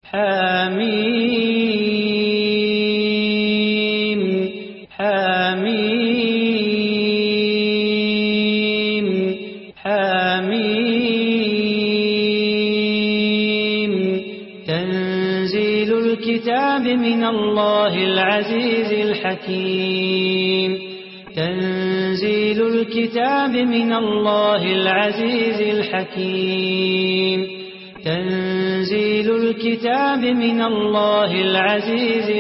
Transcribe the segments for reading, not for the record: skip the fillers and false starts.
حميم حميم حميم تنزيل الكتاب من الله العزيز الحكيم تنزيل الكتاب من الله العزيز الحكيم تنزيل الكتاب من الله العزيز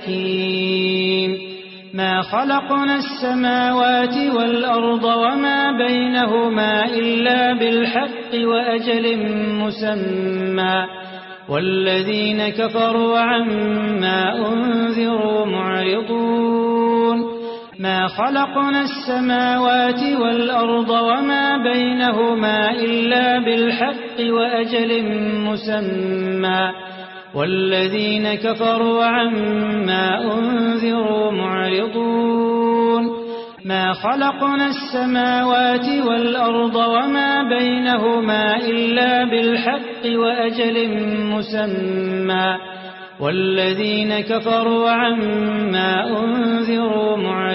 الحكيم ما خلقنا السماوات والأرض وما بينهما إلا بالحق وأجل مسمى والذين كفروا عما أنذروا معرضون ما خلقنا السماوات والأرض وما بينهما إلا بالحق وأجل مسمى والذين كفروا عما أنذروا معرضون ما خلقنا السماوات والأرض وما بينهما إلا بالحق وأجل مسمى والذين كفروا عما أنذروا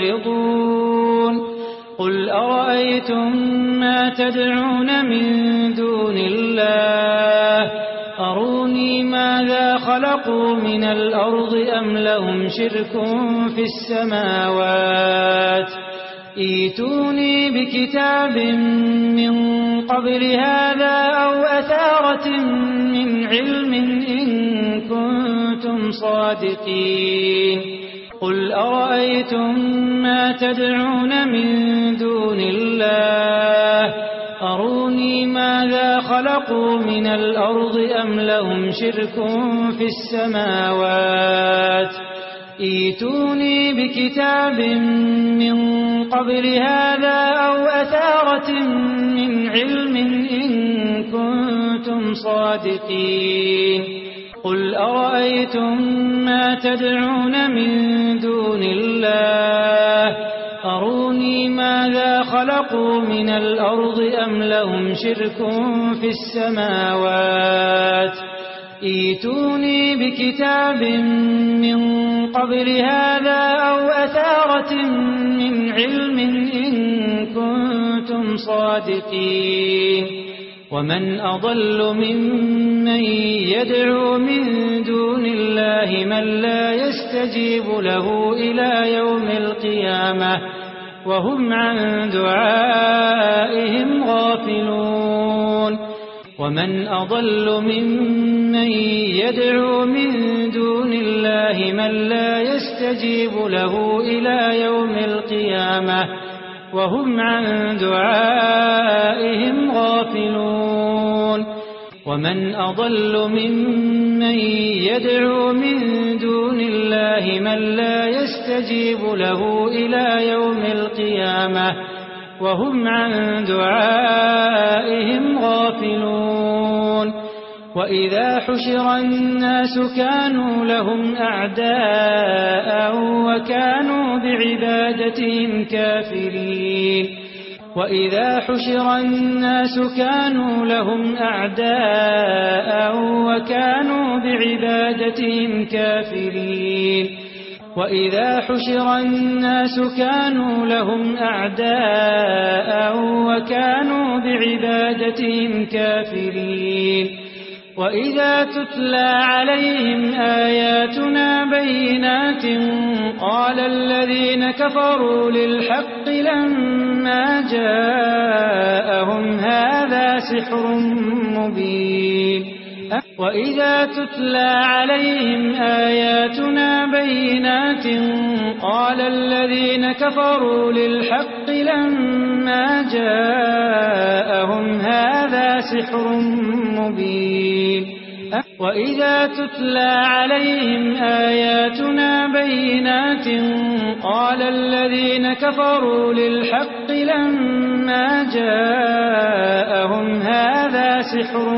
معرضون قل أرأيتم ما تدعون من دون الله أروني ماذا خلقوا من الأرض أم لهم شرك في السماوات ائتوني بكتاب من قبل هذا أو أثارة من علم إن كنتم صادقين قل أرأيتم ما تدعون من دون الله أروني ماذا خلقوا من الأرض أم لهم شرك في السماوات ائتوني بكتاب من قبل هذا أو أثارة من علم إن كنتم صادقين قل أرأيتم ما تدعون من دون الله أروني ماذا خلقوا من الأرض أم لهم شرك في السماوات ائتوني بكتاب من قبل هذا أو أثارة من علم إن كنتم صادقين ومن أضل ممن يدعو من دون الله من لا يستجيب له إلى يوم القيامة وهم عن دعائهم غافلون ومن أضل ممن يدعو من دون الله من لا يستجيب له إلى يوم القيامة وهم عن دعائهم غافلون ومن أضل ممن يدعو من دون الله من لا يستجيب له إلى يوم القيامة وهم عن دعائهم غافلون وإذا حشر الناس كانوا لهم أعداء وكانوا بعبادتهم كافرين وإذا حشر الناس كانوا لهم أعداء وكانوا بعبادتهم كافرين وإذا حشر الناس كانوا لهم أعداء وكانوا بعبادتهم كافرين وإذا تتلى عليهم آياتنا بينات قال الذين كفروا للحق لما جاءهم هذا سحر مبين وإذا تتلى عليهم آياتنا بينات قال الذين كفروا للحق لما جاءهم هذا سحر مبين وإذا تتلى عليهم آياتنا بينات قال الذين كفروا للحق لما جاءهم هذا سحر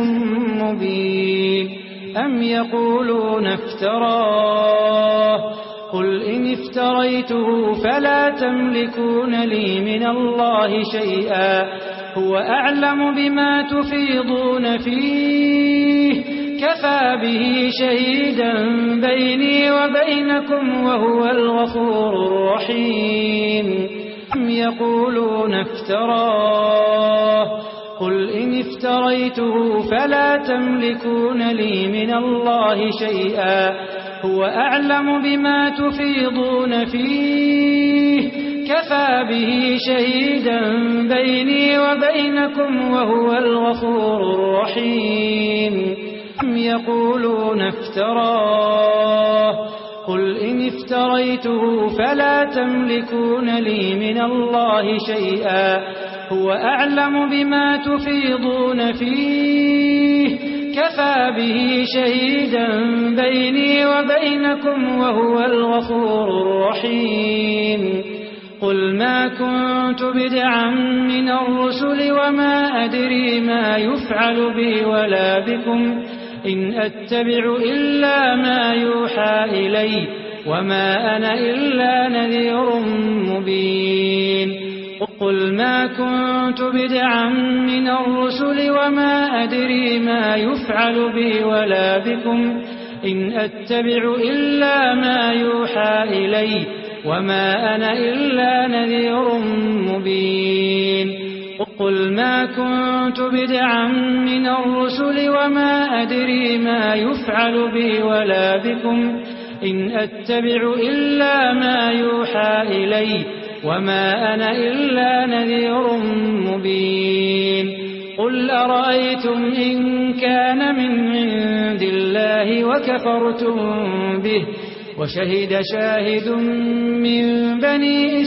مبين أم يقولون افتراه قل إن افتريته فلا تملكون لي من الله شيئا هو أعلم بما تفيضون فيه كفى به شهيدا بيني وبينكم وهو الغفور الرحيم أم يقولون افتراه قل إن افتريته فلا تملكون لي من الله شيئا هو أعلم بما تفيضون فيه كفى به شهيدا بيني وبينكم وهو الغفور الرحيم أم يقولون افتراه قل إن افتريته فلا تملكون لي من الله شيئا هو أعلم بما تفيضون فيه كفى به شهيدا بيني وبينكم وهو الغفور الرحيم قل ما كنت بدعا من الرسل وما أدري ما يفعل بي ولا بكم إن أتبع إلا ما يوحى إلي وما أنا إلا نذير مبين قل ما كنت بدعا من الرسل وما أدري ما يفعل بي ولا بكم إن أتبع إلا ما يوحى إلي وما أنا إلا نذير مبين قل ما كنت بدعا من الرسل وما أدري ما يفعل بي ولا بكم إن أتبع إلا ما يوحى إلي وما أنا إلا نذير مبين قل أرأيتم إن كان من عند الله وكفرتم به وشهد شاهد من بني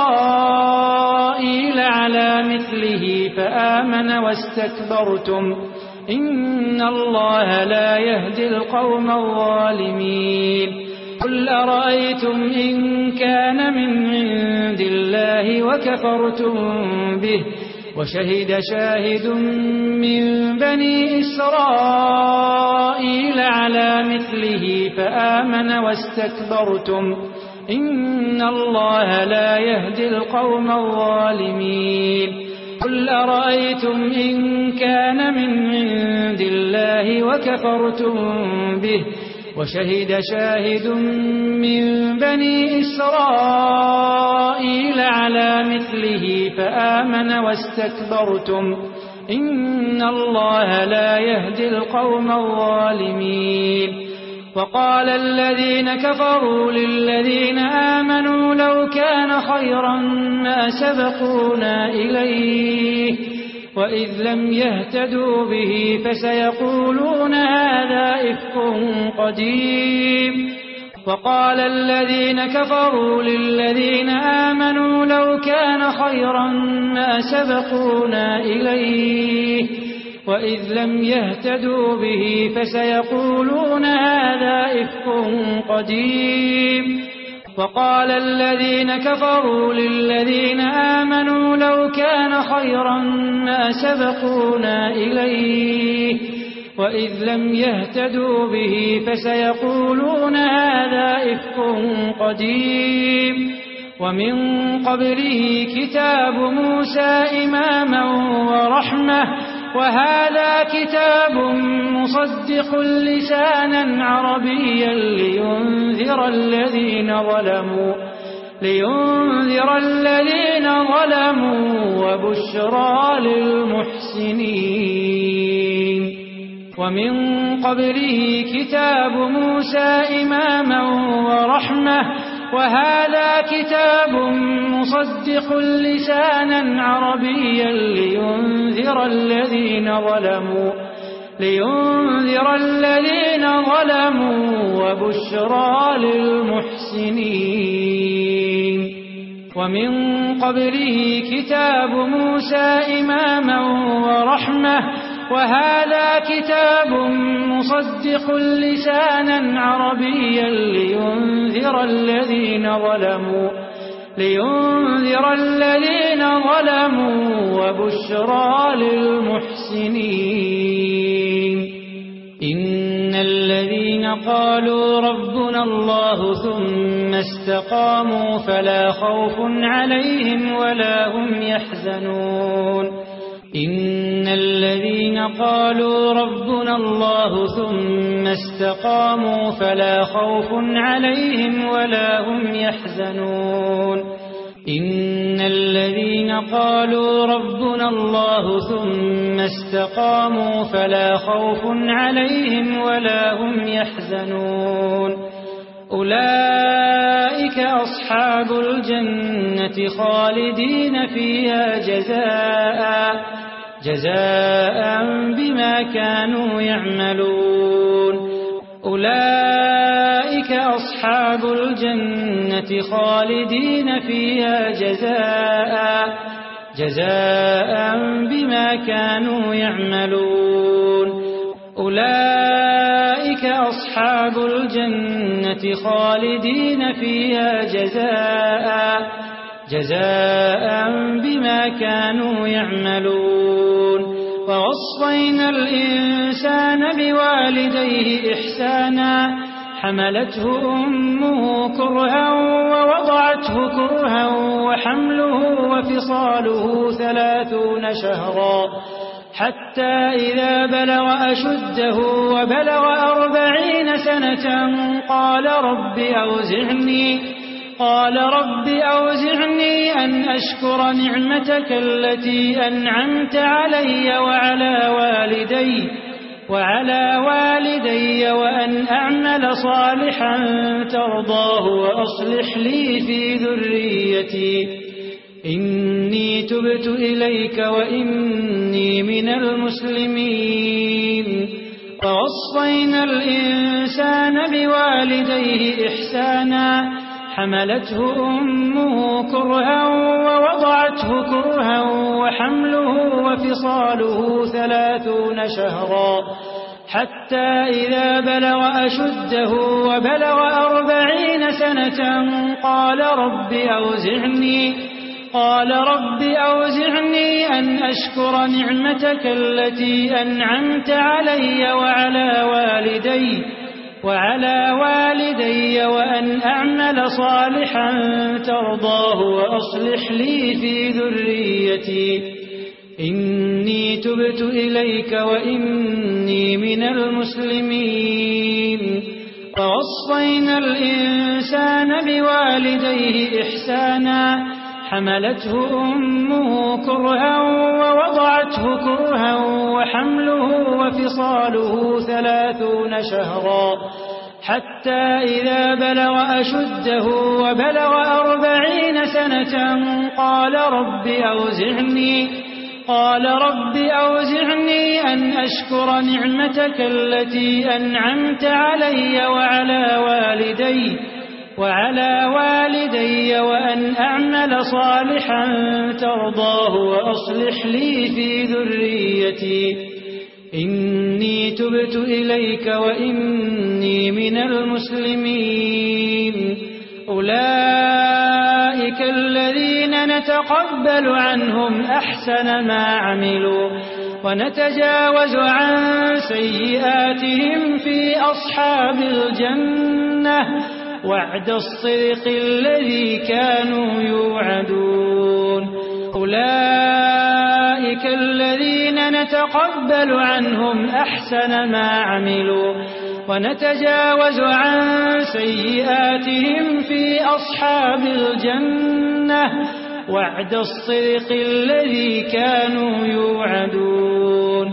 إسرائيل على مثله فآمن واستكبرتم إن الله لا يهدي القوم الظالمين قل أرأيتم إن كان من عند الله وكفرتم به وشهد شاهد من بني إسرائيل على مثله فآمن واستكبرتم إن الله لا يهدي القوم الظالمين قل أرأيتم إن كان من عند الله وكفرتم به وشهد شاهد من بني إسرائيل على مثله فآمن واستكبرتم إن الله لا يهدي القوم الظالمين وقال الذين كفروا للذين آمنوا لو كان خيرا ما سبقونا إليه وإذ لم يهتدوا به فسيقولون هذا إفك قديم وقال الذين كفروا للذين آمنوا لو كان خيرا ما سبقونا إليه وإذ لم يهتدوا به فسيقولون هذا إفك قديم وقال الذين كفروا للذين آمنوا لو كان خيرا ما سبقونا إليه وإذ لم يهتدوا به فسيقولون هذا إفك قديم ومن قبله كتاب موسى إماما ورحمة وهذا كتاب مصدق لسانا عربيا لينذر الذين ظلموا وبشرى للمحسنين ومن قبله كتاب موسى إماما ورحمة وهذا كتاب مصدق لسانا عربيا لينذر الذين ظلموا وبشرى للمحسنين ومن قبله كتاب موسى إماما ورحمة وهذا كتاب مصدق لسانا عربيا لينذر الذين ظلموا وبشرى للمحسنين إن الذين قالوا ربنا الله ثم استقاموا فلا خوف عليهم ولا هم يحزنون إن الذين قالوا ربنا الله ثم استقاموا فلا خوف عليهم ولا هم يحزنون إن الذين قالوا ربنا الله ثم استقاموا فلا خوف عليهم ولا هم يحزنون أولئك أصحاب الجنة خالدين فيها جزاء بما كانوا يعملون أولئك أصحاب الجنة خالدين فيها جزاء بما كانوا يعملون أولئك أصحاب الجنة خالدين فيها جزاء بما كانوا يعملون ووصينا الإنسان بوالديه إحسانا حملته أمه كرها ووضعته كرها وحمله وفصاله 30 شهرا حتى إذا بلغ أشده وبلغ 40 سنة قال رب أوزعني أن أشكر نعمتك التي أنعمت علي وعلى والدي وأن أعمل صالحا ترضاه وأصلح لي في ذريتي إني تبت إليك وإني من المسلمين ووصينا الإنسان بوالديه إحسانا حملته أمه كرها ووضعته كرها وحمله وفصاله 30 شهرا حتى إذا بلغ أشده وبلغ 40 سنة قال رب أوزعني أن أشكر نعمتك التي أنعمت علي وعلى والدي وأن أعمل صالحا ترضاه وأصلح لي في ذريتي إني تبت إليك وإني من المسلمين ووصينا الإنسان بوالديه إحسانا حملته أمه كرها ووضعته كرها وحمله وفصاله 30 شهرا حتى إذا بلغ أشده وبلغ 40 سنة قال رب أوزعني أن أشكر نعمتك التي أنعمت علي وعلى والدي وأن أعمل صالحا ترضاه وأصلح لي في ذريتي إني تبت إليك وإني من المسلمين أولئك الذين نتقبل عنهم أحسن ما عملوا ونتجاوز عن سيئاتهم في أصحاب الجنة وعد الصدق الذي كانوا يوعدون أولئك الذين نتقبل عنهم أحسن ما عملوا ونتجاوز عن سيئاتهم في أصحاب الجنة وعد الصدق الذي كانوا يوعدون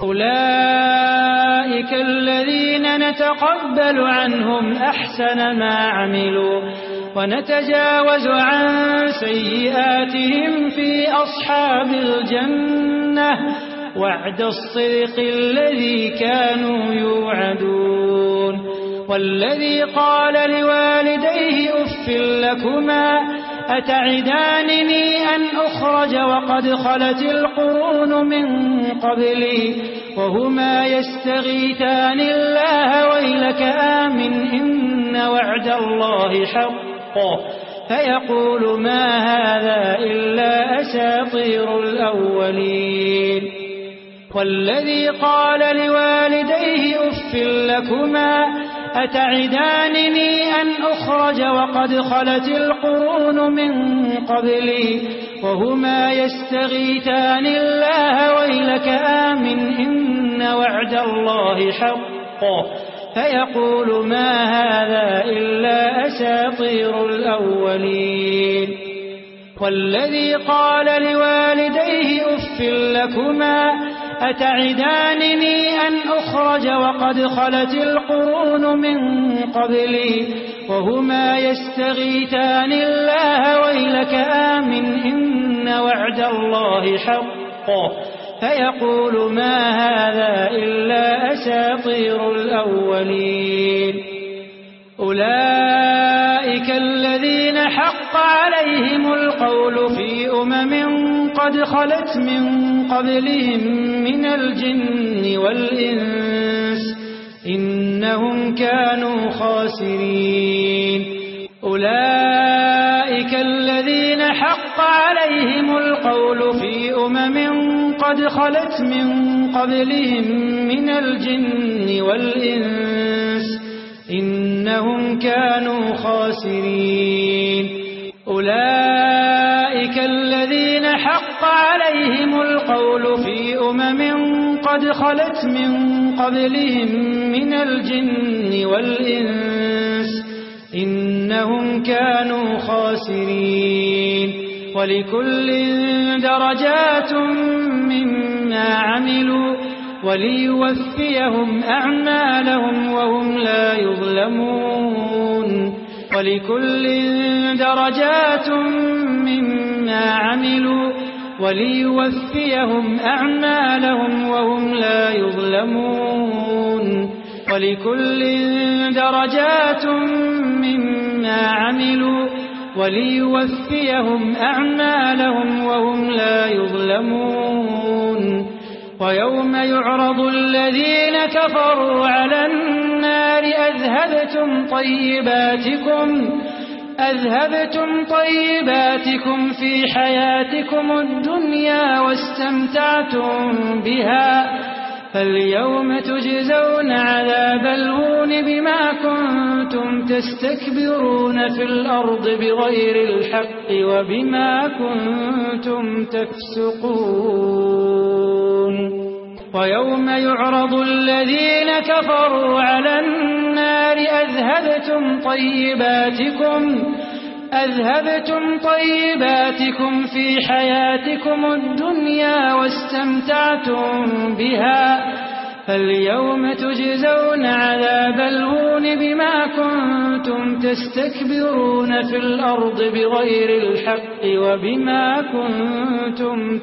أولئك الذين نتقبل عنهم أحسن ما عملوا ونتجاوز عن سيئاتهم في أصحاب الجنة وعد الصدق الذي كانوا يوعدون والذي قال لوالديه أف لكما أتعدانني أن أخرج وقد خلت القرون من قبلي وهما يستغيثان الله ويلك آمن إن وعد الله حق فيقول ما هذا إلا أساطير الأولين والذي قال لوالديه أف لكما أتعدانني أن أخرج وقد خلت القرون من قبلي وهما يستغيثان الله ويلك آمن إن وعد الله حق فيقول ما هذا إلا أساطير الأولين والذي قال لوالديه أف لكما أتعدانني أن أخرج وقد خلت القرون من قبلي وهما يستغيثان الله ويلك آمن إن وعد الله حق فيقول ما هذا إلا أساطير الأولين أولئك الذين حق عليهم القول في قد خلت من قبلهم من الجن والإنس إنهم كانوا خاسرين أولئك الذين حق عليهم القول في قد خلت من قبلهم من الجن والإنس إنهم كانوا خاسرين أولئك الذين حق عليهم القول في قد خلت من قبلهم من الجن والإنس إنهم كانوا خاسرين ولكل درجات مما عملوا وليوفيهم أعمالهم وهم لا يظلمون ولكل درجات مما عملوا وليوفيهم أعمالهم وهم لا يظلمون ولكل درجات مما عملوا وليوفيهم أعمالهم وهم لا يظلمون ويوم يعرض الذين كفروا على النار أذهبتم طيباتكم في حياتكم الدنيا واستمتعتم بها فاليوم تجزون عذاب الهون بما كنتم تستكبرون في الأرض بغير الحق وبما كنتم تفسقون ويوم يعرض الذين كفروا على النار أذهبتم طيباتكم في حياتكم الدنيا واستمتعتم بها فاليوم تجزون عذاب الهون بما كنتم تستكبرون في الأرض بغير الحق وبما كنتم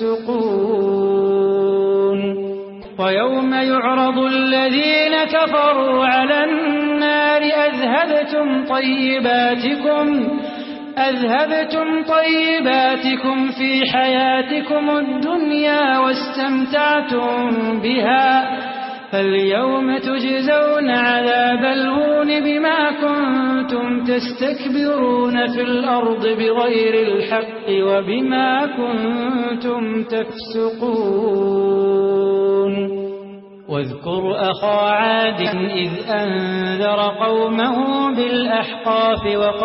تفسقون ويوم يعرض الذين كفروا على النار أذهبتم طيباتكم في حياتكم الدنيا واستمتعتم بها فاليوم تجزون عذاب الهون بما كنتم تستكبرون في الأرض بغير الحق وبما كنتم تفسقون واذكر أخا عاد إذ أنذر قومه بالأحقاف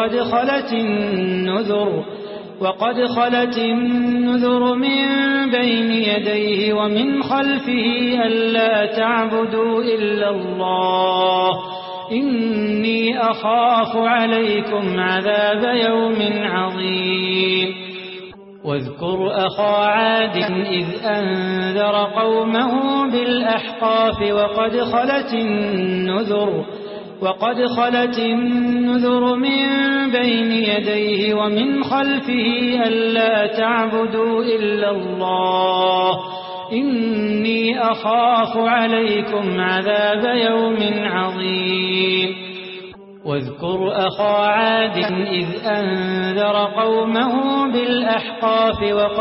وقد خلت النذر من بين يديه ومن خلفه ألا تعبدوا إلا الله إني أخاف عليكم عذاب يوم عظيم واذكر أخا عاد إذ أنذر قومه بالأحقاف وقد خلت النذر من بين يديه ومن خلفه ألا تعبدوا إلا الله إني أخاف عليكم عذاب يوم عظيم واذكر أخا عاد إذ أنذر قومه بالأحقاف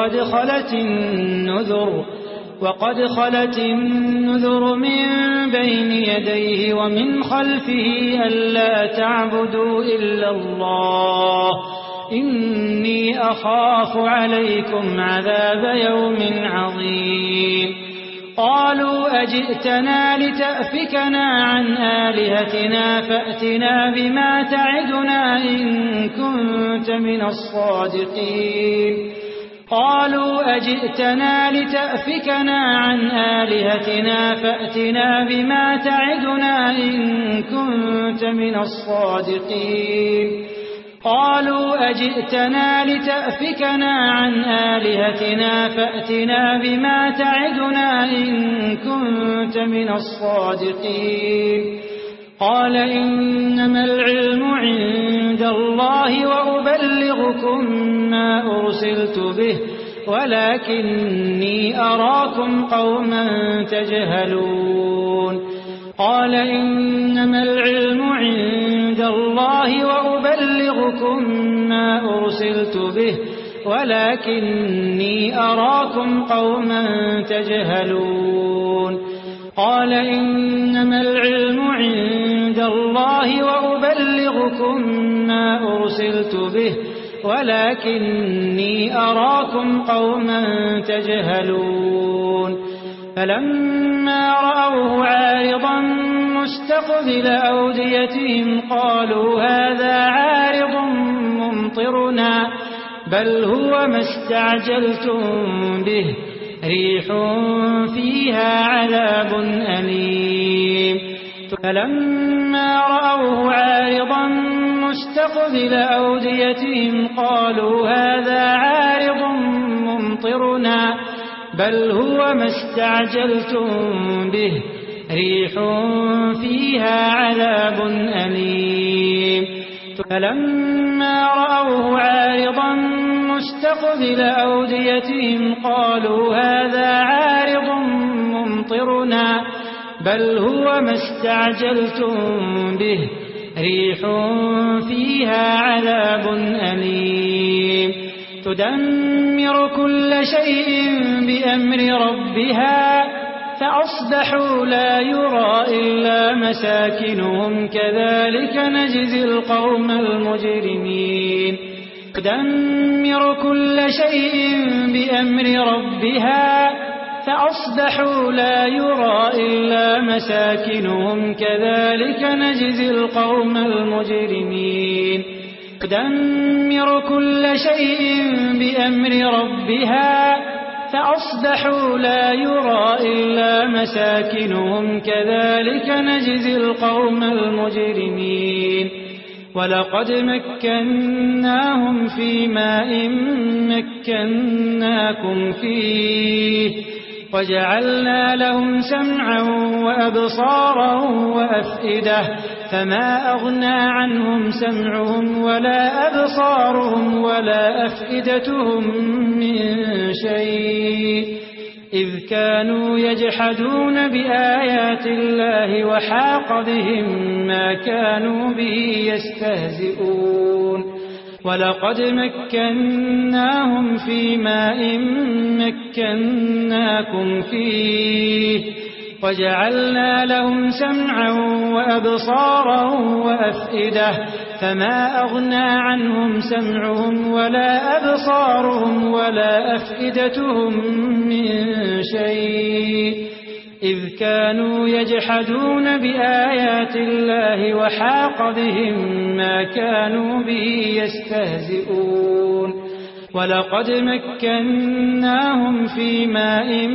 وقد خلت النذر من بين يديه ومن خلفه ألا تعبدوا إلا الله إني أخاف عليكم عذاب يوم عظيم قالوا أجئتنا لتأفكنا عن آلهتنا فأتنا بما تعدنا إن كنت من الصادقين قالوا أجئتنا لتأفكنا عن آلهتنا فأتنا بما تعدنا إن كنت من الصادقين قالوا أجئتنا لتأفكنا عن آلهتنا فأتنا بما تعدنا إن كنت من الصادقين قال إنما العلم عند الله وأبلغكم ما أرسلت به ولكني أراكم قوما تجهلون قال إنما العلم عند الله وأبلغكم ما أرسلت به ولكني أراكم قوما تجهلون قال إنما العلم عند الله وأبلغكم ما أرسلت به ولكني أراكم قوما تجهلون فلما رأوه عارضا مستقبل أوديتهم قالوا هذا عارض ممطرنا بل هو ما استعجلتم به ريح فيها عذاب أليم فلما رأوه عارضا مستقبل أوديتهم قالوا هذا عارض ممطرنا بل هو ما استعجلتم به ريح فيها عذاب أليم فلما رأوه عارضا مستقبل أوديتهم قالوا هذا عارض ممطرنا بل هو ما استعجلتم به ريح فيها عذاب أليم تدمر كل شيء بأمر ربها فأصبحوا لا يرى إلا مساكنهم كذلك نجزي القوم المجرمين تدمر كل شيء بأمر ربها فأصبحوا لا يرى إلا مساكنهم كذلك نجزي القوم المجرمين تدمر كل شيء بأمر ربها فأصبحوا لا يرى إلا مساكنهم كذلك نجزي القوم المجرمين ولقد مكناهم في ماء مكناكم فيه وجعلنا لهم سمعا وأبصارا وأفئدة فما أغنى عنهم سمعهم ولا أبصارهم ولا أفئدتهم من شيء إذ كانوا يجحدون بآيات الله وحاق بهم ما كانوا به يستهزئون ولقد مكناهم في ماء مكناكم فيه وجعلنا لهم سمعا وأبصارا وأفئدة فما أغنى عنهم سمعهم ولا أبصارهم ولا أفئدتهم من شيء إذ كانوا يجحدون بآيات الله وحاق بهم ما كانوا به يستهزئون ولقد مكناهم في ماء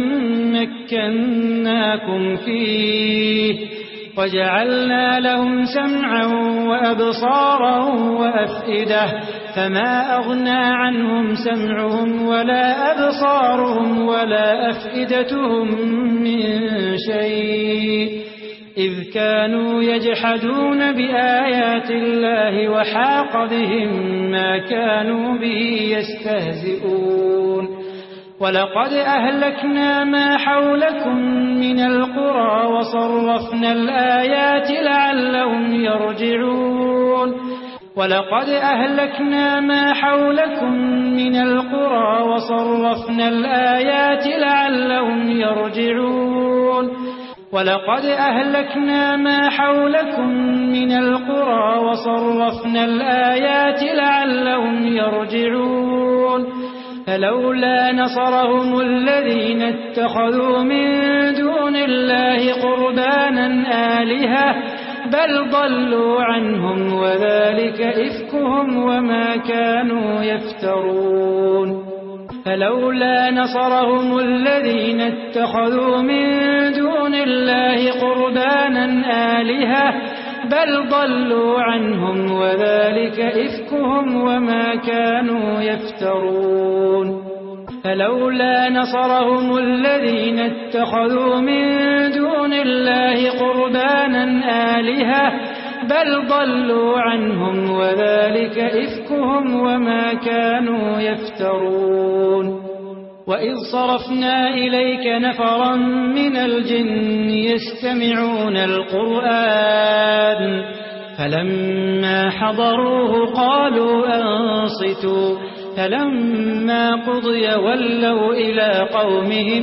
مكناكم فيه وجعلنا لهم سمعا وأبصارا وأفئدة فما أغنى عنهم سمعهم ولا أبصارهم ولا أفئدتهم من شيء إذ كانوا يجحدون بآيات الله وحاق بهم ما كانوا به يستهزئون ولقد أهلكنا ما حولكم من القرى وصرفنا الآيات لعلهم يرجعون ولقد أهلكنا ما حولكم من القرى وصرفنا الآيات لعلهم يرجعون ولقد أهلكنا ما حولكم من القرى وصرفنا الآيات لعلهم يرجعون فلولا نصرهم الذين اتخذوا من دون الله قربانا آلهة بل ضلوا عنهم وذلك إفكهم وما كانوا يفترون فلولا نصرهم الذين اتخذوا من دون الله قربانا آلهة بل ضلوا عنهم وذلك إفكهم وما كانوا يفترون فلولا نصرهم الذين اتخذوا من دون الله قربانا آلهة بل ضلوا عنهم وذلك إفكهم وما كانوا يفترون وإذ صرفنا إليك نفرا من الجن يستمعون القرآن فلما حضروه قالوا أنصتوا فلما قضي ولوا إلى قومهم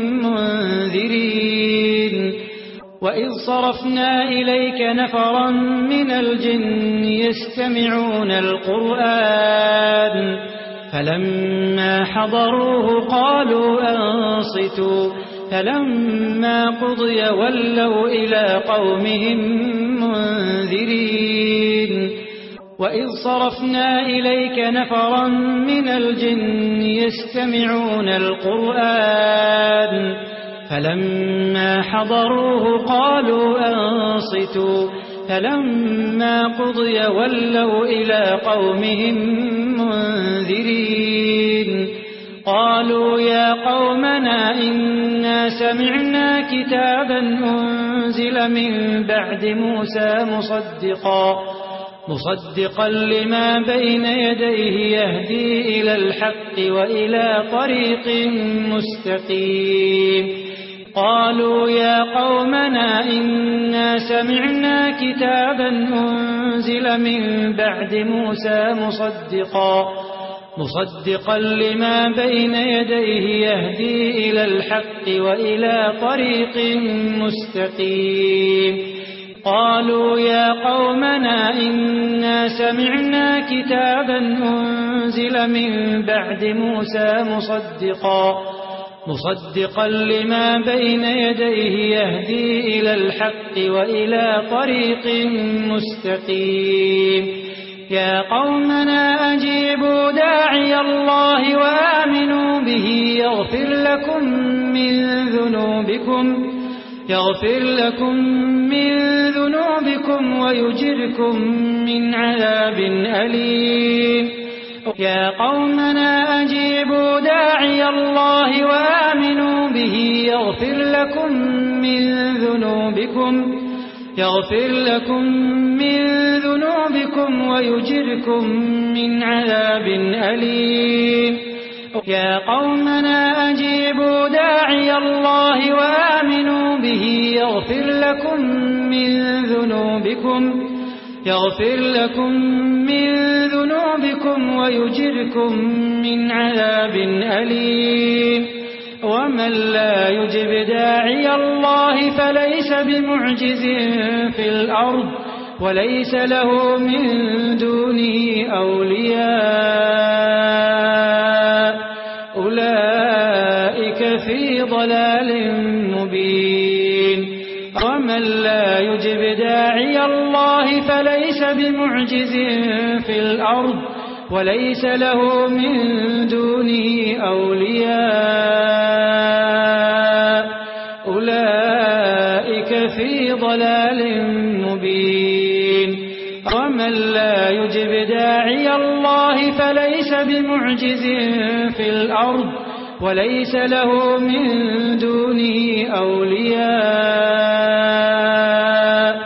منذرين وإذ صرفنا إليك نفرا من الجن يستمعون القرآن فلما حضروه قالوا أنصتوا فلما قضي ولوا إلى قومهم منذرين وإذ صرفنا إليك نفرا من الجن يستمعون القرآن فلما حضروه قالوا أنصتوا فلما قضي ولوا إلى قومهم منذرين قالوا يا قومنا إنا سمعنا كتابا أنزل من بعد موسى مصدقا لما بين يديه يهدي إلى الحق وإلى طريق مستقيم قالوا يا قومنا إنا سمعنا كتابا أنزل من بعد موسى مصدقا لما بين يديه يهدي إلى الحق وإلى طريق مستقيم قالوا يا قومنا إنا سمعنا كتابا أنزل من بعد موسى مصدقا لما بين يديه يهدي إلى الحق وإلى طريق مستقيم يا قومنا أجيبوا داعي الله وآمنوا به يغفر لكم من ذنوبكم ويجركم من عذاب أليم يا قومنا أجيبوا داعي الله وآمنوا به يغفر لكم من ذنوبكم ويجركم من عذاب أليم يا قومنا أجيبوا داعي الله وآمنوا به يغفر لكم من ذنوبكم ويجركم من عذاب أليم ومن لا يجب داعي الله فليس بمعجز في الأرض وليس له من دونه أولياء أولئك في ضلال مبين ومن لا يجب داعي الله فليس بمعجز في الأرض وليس له من دونه أولياء أولئك في ضلال مبين ومن لا يجب داعي الله فليس بمعجز في الأرض وليس له من دونه أولياء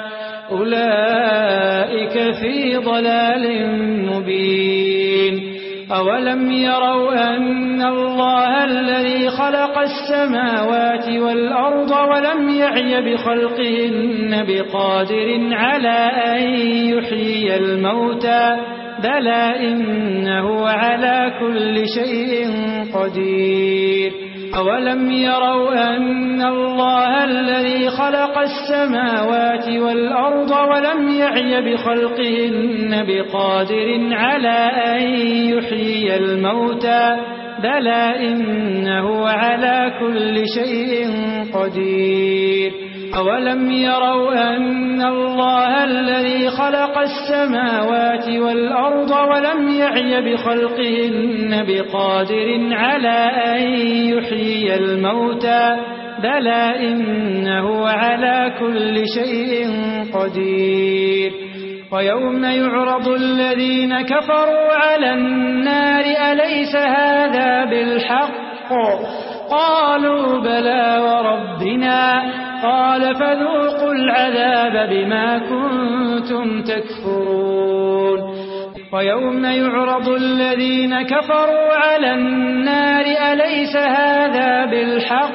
أولئك في ضلال مبين أولم يروا أن الله الذي خلق السماوات والأرض ولم يعي بخلقهن بقادر على أن يحيي الموتى بلى إنه على كل شيء قدير أولم يروا أن الله الذي خلق السماوات والأرض ولم يعي بخلقهن بقادر على أن يحيي الموتى بلى إنه على كل شيء قدير أولم يروا أن الله الذي خلق السماوات والأرض ولم يعي بخلقهن بقادر على أن يحيي الموتى بلى إنه على كل شيء قدير ويوم يعرض الذين كفروا على النار أليس هذا بالحق قالوا بلى وربنا قال فذوقوا العذاب بما كنتم تكفرون ويوم يعرض الذين كفروا على النار أليس هذا بالحق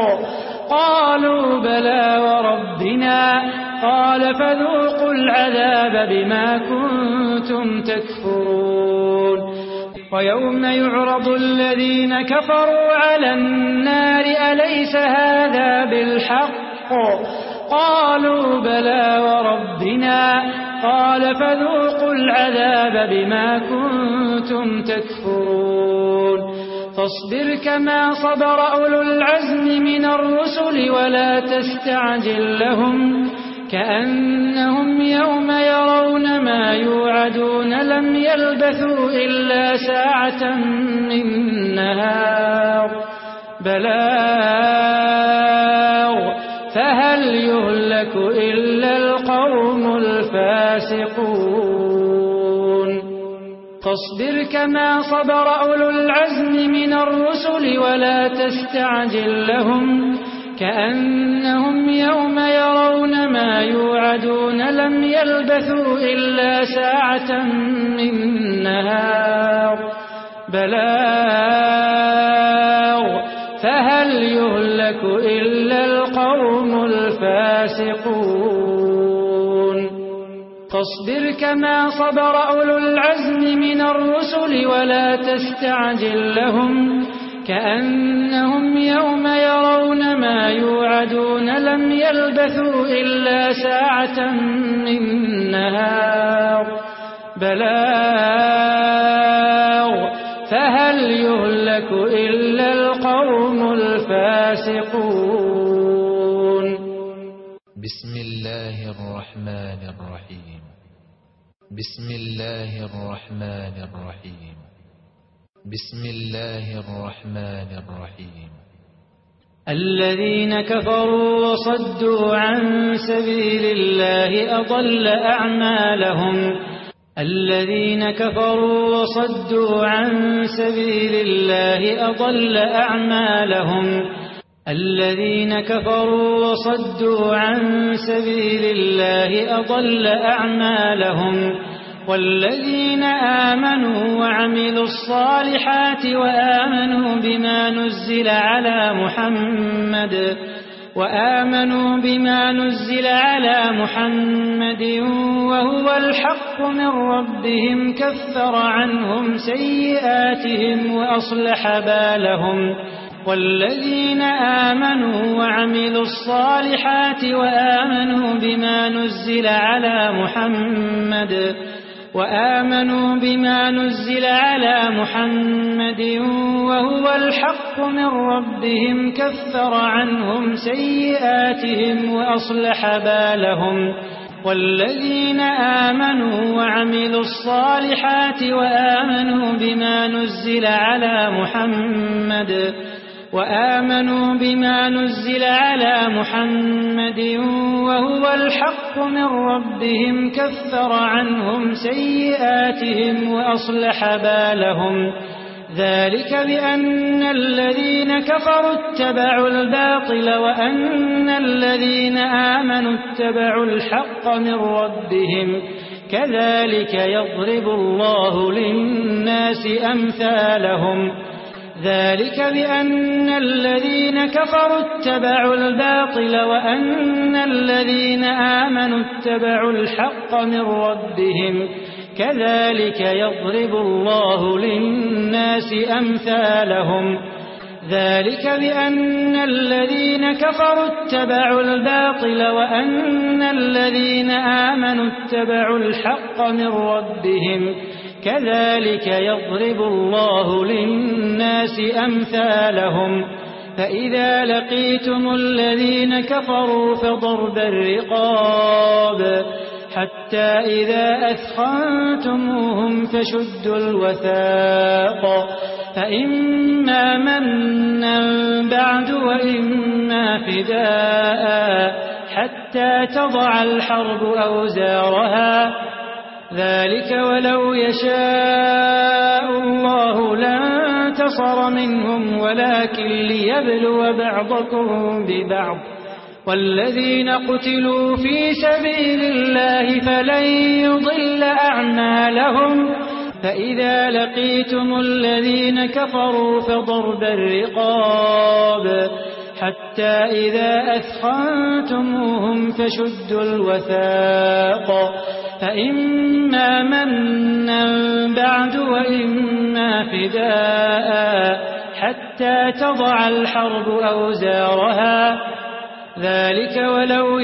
قالوا بلى وربنا قال فذوقوا العذاب بما كنتم تكفرون ويوم يعرض الذين كفروا على النار أليس هذا بالحق قالوا بلى وربنا قال فذوقوا العذاب بما كنتم تكفرون فاصبر كما صبر أولو العزم من الرسل ولا تستعجل لهم كأنهم يوم يرون ما يوعدون لم يلبثوا إلا ساعة من نهار بلاغ فهل يهلك إلا القوم الفاسقون فاصبر كما صبر أولو العزم من الرسل ولا تستعجل لهم كأنهم يوم يرون ما يوعدون لم يلبثوا إلا ساعة من نهار بلاغ فهل يهلك إلا القوم الفاسقون فاصبر كما صبر أولو العزم من الرسل ولا تستعجل لهم كأنهم يوم يرون ما يوعدون لم يلبثوا إلا ساعة من نهار بلاغ فهل يهلك إلا القوم الفاسقون بسم الله الرحمن الرحيم بسم الله الرحمن الرحيم بسم الله الرحمن الرحيم الذين كفروا وصدوا عن سبيل الله أضل أعمالهم الذين كفروا وصدوا عن سبيل الله أضل أعمالهم الذين كفروا وصدوا عن سبيل الله أضل أعمالهم والذين آمنوا وعملوا الصالحات وآمنوا بما نزل على محمد وهو الحق من ربهم كفر عنهم سيئاتهم وأصلح بالهم والذين آمنوا وعملوا الصالحات وآمنوا بما نزل على محمد وهو الحق من ربهم كفر عنهم سيئاتهم وأصلح بالهم والذين آمنوا وعملوا الصالحات وآمنوا بما نزل على محمد وهو الحق من ربهم كفر عنهم سيئاتهم وأصلح بالهم ذلك بأن الذين كفروا اتبعوا الباطل وأن الذين آمنوا اتبعوا الحق من ربهم كذلك يضرب الله للناس أمثالهم ذلك بأن الذين كفروا اتبعوا الباطل وأن الذين آمنوا اتبعوا الحق من ربهم كذلك يضرب الله للناس أمثالهم ذلك بأن الذين كفروا اتبعوا الباطل وأن الذين آمنوا اتبعوا الحق من ربهم كذلك يضرب الله للناس أمثالهم فإذا لقيتم الذين كفروا فضرب الرقاب حتى إذا أثخنتموهم فشدوا الوثاق فإما منا بعد وإما فداء حتى تضع الحرب أوزارها ذلك ولو يشاء الله لانتصر منهم ولكن ليبلو بعضكم ببعض والذين قتلوا في سبيل الله فلن يضل أعمالهم فإذا لقيتم الذين كفروا فضرب الرقاب حتى إذا أثخنتموهم فشدوا الوثاق فإما منا بعد وإما فداء حتى تضع الحرب أوزارها ذلك ولو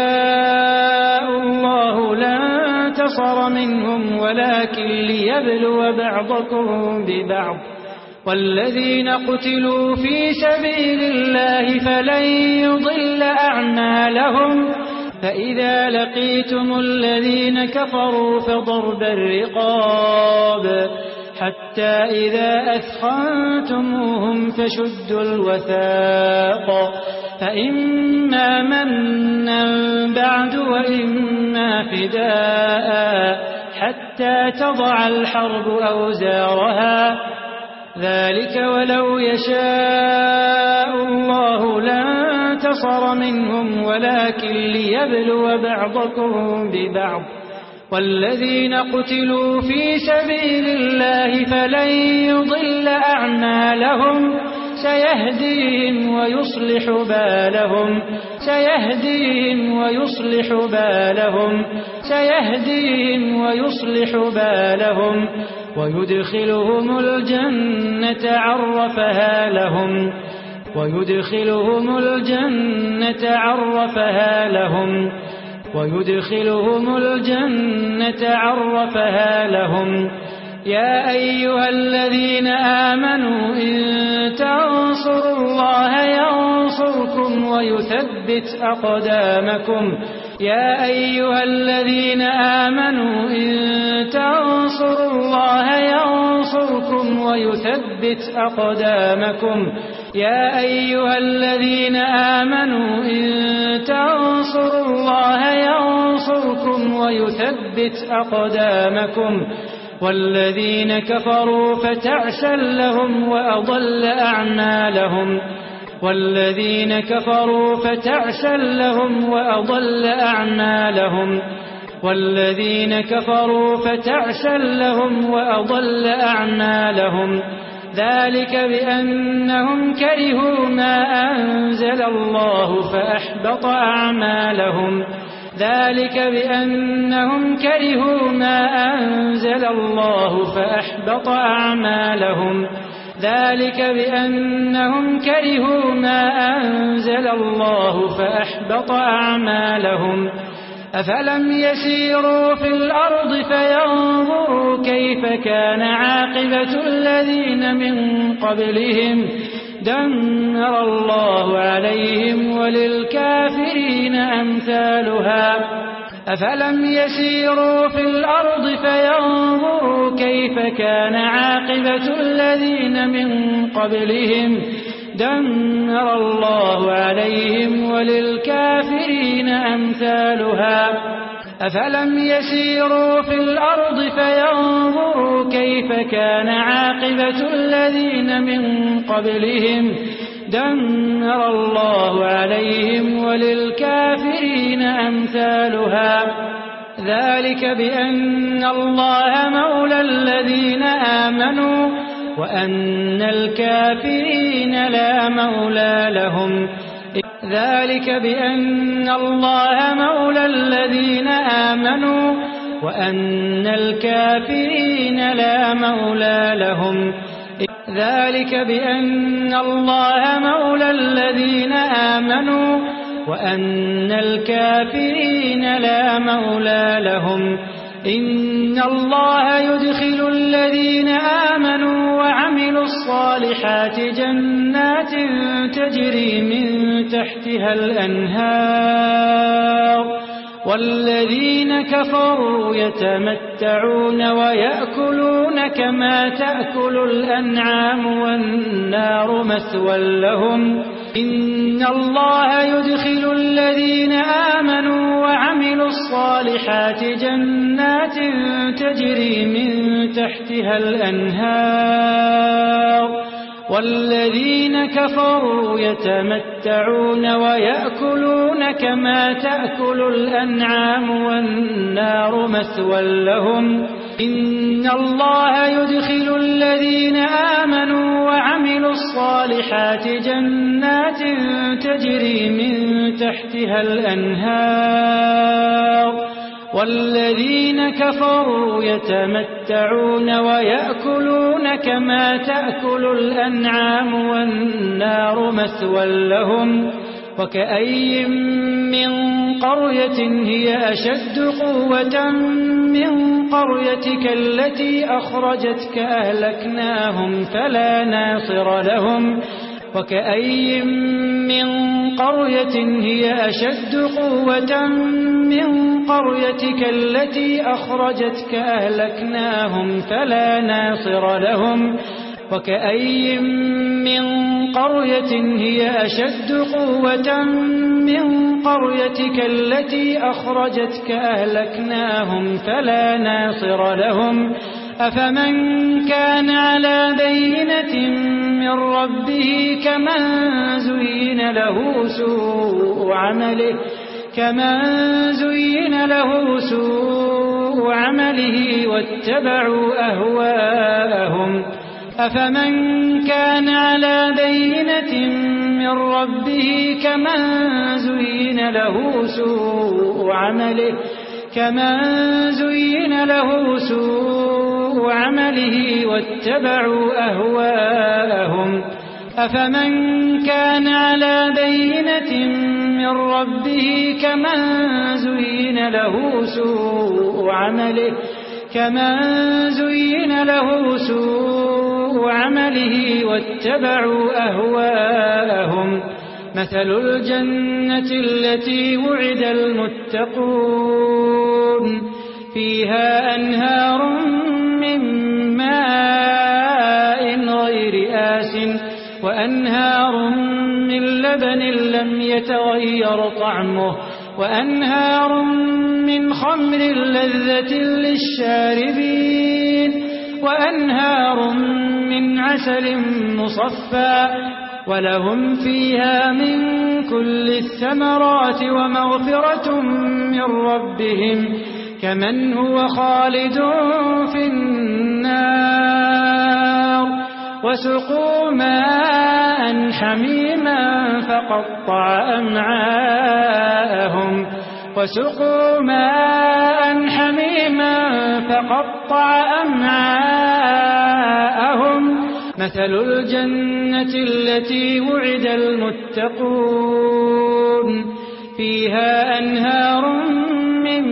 يشاء الله لانتصر منهم ولكن ليبلو بعضكم ببعض والذين قتلوا في سبيل الله فلن يضل أعمالهم فإذا لقيتم الذين كفروا فضرب الرقاب حتى إذا أثخنتموهم فشدوا الوثاق فإما منا بعد وإما فداء حتى تضع الحرب أوزارها ذلك ولو يشاء الله لانتصر منهم ولكن ليبلو بعضكم ببعض والذين قتلوا في سبيل الله فلن يضل أعمالهم سيهديهم ويصلح بالهم ويدخلهم الجنة عرفها لهم يا أيها الذين آمنوا إن تنصروا الله ينصركم ويثبت أقدامكم يا أيها الذين آمنوا إن تنصروا الله ينصركم ويثبت أقدامكم يا أيها الذين آمنوا إن تنصروا الله ينصركم ويثبت أقدامكم والذين كفروا فتعسا لهم وأضل أعمالهم ذلك بأنهم كرهوا ما أنزل الله فأحبط أعمالهم أفلم يسيروا في الأرض فينظروا كيف كان عاقبة الذين من قبلهم دمر الله عليهم وللكافرين أمثالها أفلم يسيروا في الأرض فينظروا كيف كان عاقبة الذين من قبلهم دمر الله عليهم وللكافرين أمثالها أفلم يسيروا في الأرض فينظروا كيف كان عاقبة الذين من قبلهم دمر الله عليهم وللكافرين أمثالها ذلك بأن الله مولى الذين آمنوا وأن الكافرين لا مولى لهم ذلك بأن الله مولى الذين آمنوا وأن الكافرين لا مولى لهم ذلك بأن الله مولى الذين آمنوا وأن الكافرين لا مولى لهم إن الله يدخل الذين آمنوا وعملوا الصالحات جنات تجري من تحتها الأنهار والذين كفروا يتمتعون ويأكلون كما تأكل الأنعام والنار مثوى لهم إن الله يدخل الذين آمنوا وعملوا الصالحات جنات تجري من تحتها الأنهار والذين كفروا يتمتعون ويأكلون كما تأكل الأنعام والنار مثوى لهم إن الله يدخل الذين آمنوا وعملوا الصالحات جنات تجري من تحتها الأنهار والذين كفروا يتمتعون ويأكلون كما تأكل الأنعام والنار مثوى لهم وكأي من قرية هي أشد قوة من قريتك التي أخرجتك أهلكناهم فلا ناصر لهم وكأي من قرية هي أشد قوة من قريتك التي أخرجتك أهلكناهم فلا ناصر لهم وكأي من قرية هي أشد قوة من قريتك التي أخرجتك أهلكناهم فلا ناصر لهم أفمن كان على بينة من ربه كمن زين له سوء عمله واتبعوا أهواءهم أفمن كان على بينة من ربه كمن زين له سوء عمله واتبعوا أهواءهم أفمن كان على بينة من ربه كمن زين له سوء عمله واتبعوا أهواءهم مثل الجنة التي وعد المتقون فيها أنهار من ماء غير آسن وأنهار من لبن لم يتغير طعمه وأنهار من خمر لذة للشاربين وأنهار من عسل مصفى ولهم فيها من كل الثمرات ومغفرة من ربهم كمن هو خالد في النار وسقوا ماء حميما فقطع أمعاءهم مثل الجنة التي وعد المتقون فيها أنهار من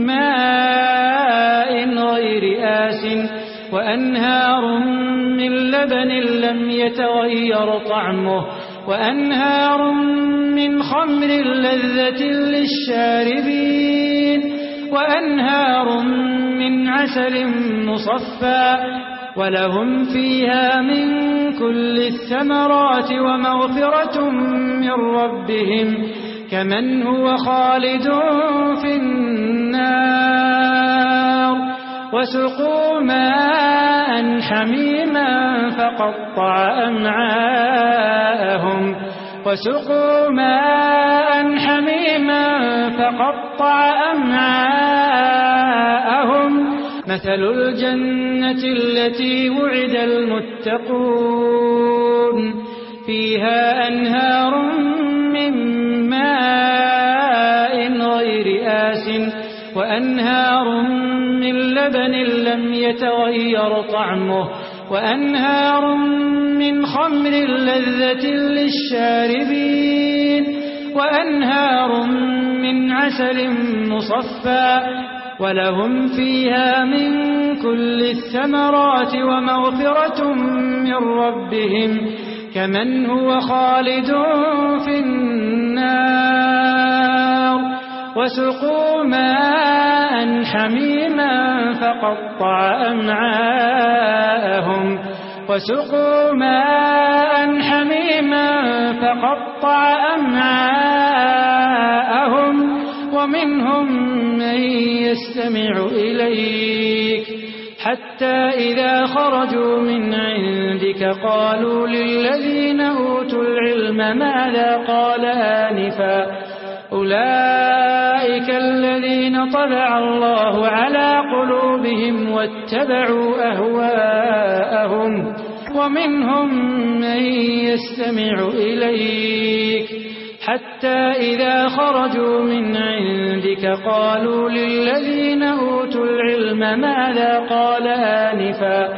ماء غير آسن وأنهار من لبن لم يتغير طعمه وأنهار من خمر لذة للشاربين وأنهار من عسل مصفى ولهم فيها من كل الثمرات ومغفرة من ربهم كمن هو خالد في النار وسقوا ماء حميما فقطع أمعاءهم مثل الجنة التي وعد المتقون فيها أنهار من ماء غير آسن وأنهار من لبن لم يتغير طعمه وأنهار من خمر لذة للشاربين وأنهار من عسل مصفى ولهم فيها من كل الثمرات ومغفرة من ربهم كمن هو خالد في النار وسقوا ماء حميما فقطع أمعاءهم ومنهم من يستمع إليك حتى إذا خرجوا من عندك قالوا للذين أوتوا العلم ماذا قال آنفا أولئك الذين طبع الله على قلوبهم واتبعوا أهواءهم ومنهم من يستمع إليك حتى إذا خرجوا من عندك قالوا للذين أوتوا العلم ماذا قال آنفا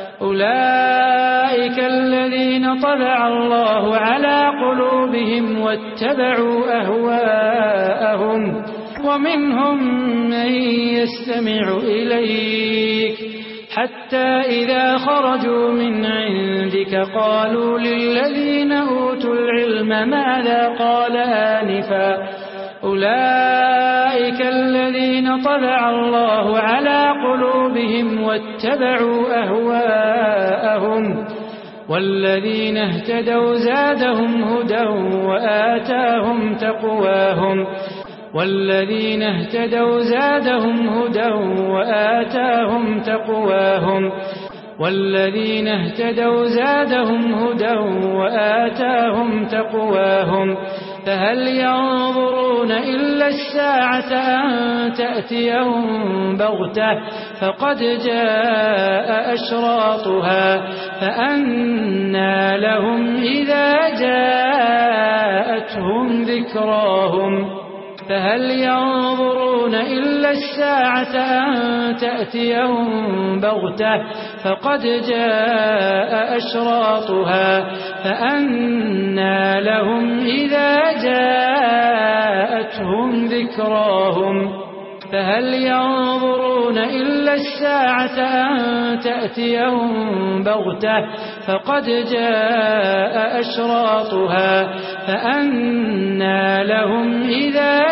أولئك الذين طبع الله على قلوبهم واتبعوا أهواءهم ومنهم من يستمع إليك حتى إذا خرجوا من عندك قالوا للذين أوتوا العلم ماذا قال آنفا أولئك الذين طبع الله على قلوبهم واتبعوا أهواءهم والذين اهتدوا زادهم هدى وآتاهم تقواهم فهل ينظرون إلا الساعة أن تأتيهم بغتة فقد جاء أشراطها فأنى لهم إذا جاءتهم ذكراهم فهل ينظرون إلا الساعة أن تأتيهم بغتة فقد جاء أشراطها فأنى لهم إذا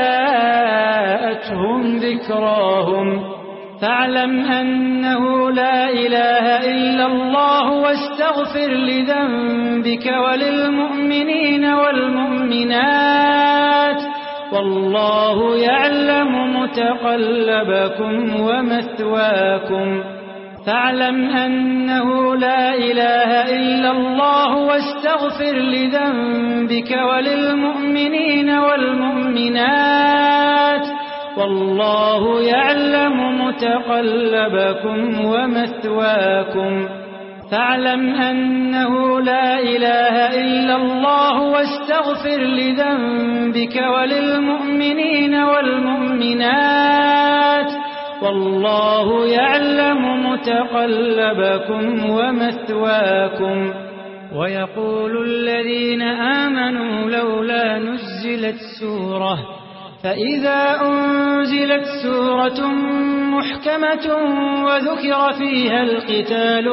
جاءتهم ذكراهم فاعلم أنه لا إله إلا الله واستغفر لذنبك وللمؤمنين والمؤمنات والله يعلم متقلبكم ومثواكم فاعلم أنه لا إله إلا الله واستغفر لذنبك وللمؤمنين والمؤمنات والله يعلم متقلبكم ومثواكم فاعلم أنه لا إله إلا الله واستغفر لذنبك وللمؤمنين والمؤمنات والله يعلم متقلبكم ومثواكم ويقول الذين آمنوا لولا نزلت سورة فإذا أنزلت سورة محكمة وذكر فيها القتال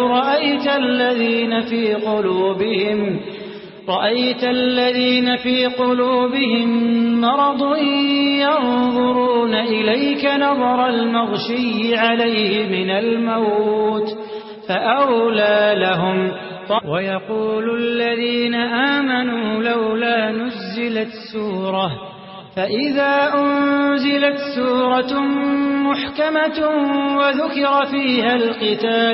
رأيت الذين في قلوبهم مرض ينظرون إليك نظر المغشي عليه من الموت فأولى لهم ويقول الذين آمنوا لولا نزلت سورة فإذا أنزلت سورة محكمة وذكر فيها القتال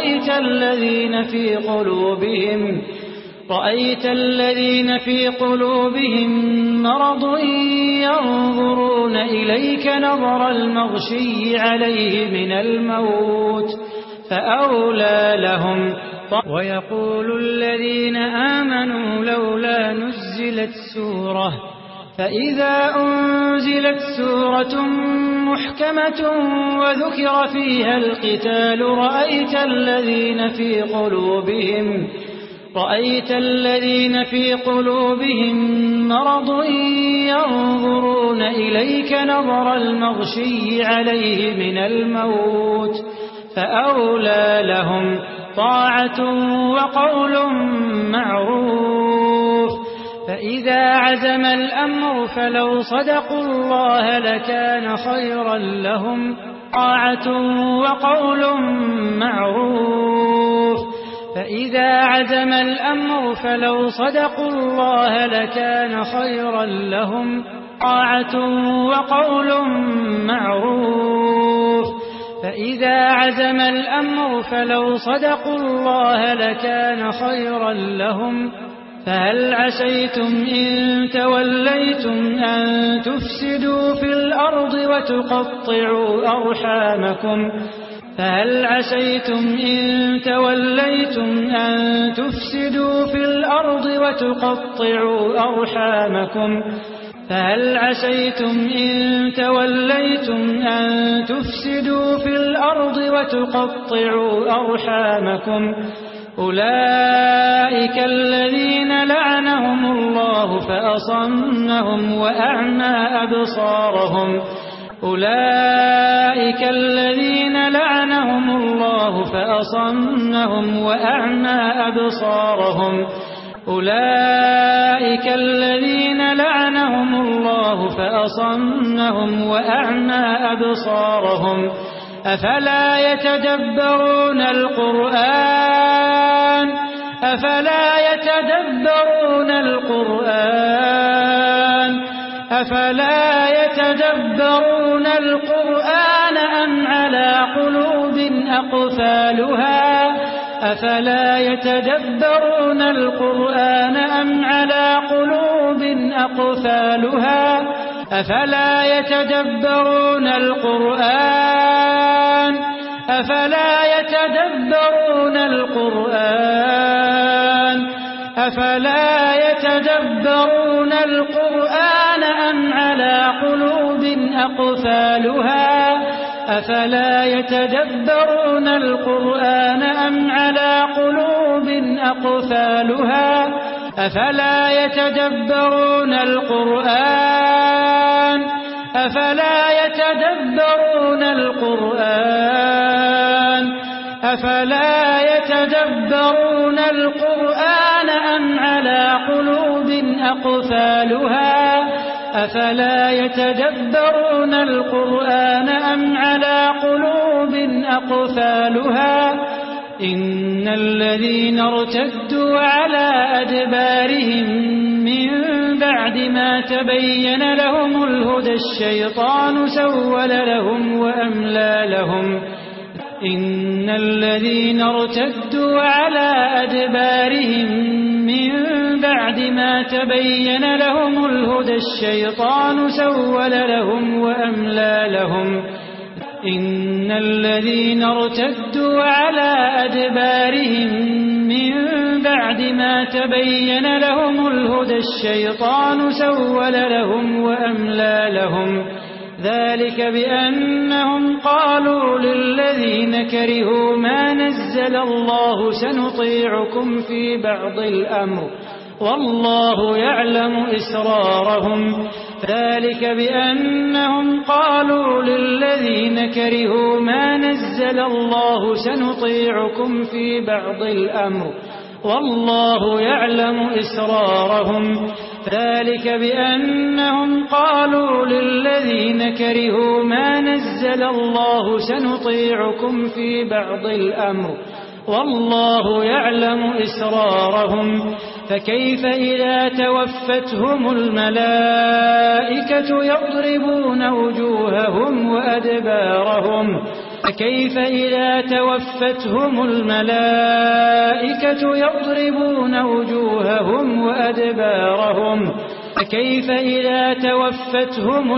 رأيت الذين في قلوبهم مرض ينظرون إليك نظر المغشي عليه من الموت فأولى لهم ويقول الذين آمنوا لولا نزلت سورة فإذا أنزلت سورة محكمة وذكر فيها القتال رأيت رأيت الذين في قلوبهم مرض ينظرون إليك نظر المغشي عليه من الموت فأولى لهم طاعة وقول معروف فإذا عزم الأمر فلو صدقوا الله لكان خيرا لهم طاعة وقول معروف فإذا عزم الأمر فلو صدقوا الله لكان خيرا لهم طاعة وقول معروف فإذا عزم الأمر فلو صدقوا الله لكان خيرا لهم فهل عسيتم إن توليتم أن تفسدوا في الأرض وتقطعوا أرحامكم فهل عسيتم إن توليتم أن تفسدوا في الأرض وتقطعوا أرحامكم فهل عسيتم إن توليتم أن تفسدوا في الأرض وتقطعوا أرحامكم أولئك الذين لعنهم الله فأصمهم وأعمى أبصارهم أولئك الذين لعنهم الله فأصمهم وأعمى أبصارهم أولئك الذين لعنهم الله فأصمهم وأعمى أبصارهم أفلا يتدبرون القرآن أفلا يتدبرون القرآن أفلا يتدبرون القرآن أم على قلوب أقفالها أفلا يتدبرون القرآن أم على قلوب أقفالها أفلا يتدبرون القرآن أفلا يتدبرون القرآن أفلا يتدبرون القرآن أم على قلوب أقفالها أفلا يتدبرون القرآن أم على قلوب أقفالها أفلا يتدبرون القرآن أفلا يتدبرون القرآن أفلا يتدبرون القرآن أم على قلوب أقفالها أفلا يتدبرون القرآن أم على قلوب أقفالها إن الذين ارتدوا على أدبارهم من بعد ما تبين لهم الهدى الشيطان سول لهم وأملى لهم إن الذين ارتدوا على أدبارهم من بعد ما تبين لهم الهدى الشيطان سول لهم وأملى لهم إن الذين ارتدوا على أدبارهم من بعد ما تبين لهم الهدى الشيطان سول لهم وأملى لهم ذلك بأنهم قالوا للذين كرهوا ما نزل الله سنطيعكم في بعض الأمر والله يعلم إسرارهم ذلك بأنهم قالوا للذين كرهوا ما نزل الله سنطيعكم في بعض الأمر والله يعلم إسرارهم ذلك بأنهم قالوا للذين كرهوا ما نزل الله سنطيعكم في بعض الأمر والله يعلم إسرارهم فكيف إذا توفتهم الملائكة يضربون وجوههم وأدبارهم فكيف إذا توفتهم الملائكة يضربون وجوههم وأدبارهم فكيف إذا توفتهم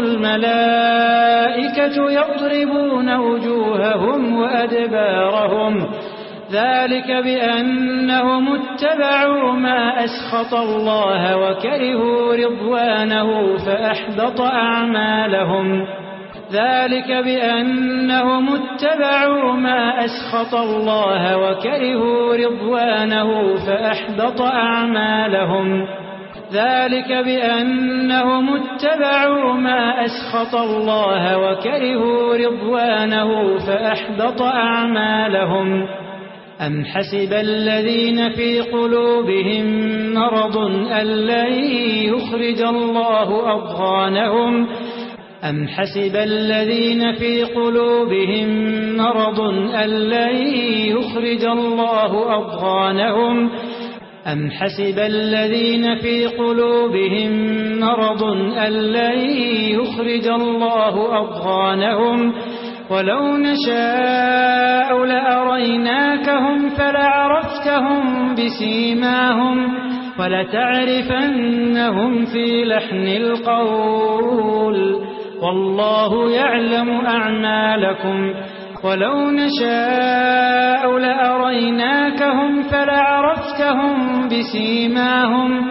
الملائكة يضربون وجوههم وأدبارهم ذلك بأنهم اتبعوا ما أسخط الله وكرهوا رضوانه فأحبط أعمالهم ذلك بأنهم اتبعوا ما أسخط الله وكرهوا رضوانه فأحبط أعمالهم ذلك بأنهم اتبعوا ما أسخط الله وكرهوا رضوانه فأحبط أعمالهم أم حسب الذين في قلوبهم مرض أن لن يخرج الله أضغانهم أم حسب الذين في قلوبهم مرض أن لن يخرج الله أضغانهم أم حسب الذين في قلوبهم مرض أن لن يخرج الله أضغانهم ولو نشاء لأريناكهم فلعرفتهم بسيماهم ولتعرفنهم في لحن القول والله يعلم أعمالكم ولو نشاء لأريناكهم فلعرفتهم بسيماهم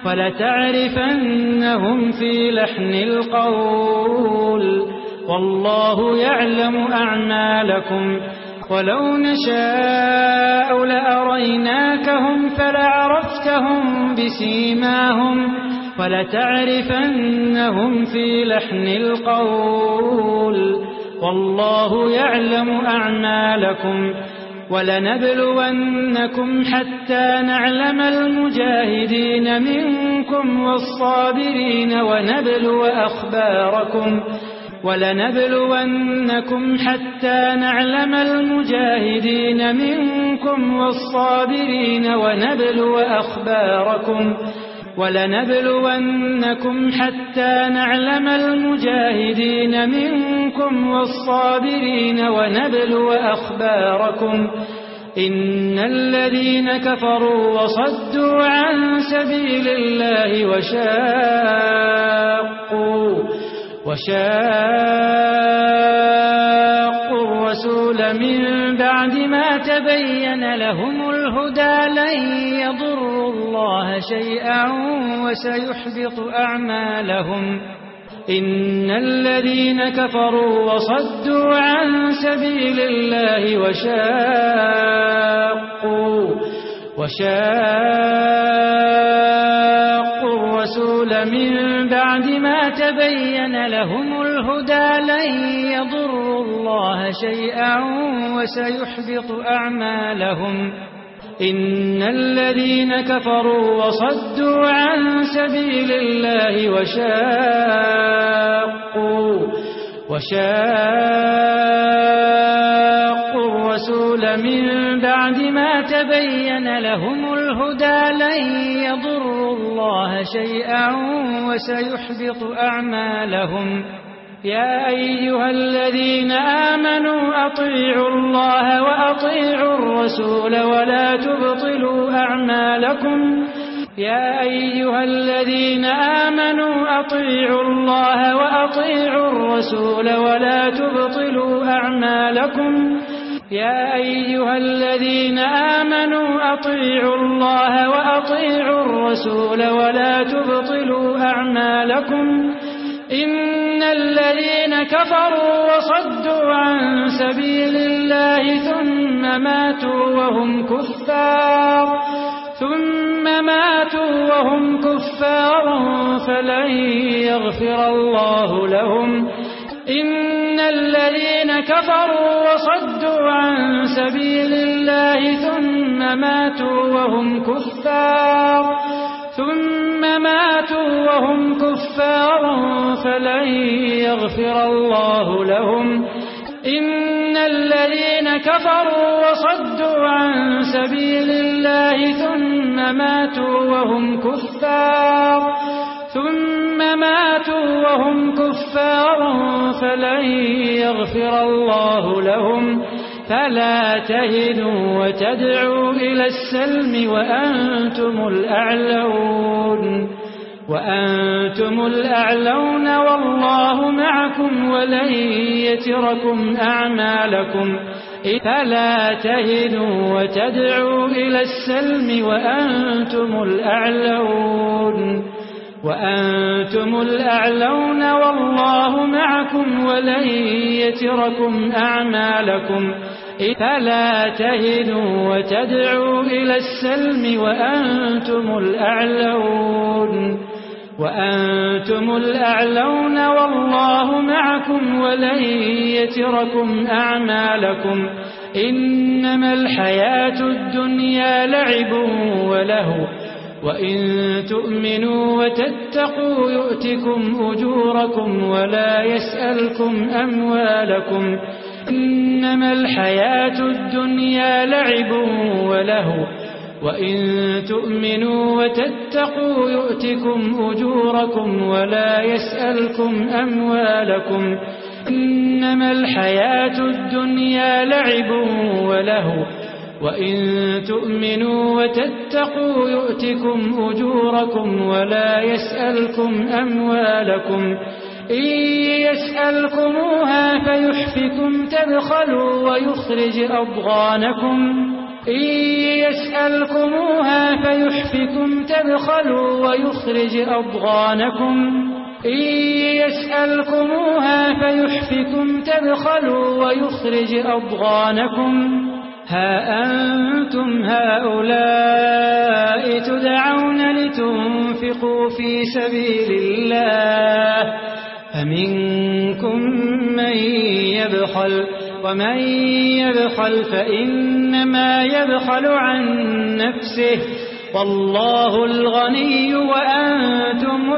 ولتعرفنهم في لحن القول والله يعلم أعمالكم ولو نشاء لأريناكهم فلعرفتهم بسيماهم ولتعرفنهم في لحن القول والله يعلم أعمالكم ولنبلونكم حتى نعلم المجاهدين منكم والصابرين ونبلو أخباركم ولنبلونكم حتى نعلم المجاهدين منكم والصابرين ونبلو أخباركم ولنبلونكم حتى نعلم المجاهدين منكم والصابرين ونبلو أخباركم إن الذين كفروا وصدوا عن سبيل الله وشاقوا الرسول من بعد ما تبين لهم الهدى لن يضروا الله شيئا وسيحبط أعمالهم إن الذين كفروا وصدوا عن سبيل الله وشاقوا الرسول من بعد ما تبين لهم الهدى لن يضروا الله شيئا وسيحبط أعمالهم إن الذين كفروا وصدوا عن سبيل الله وشاقوا الرسول من بعد ما تبين لهم الهدى لن يضروا الله شيئا وسيحبط أعمالهم يا أيها الذين آمنوا أطيعوا الله وأطيعوا الرسول ولا تبطلوا أعمالكم يا أيها الذين آمنوا أطيعوا الله وأطيعوا الرسول ولا تبطلوا أعمالكم يا أيها الذين آمنوا أطيعوا الله وأطيعوا الرسول ولا تبطلوا أعمالكم إن الذين كفروا وصدوا عن سبيل الله ثم ماتوا وهم كفار فلن يغفر الله لهم إن الذين كفروا وصدوا عن سبيل الله ثم ماتوا وهم كفار فلن يغفر الله لهم إن الذين كفروا وصدوا عن سبيل الله ثم ماتوا وهم كفار فلن يغفر الله لهم فلا تهنوا وتدعوا إلى السلم وأنتم الأعلون والله معكم ولن يتركم أعمالكم فلا تهنوا وتدعوا إلى السلم وأنتم الأعلون وأنتم الأعلون والله معكم ولن يتركم أعمالكم فلا تهنوا وتدعوا إلى السلم وأنتم الأعلون والله معكم ولن يتركم أعمالكم إنما الحياة الدنيا لعب ولهو وإن تؤمنوا وتتقوا يؤتكم أجوركم ولا يسألكم أموالكم إنما الحياة الدنيا لعب ولهو وإن تؤمنوا وتتقوا يؤتكم أجوركم ولا يسألكم أموالكم إنما الحياة الدنيا لعب ولهو وإن تؤمنوا وتتقوا يؤتكم أجوركم ولا يسألكم أموالكم إن يسألكموها فيحفكم تبخلوا ويخرج أضغانكم إن يسألكموها فيحفكم تبخلوا ويخرج أضغانكم إن يسألكموها فيحفكم تبخلوا ويخرج أضغانكم ها أنتم هؤلاء تدعون لتنفقوا في سبيل الله فمنكم من يبخل ومن يبخل فإنما يبخل عن نفسه والله الغني وأنتم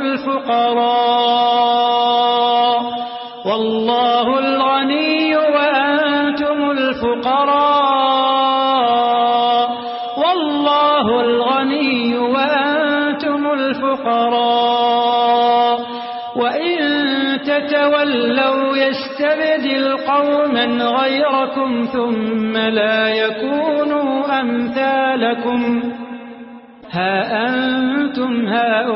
الفقراء والله الغني وأنتم الفقراء والله الغني وأنتم الفقراء وإن تتولوا يستبدل قوما غيركم ثم لا يكونوا أمثالكم ها أنتم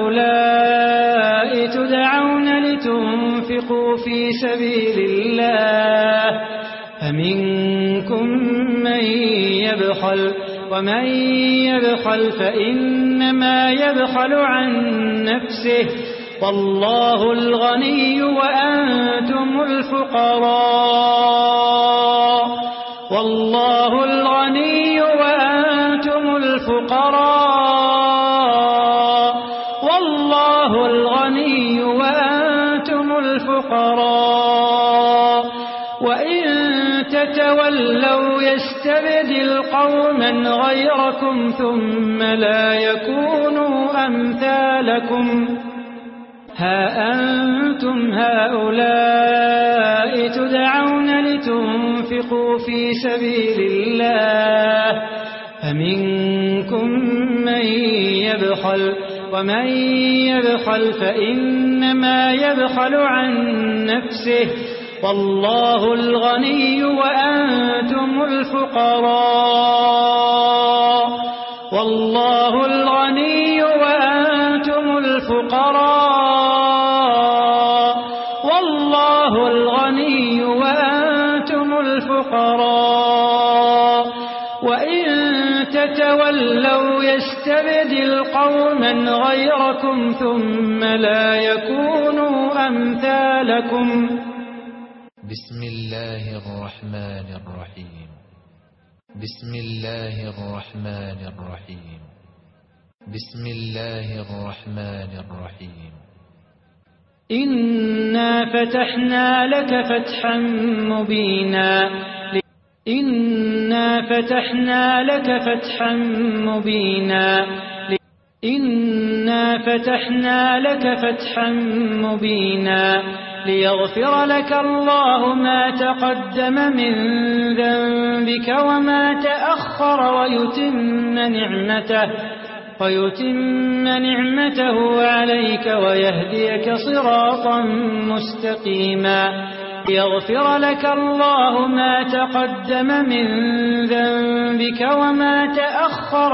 هؤلاء تدعون لتنفقوا في سبيل الله فمنكم من يبخل ومن يبخل فإنما يبخل عن نفسه والله الغني وأنتم الفقراء والله الغني وأنتم الفقراء والله الغني وأنتم الفقراء وإن تتولوا يستبدل قوما غيركم ثم لا يكونوا أمثالكم ها أنتم هؤلاء تدعون لتنفقوا في سبيل الله فمنكم من يبخل ومن يبخل فإنما يبخل عن نفسه والله الغني وأنتم الفقراء والله الغني وأنتم الفقراء والله الغني وأنتم الفقراء وإن تتولوا يستبدل قوما غيركم ثم لا يكونوا أمثالكم بسم الله الرحمن الرحيم بسم الله الرحمن الرحيم بسم الله الرحمن الرحيم إنا فتحنا لك فتحا مبينا إنا فتحنا لك فتحا مبينا إنا فتحنا لك فتحا مبينا ليغفر لك الله ما تقدم من ذنبك وما تأخر ويتم نعمته عليك ويهديك صراطا مستقيما ليغفر لك الله ما تقدم من ذنبك وما تأخر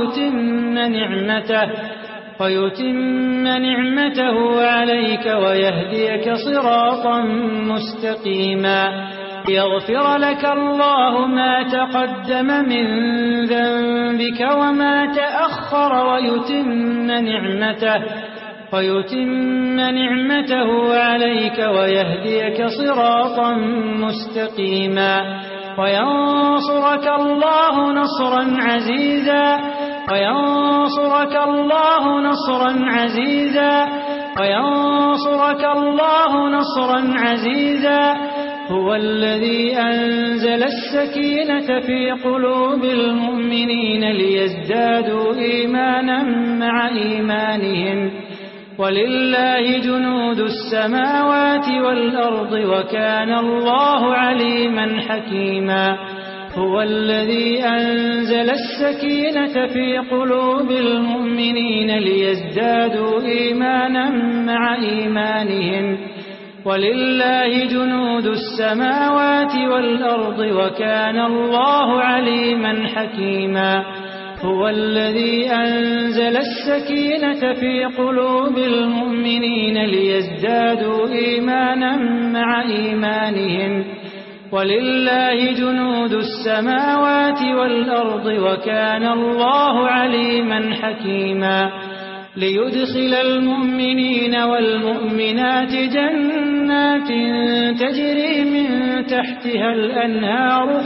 ويتم نعمته عليك ويهديك صراطا مستقيما ليغفر لك الله ما تقدم من ذنبك وما تأخر ويتم نعمته عليك ويهديك صراطا مستقيما وينصرك الله نصرا عزيزا وينصرك الله نصرا عزيزا وينصرك الله نصرا عزيزا هو الذي أنزل السكينة في قلوب المؤمنين ليزدادوا إيمانا مع إيمانهم ولله جنود السماوات والأرض وكان الله عليما حكيما هو الذي أنزل السكينة في قلوب المؤمنين ليزدادوا إيمانا مع إيمانهم ولله جنود السماوات والأرض وكان الله عليما حكيما هو الذي أنزل السكينة في قلوب المؤمنين ليزدادوا إيمانا مع إيمانهم ولله جنود السماوات والأرض وكان الله عليما حكيما ليدخل المؤمنين والمؤمنات جنات تجري من تحتها الأنهار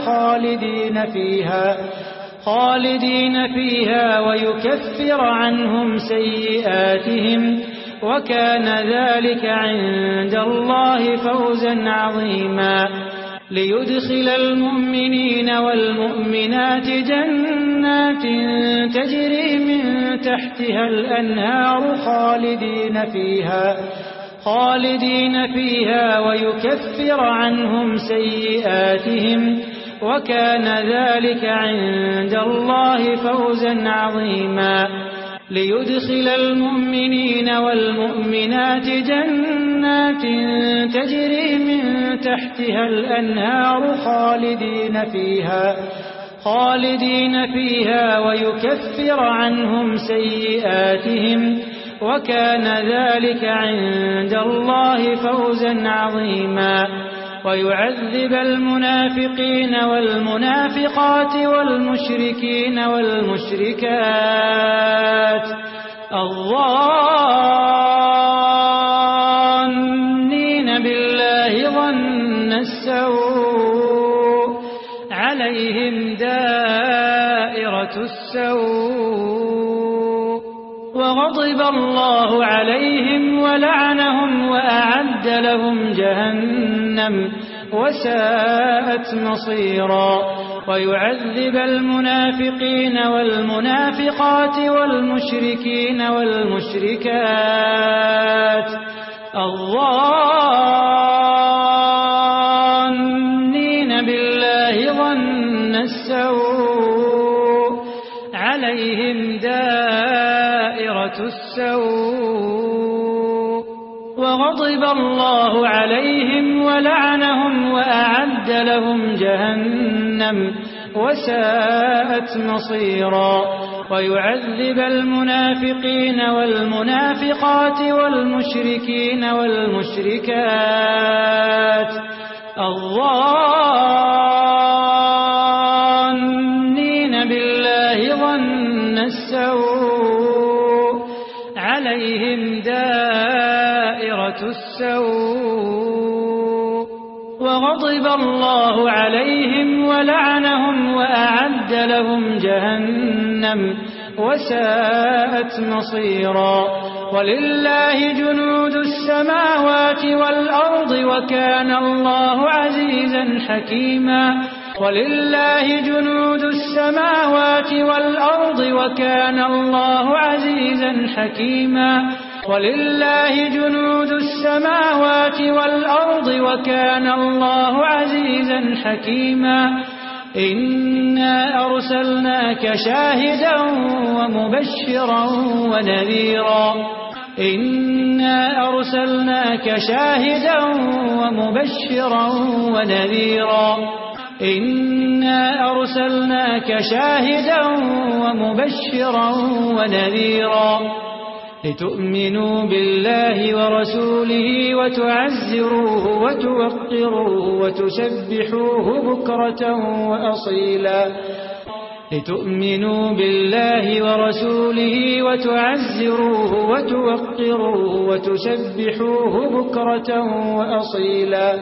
خالدين فيها ويكفر عنهم سيئاتهم وكان ذلك عند الله فوزا عظيما ليدخل المؤمنين والمؤمنات جنات تجري من تحتها الأنهار خالدين فيها ويكفر عنهم سيئاتهم وكان ذلك عند الله فوزا عظيما ليدخل المؤمنين والمؤمنات جنات تجري من تحتها الأنهار خالدين فيها ويكفر عنهم سيئاتهم وكان ذلك عند الله فوزا عظيما ويعذب المنافقين والمنافقات والمشركين والمشركات الظانين بالله ظن السوء عليهم دائرة السوء وغضب الله عليهم ولعنهم وأعد لهم جهنم وساءت مصيرا ويعذب المنافقين والمنافقات والمشركين والمشركات الظانين بالله ظن السوء عليهم دائرة السوء وغضب الله عليهم ولعنهم وأعد لهم جهنم وساءت مصيرا ويعذب المنافقين والمنافقات والمشركين والمشركات الظانين بالله ظن السوء عليهم دائرة السوء وغضب الله عليهم ولعنهم وأعد لهم جهنم وساءت مصيرا ولله جنود السماوات والأرض وكان الله عزيزا حكيما ولله جنود السماوات والأرض وكان الله عزيزا حكيما ولله جنود السماوات والأرض وكان الله عزيزا حكيما إنا أرسلناك شاهدا ومبشرا ونذيرا إنا أرسلناك شاهدا ومبشرا ونذيرا إنا أرسلناك شاهدا ومبشرا ونذيرا لتؤمنوا بالله ورسوله وتعزروه وتوقروه وتسبحوه بكرة وأصيلا لتؤمنوا بالله ورسوله وتعزروه وتوقروه وتسبحوه بكرة وأصيلا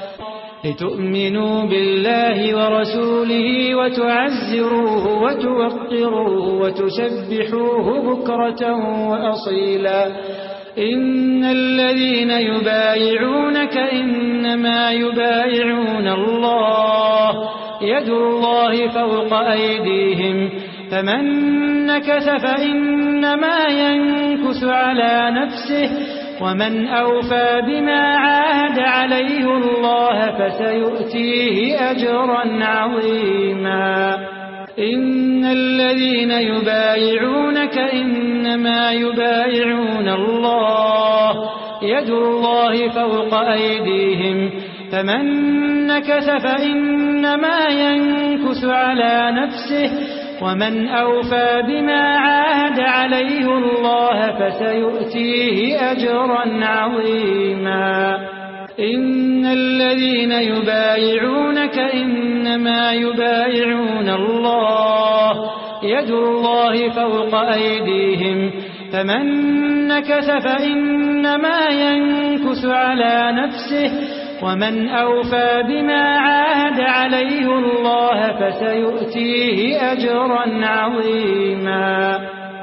لتؤمنوا بالله ورسوله وتعزروه وتوقروه وتسبحوه بكرة وأصيلا إن الذين يبايعونك إنما يبايعون الله يد الله فوق أيديهم فمن نكث فإنما ينكث على نفسه ومن أوفى بما عاهد عليه الله فسيؤتيه أجرا عظيما إن الذين يبايعونك إنما يبايعون الله يد الله فوق أيديهم فمن نكث فإنما ينكث على نفسه ومن أوفى بما عاهد عليه الله فسيؤتيه أجرا عظيما إن الذين يبايعونك إنما يبايعون الله يد الله فوق أيديهم فمن نكث فإنما ينكث على نفسه ومن أوفى بما عاهد عليه الله فسيؤتيه أجرا عظيما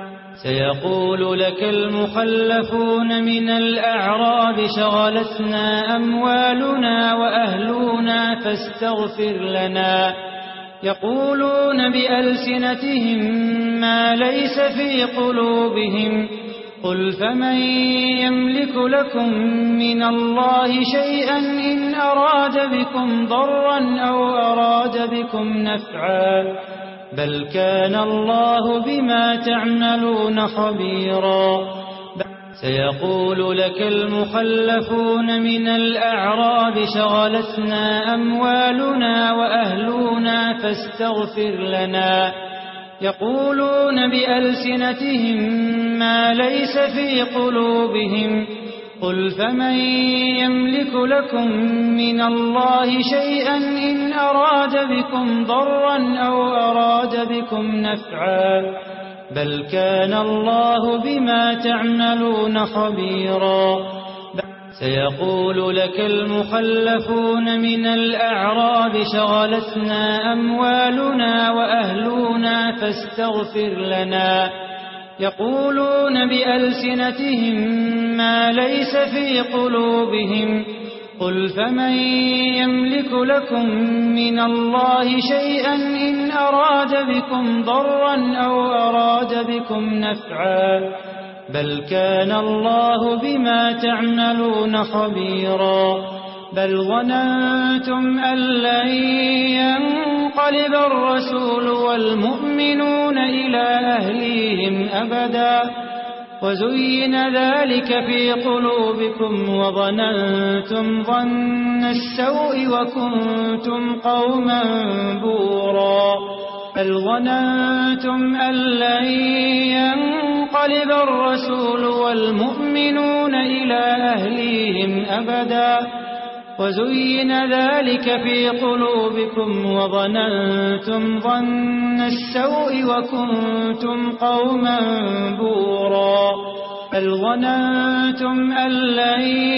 سيقول لك المخلفون من الأعراب شغلتنا أموالنا وأهلنا فاستغفر لنا يقولون بألسنتهم ما ليس في قلوبهم قل فمن يملك لكم من الله شيئا إن أراد بكم ضرا أو أراد بكم نفعا بل كان الله بما تعملون خبيرا سيقول لك المخلفون من الأعراب شغلتنا أموالنا وأهلنا فاستغفر لنا يقولون بألسنتهم ما ليس في قلوبهم قل فمن يملك لكم من الله شيئا إن أراد بكم ضرا أو أراد بكم نفعا بل كان الله بما تعملون خبيرا سيقول لك المخلفون من الأعراب شغلتنا أموالنا وأهلنا فاستغفر لنا يقولون بألسنتهم ما ليس في قلوبهم قل فمن يملك لكم من الله شيئا إن أراد بكم ضرا أو أراد بكم نفعا بل كان الله بما تعملون خبيرا بل ظننتم أن لن ينقلب الرسول والمؤمنون إلى أهليهم أبدا وزين ذلك في قلوبكم وظننتم ظن السوء وكنتم قوما بورا بل ظننتم أن لن ينقلب الرسول والمؤمنون إلى أهليهم أبدا وزين ذلك في قلوبكم وظننتم ظن السوء وكنتم قوما بورا بل ظننتم أن لن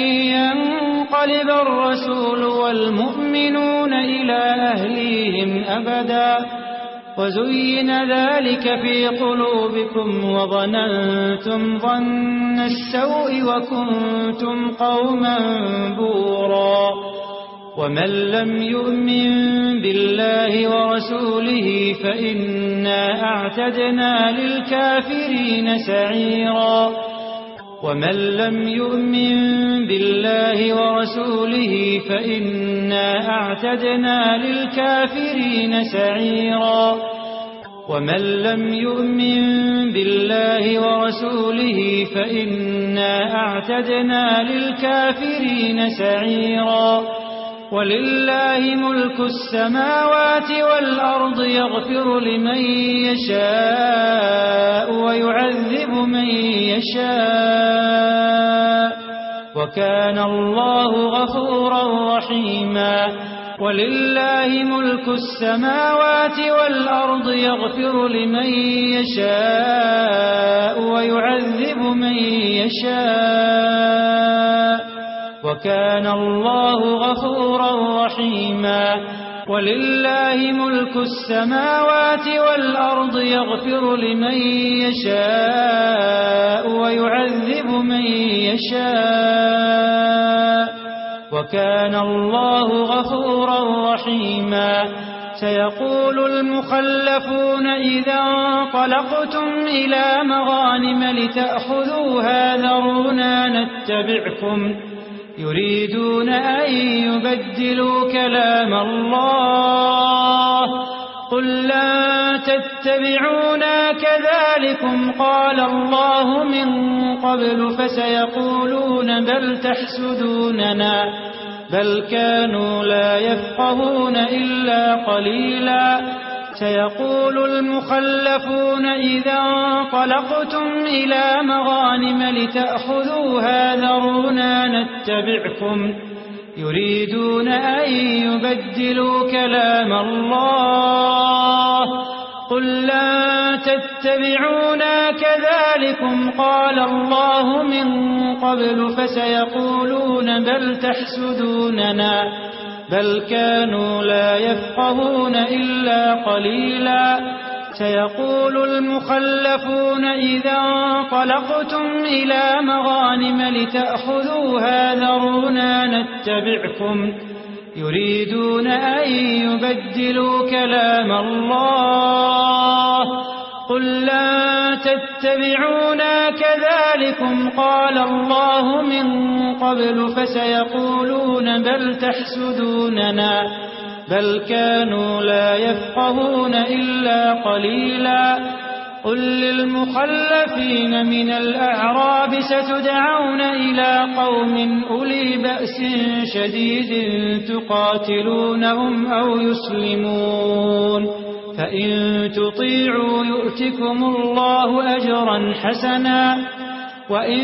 ينقلب الرسول والمؤمنون إلى أهليهم أبدا وزين ذلك في قلوبكم وظننتم ظن السوء وكنتم قوما بورا ومن لم يؤمن بالله ورسوله فإنا أعتدنا للكافرين سعيرا ومن لم يؤمن بالله ورسوله فإنا أعتدنا للكافرين سعيرا ومن لم يؤمن بالله ورسوله فإنا أعتدنا للكافرين سعيرا ولله ملك السماوات والأرض يغفر لمن يشاء ويعذب من يشاء وكان الله غفورا رحيما ولله ملك السماوات والأرض يغفر لمن يشاء ويعذب من يشاء وكان الله غفورا رحيما ولله ملك السماوات والأرض يغفر لمن يشاء ويعذب من يشاء وكان الله غفورا رحيما سيقول المخلفون إذا انطلقتم إلى مغانم لتأخذوها ذرونا نتبعكم يريدون أن يبدلوا كلام الله قل لن تتبعونا كذلكم قال الله من قبل فسيقولون بل تحسدوننا بل كانوا لا يفقهون إلا قليلا سيقول المخلفون إذا انطلقتم إلى مغانم لتأخذوها ذرونا نتبعكم يريدون أن يبدلوا كلام الله قل لن تتبعونا كذلكم قال الله من قبل فسيقولون بل تحسدوننا بل كانوا لا يفقهون إلا قليلا سيقول المخلفون إذا انطلقتم إلى مغانم لتأخذوها ذرونا نتبعكم يريدون أن يبدلوا كلام الله قل لن تتبعونا كذلكم قال الله من قبل فسيقولون بل تحسدوننا بل كانوا لا يفقهون إلا قليلا قل للمخلفين من الأعراب ستدعون إلى قوم أولي بأس شديد تقاتلونهم أو يسلمون فإن تطيعوا يؤتكم الله أجرا حسنا وإن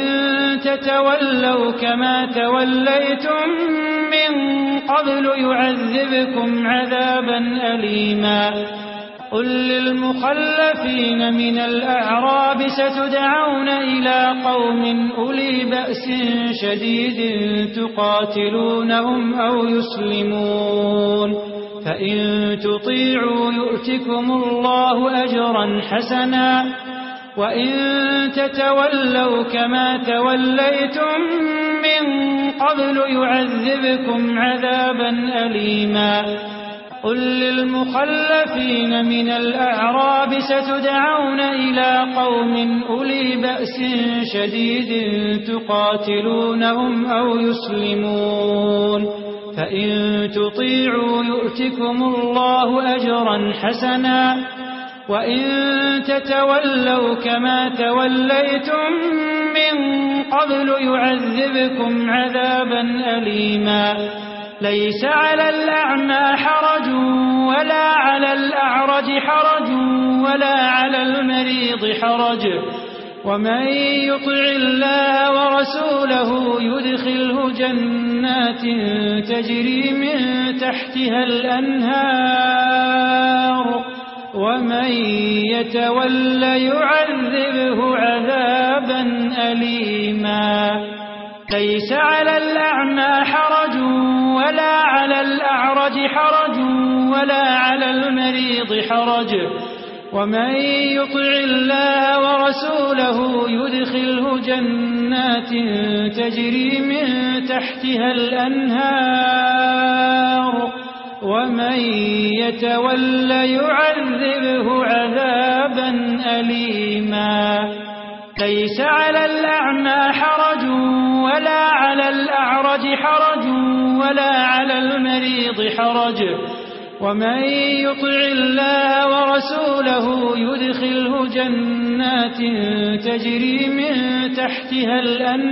تتولوا كما توليتم من قبل يعذبكم عذابا أليما قل للمخلفين من الأعراب ستدعون إلى قوم أولي بأس شديد تقاتلونهم أو يسلمون فإن تطيعوا يؤتكم الله أجرا حسنا وإن تتولوا كما توليتم من قبل يعذبكم عذابا أليما قل للمخلفين من الأعراب ستدعون إلى قوم أولي بأس شديد تقاتلونهم أو يسلمون فإن تطيعوا يؤتكم الله أجرا حسنا وإن تتولوا كما توليتم من قبل يعذبكم عذابا أليما ليس على الأعمى حرج ولا على الأعرج حرج ولا على المريض حرج ومن يطع الله ورسوله يدخله جنات تجري من تحتها الأنهار ومن يتول يعذبه عذابا أليما ليس على الأعمى حرج ولا على الأعرج حرج ولا على المريض حرج ومن يطع الله ورسوله يدخله جنات تجري من تحتها الأنهار ومن يتول يعذبه عذابا أليما ليس على الأعمى حرج ولا على الأعرج حرج ولا على المريض حرج ومن يطع الله ورسوله يدخله جنات تجري من تحتها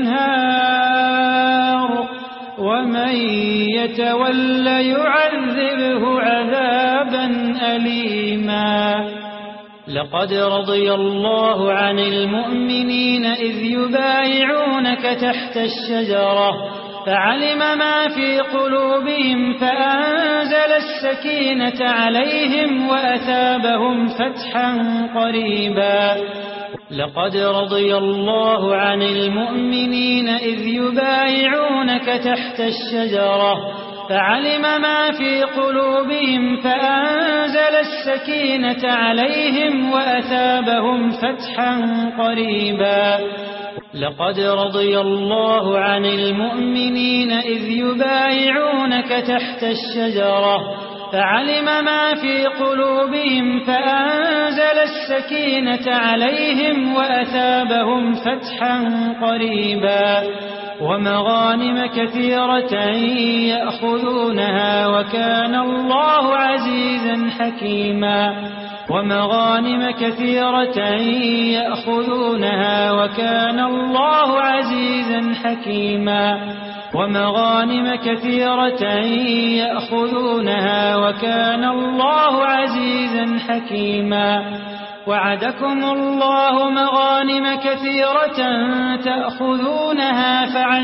الأنهار ومن يتول يعذبه عذابا أليما لقد رضي الله عن المؤمنين إذ يبايعونك تحت الشجرة فعلم ما في قلوبهم فأنزل السكينة عليهم وأثابهم فتحا قريبا لقد رضي الله عن المؤمنين إذ يبايعونك تحت الشجرة فعلم ما في قلوبهم فأنزل السكينة عليهم وأثابهم فتحا قريبا لقد رضي الله عن المؤمنين إذ يبايعونك تحت الشجرة فعلم ما في قلوبهم فأنزل السكينة عليهم وأثابهم فتحا قريبا ومغانم كثيرة يأخذونها وكان الله عزيزا حكيما ومغانم كثيرة يأخذونها وكان الله عزيزا حكيما ومغانم كثيرة يأخذونها وكان الله عزيزا حكيما وعدكم الله مغانم كثيرة تأخذونها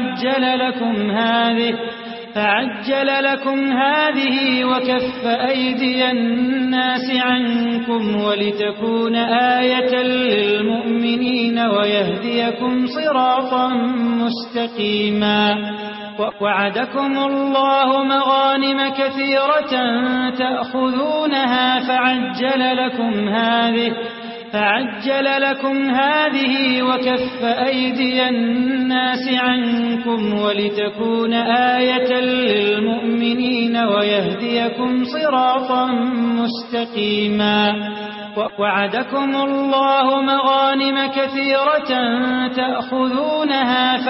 فعجل لكم هذه وكف أيدي الناس عنكم ولتكون آية للمؤمنين ويهديكم صراطا مستقيما وعدكم الله مغانم كثيرة تأخذونها فعجل لكم هذه وكف أيدي الناس عنكم ولتكون آية للمؤمنين ويهديكم صراطا مستقيما وعدكم الله مغانم كثيرة تأخذونها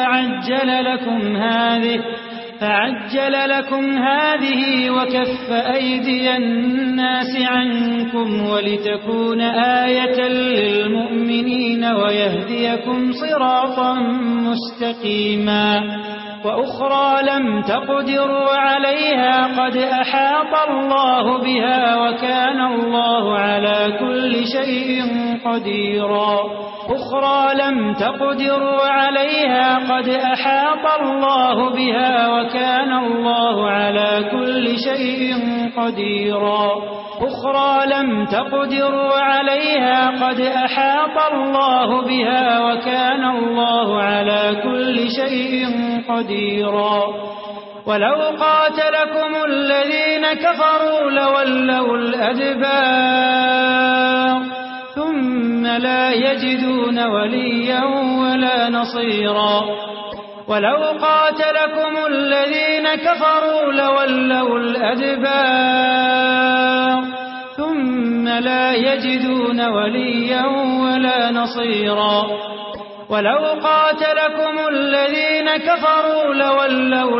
فعجل لكم هذه وكف أيدي الناس عنكم ولتكون آية للمؤمنين ويهديكم صراطا مستقيما وأخرى لم تقدروا عليها قد أحاط الله بها وكان الله على كل شيء قديرا أخرى لم تقدروا عليها قد أحاط الله بها وكان الله على كل شيء قديرا أخرى لم تقدروا عليها قد أحاط الله بها وكان الله على كل شيء قديرا ولو قاتلكم الذين كفروا لولوا الأدبار ثم لا يجدون وليا ولا نصيرا ولو قاتلكم الذين كفروا لولوا الأدبار ثم لا يجدون وليا ولا نصيرا ولو قاتلكم الذين كفروا لولوا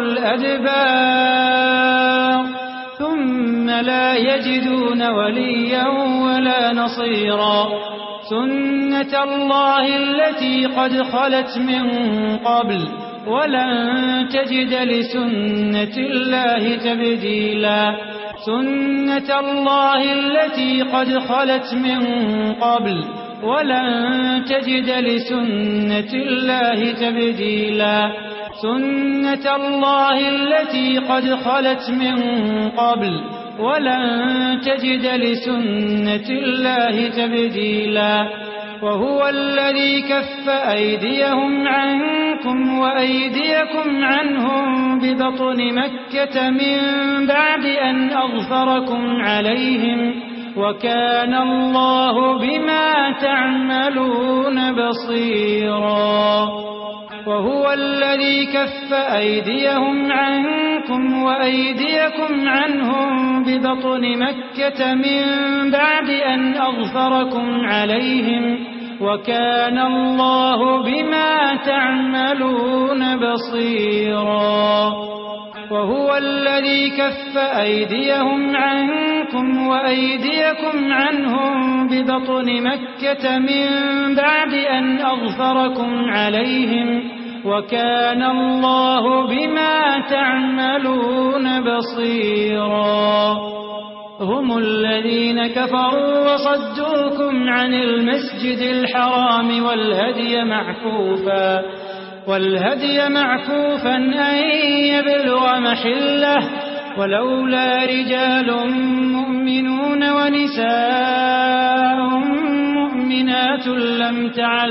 الأدبار ثم لا يجدون وليا ولا نصيرا سنة الله التي قد خلت من قبل ولن تجد لسنة الله تبديلا سنة الله التي قد خلت من قبل ولن تجد لسنة الله تبديلا سنة الله التي قد خلت من قبل ولن تجد لسنة الله تبديلا وهو الذي كف أيديهم عنكم وأيديكم عنهم ببطن مكة من بعد أن أظفركم عليهم وكان الله بما تعملون بصيرا وهو الذي كف أيديهم عنكم وأيديكم عنهم ببطن مكة من بعد أن أظفركم عليهم وكان الله بما تعملون بصيرا وهو الذي كف أيديهم عنكم وأيديكم عنهم ببطن مكة من بعد أن أظفركم عليهم وكان الله بما تعملون بصيرا هم الذين كفروا وصدوكم عن المسجد الحرام والهدي والهدي معكوفا أن يبلغ محله ولولا رجال مؤمنون ونساء مؤمنات لم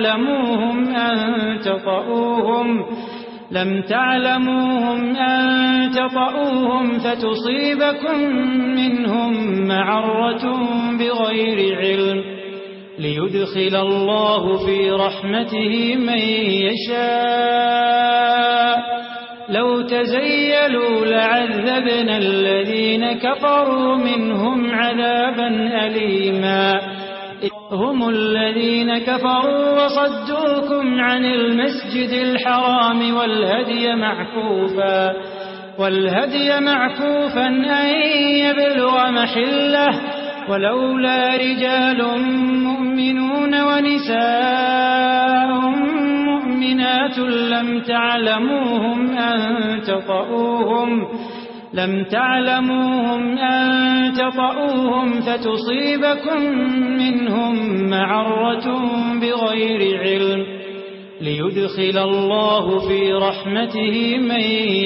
تعلموهم أن تطؤوهم فتصيبكم منهم معرة بغير علم ليدخل الله في رحمته من يشاء لو تزيلوا لعذبنا الذين كفروا منهم عذابا أليما هم الذين كفروا وصدوكم عن المسجد الحرام والهدي معكوفا أن يبلغ محله ولولا رجال مؤمنون ونساء مؤمنات لم تعلموهم أن تطؤوهم فتصيبكم منهم معرة بغير علم ليدخل الله في رحمته من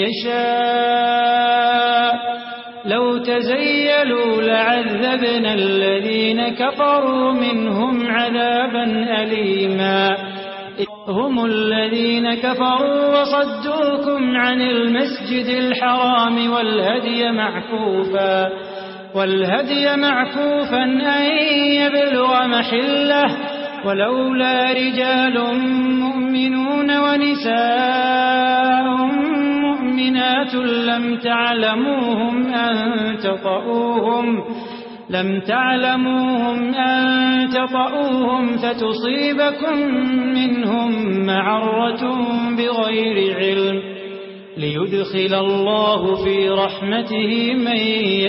يشاء لو تزيلوا لعذبنا الذين كفروا منهم عذابا أليما هم الذين كفروا وصدوكم عن المسجد الحرام والهدي معكوفا أن يبلغ محله ولولا رجال مؤمنون ونساء مؤمنات لم تعلموهم أن تطؤوهم فتصيبكم منهم معرة بغير علم ليدخل الله في رحمته من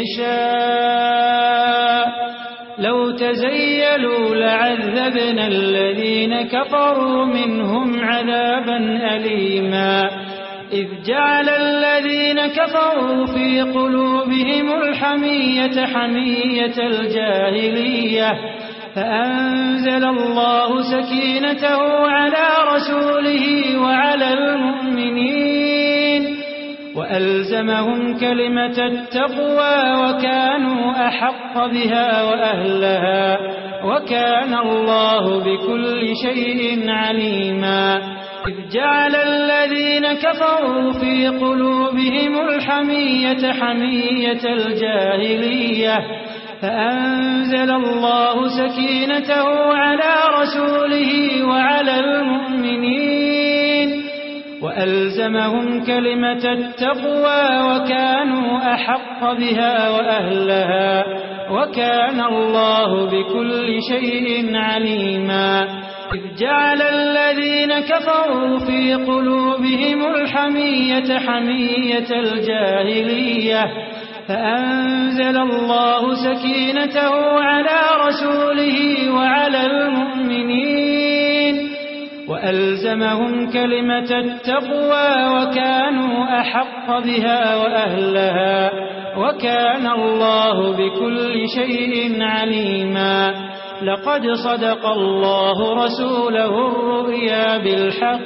يشاء لو تزيلوا لعذبنا الذين كفروا منهم عذابا أليما إذ جعل الذين كفروا في قلوبهم الحمية حمية الجاهلية فأنزل الله سكينته على رسوله وعلى المؤمنين وألزمهم كلمة التقوى وكانوا أحق بها وأهلها وكان الله بكل شيء عليما إذ جعل الذين كفروا في قلوبهم الحمية حمية الجاهلية فأنزل الله سكينته على رسوله وعلى المؤمنين وألزمهم كلمة التقوى وكانوا أحق بها وأهلها وكان الله بكل شيء عليما إذ جعل الذين كفروا في قلوبهم الحمية حمية الجاهلية فأنزل الله سكينته على رسوله وعلى المؤمنين وألزمهم كلمة التقوى وكانوا أحق بها وأهلها وكان الله بكل شيء عليما لقد صدق الله رسوله الرؤيا بالحق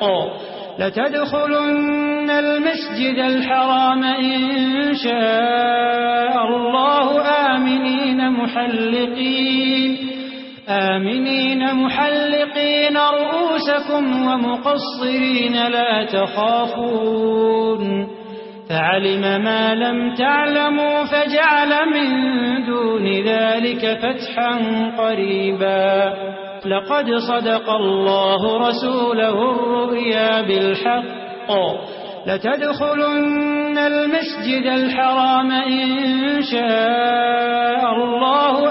لتدخلن المسجد الحرام إن شاء الله آمنين محلقين رؤوسكم ومقصرين لا تخافون فعلم ما لم تعلموا فجعل من دون ذلك فتحا قريبا لقد صدق الله رسوله الرؤيا بالحق لتدخلن المسجد الحرام إن شاء الله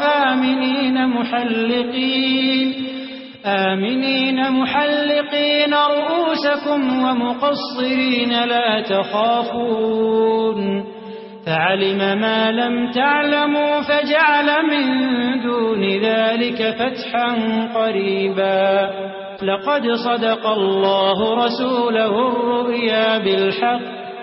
آمنين محلقين رؤوسكم ومقصرين لا تخافون فعلم ما لم تعلموا فجعل من دون ذلك فتحا قريبا لقد صدق الله رسوله الرؤيا بالحق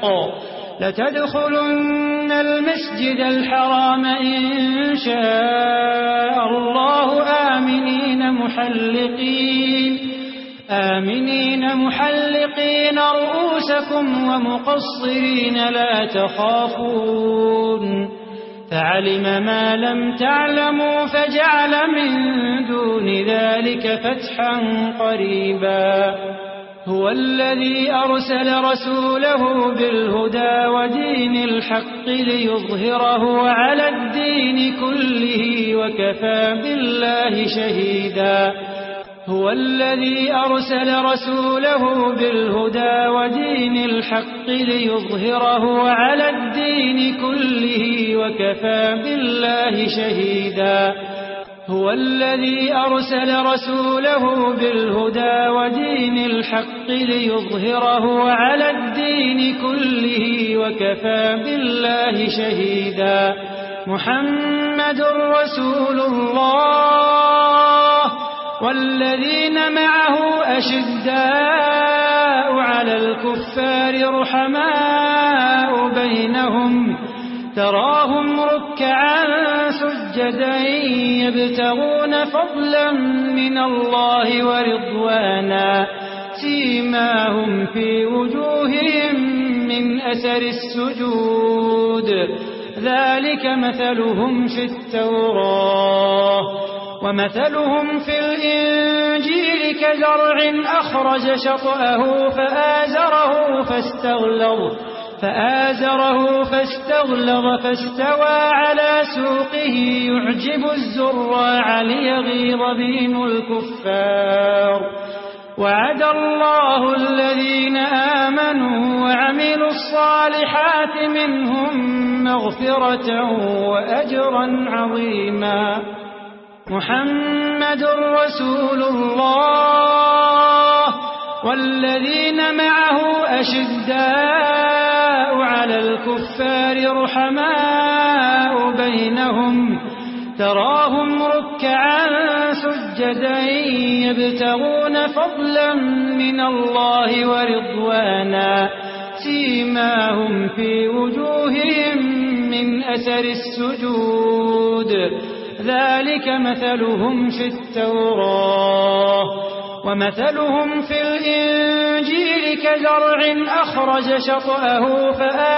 لتدخلن المسجد الحرام إن شاء الله آمنين محلقين رؤوسكم ومقصرين لا تخافون فعلم ما لم تعلموا فجعل من دون ذلك فتحا قريبا هو الذي أرسل رسوله بالهدى ودين الحق ليظهره على الدين كله وكفى بالله شهيدا هو الذي أرسل رسوله بالهدى ودين الحق ليظهره على الدين كله وكفى بالله شهيدا هو الذي أرسل رسوله بالهدى ودين الحق ليظهره على الدين كله وكفى بالله شهيدا محمد رسول الله والذين معه أشداء على الكفار رحماء بينهم تراهم ركعا سجدا يبتغون فضلا من الله ورضوانا سيماهم في وجوههم من أثر السجود ذلك مثلهم في التوراة ومثلهم في الإنجيل كزرع أخرج شطأه فآزره فاستغلظ فاستوى على سوقه يعجب الزراع ليغيظ بهم الكفار وعد الله الذين آمنوا وعملوا الصالحات منهم مغفرة وأجرا عظيما محمد رسول الله والذين معه أشداء على الكفار رحماء بينهم تراهم ركعا سجدا يبتغون فضلا من الله ورضوانا سيماهم في وجوههم من أثر السجود ذلك مثلهم في التوراة ومثلهم في الإنجيل كزرع أخرج شطأه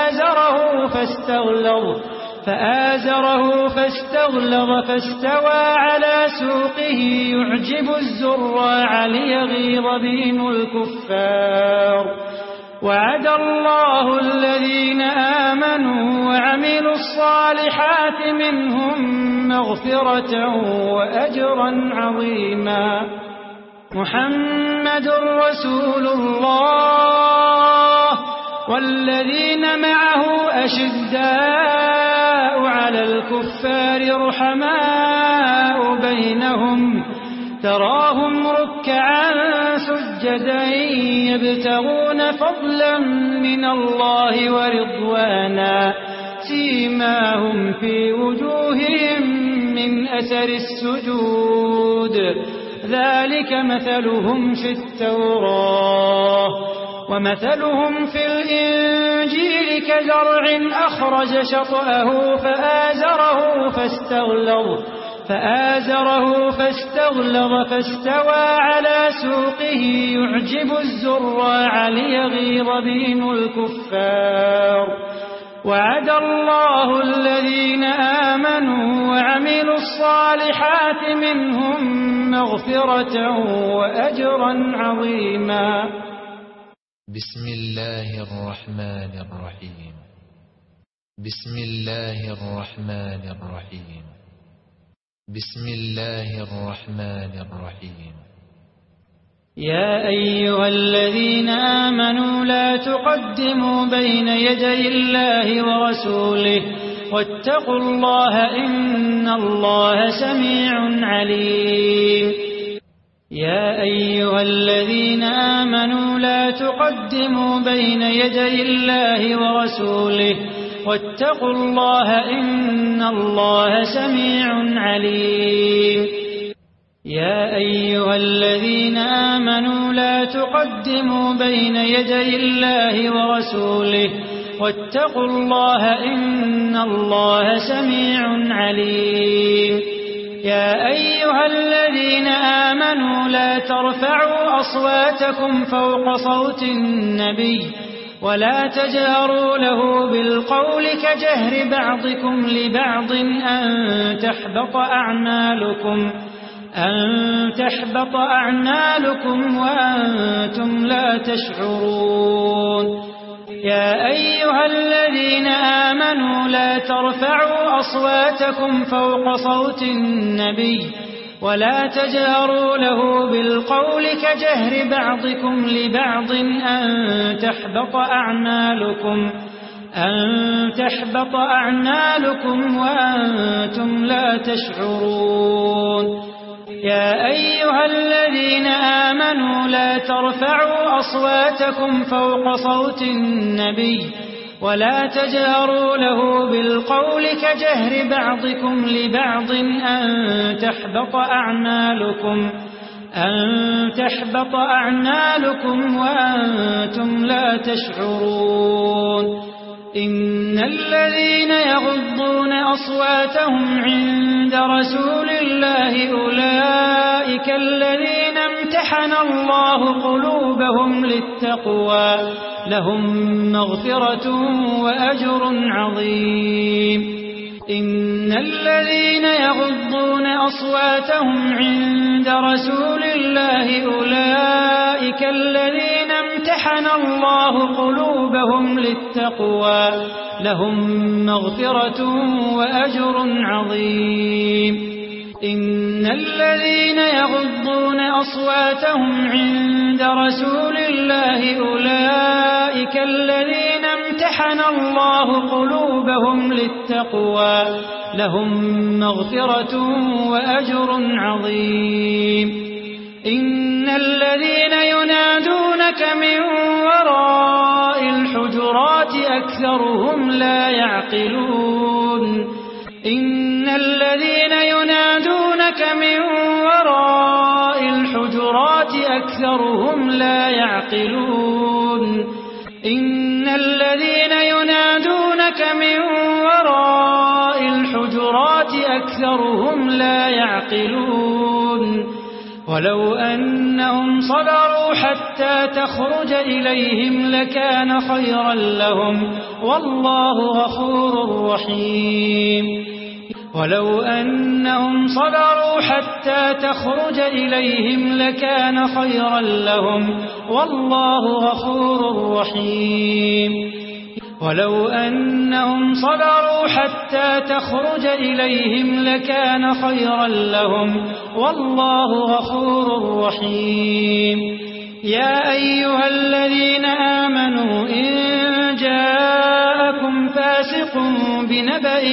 فآزره فاستغلظ فاستوى على سوقه يعجب الزراع ليغيظ بهم الكفار وعد الله الذين آمنوا وعملوا الصالحات منهم مغفرة وأجرا عظيما محمد رسول الله والذين معه أشداء على الكفار رحماء بينهم تراهم ركعا سجدا يبتغون فضلا من الله ورضوانا سيماهم في وجوههم من أثر السجود ذلك مثلهم في التوراة ومثلهم في الإنجيل كزرع أخرج شطأه فآزره فاستغلظ فاستوى على سوقه يعجب الزراع ليغيظ بهم الكفار وعد الله الذين آمنوا وعملوا الصالحات منهم مغفرة وأجرا عظيما بسم الله الرحمن الرحيم بسم الله الرحمن الرحيم بسم الله الرحمن الرحيم يا أيها الذين آمنوا لا تقدموا بين يدي الله ورسوله واتقوا الله إن الله سميع عليم يا أيها الذين آمنوا لا تقدموا بين يدي الله ورسوله واتقوا الله إن الله سميع عليم يا أيها الذين آمنوا لا تقدموا بين يدي الله ورسوله واتقوا الله إن الله سميع عليم يا أيها الذين آمنوا لا ترفعوا أصواتكم فوق صوت النبي ولا تجهروا له بالقول كجهر بعضكم لبعض أن تحبط أعمالكم وأنتم لا تشعرون يا أيها الذين آمنوا لا ترفعوا أصواتكم فوق صوت النبي ولا تجهروا له بالقول كجهر بعضكم لبعض أن تحبط أعمالكم وأنتم لا تشعرون يا أيها الذين آمنوا لا ترفعوا أصواتكم فوق صوت النبي ولا تجهروا له بالقول كجهر بعضكم لبعض أن تحبط أعمالكم وأنتم لا تشعرون إن الذين يغضون أصواتهم عند رسول الله أولئك الذين امتحن الله قلوبهم للتقوى لهم مغفرة وأجر عظيم إن الذين يغضون أصواتهم عند رسول الله أولئك الذين امتحن الله قلوبهم للتقوى لهم مغفرة وأجر عظيم إن الذين يغضون أصواتهم عند رسول الله أولئك الذين امتحن الله قلوبهم للتقوى لهم مغفرة وأجر عظيم إن الذين ينادونك من وراء الحجرات أكثرهم لا يعقلون إن الذين ينادونك من وراء الحجرات أكثرهم لا يعقلون إن الذين ينادونك من وراء الحجرات أكثرهم لا يعقلون ولو أنهم صبروا حتى تخرج إليهم لكان خيرا لهم والله غفور رحيم ولو أنهم صبروا حتى تخرج إليهم لكان خيرا لهم والله غفور رحيم ولو أنهم صبروا حتى تخرج إليهم لكان خيرا لهم والله غفور رحيم يا أيها الذين آمنوا إن جاءكم فاسق بنبأ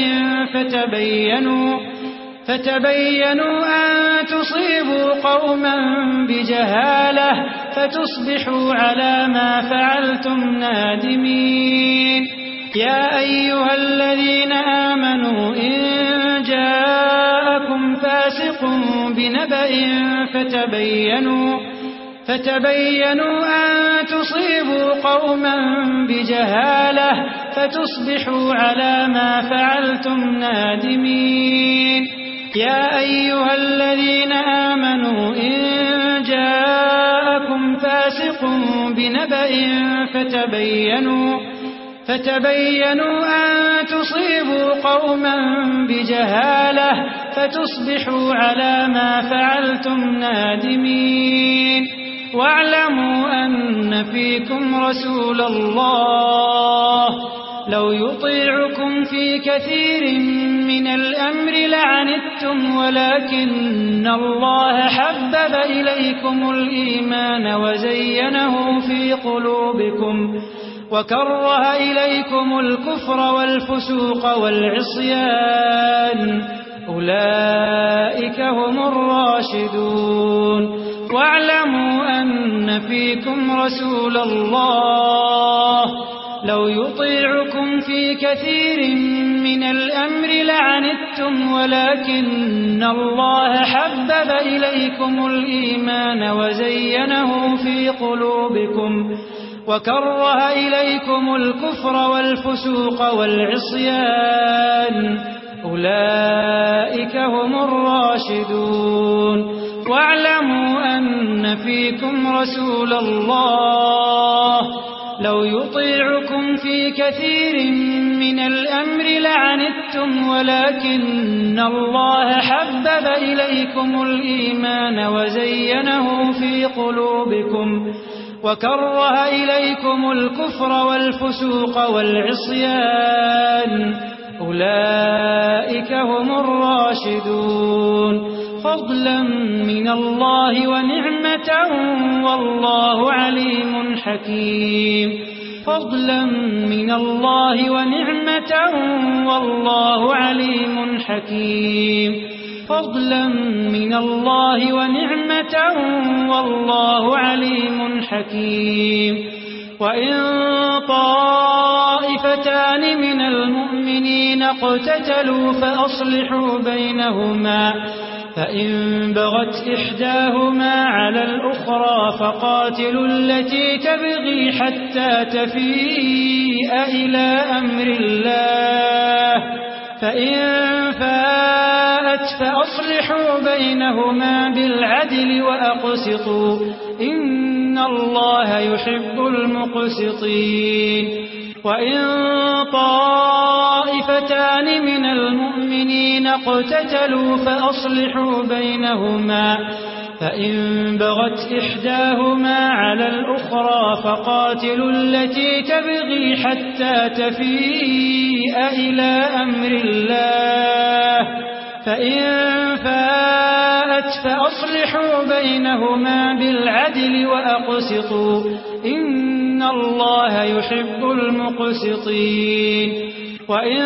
فتبينوا أن تصيبوا قوما بجهالة فتصبحوا على ما فعلتم نادمين يا أيها الذين آمنوا إن جاءكم فاسق بنبأ فتبينوا أن تصيبوا قوما بجهالة فتصبحوا على ما فعلتم نادمين يا أيها الذين آمنوا إن جاءكم فاسق بنبأ فتبينوا أن تصيبوا قوما بجهالة فتصبحوا على ما فعلتم نادمين واعلموا أن فيكم رسول الله لو يطيعكم في كثير من الأمر لعنتم ولكن الله حبب إليكم الإيمان وزينه في قلوبكم وكره إليكم الكفر والفسوق والعصيان أولئك هم الراشدون واعلموا أن فيكم رسول الله لو يطيعكم في كثير من الأمر لعنتم ولكن الله حبب إليكم الإيمان وزينه في قلوبكم وكره إليكم الكفر والفسوق والعصيان أولئك هم الراشدون واعلموا أن أن فيكم رسول الله لو يطيعكم في كثير من الأمر لعنتم ولكن الله حبب إليكم الإيمان وزينه في قلوبكم وكره إليكم الكفر والفسوق والعصيان أولئك هم الراشدون فضلا من الله ونعمة والله عليم حكيم فضلا من الله ونعمة والله عليم حكيم فضلا من الله ونعمة والله عليم حكيم وإن طائفتان من المؤمنين اقتتلوا فأصلحوا بينهما فإن بغت إحداهما على الأخرى فقاتلوا التي تبغي حتى تفيء إلى أمر الله فإن فاءت فأصلحوا بينهما بالعدل وأقسطوا إن الله يحب المقسطين وإن طائفتان من المؤمنين اقتتلوا فأصلحوا بينهما فإن بغت إحداهما على الأخرى فقاتلوا التي تبغي حتى تفيء إلى أمر الله فإن فاءت فأصلحوا بينهما بالعدل وأقسطوا إن الله يحب المقسطين وإن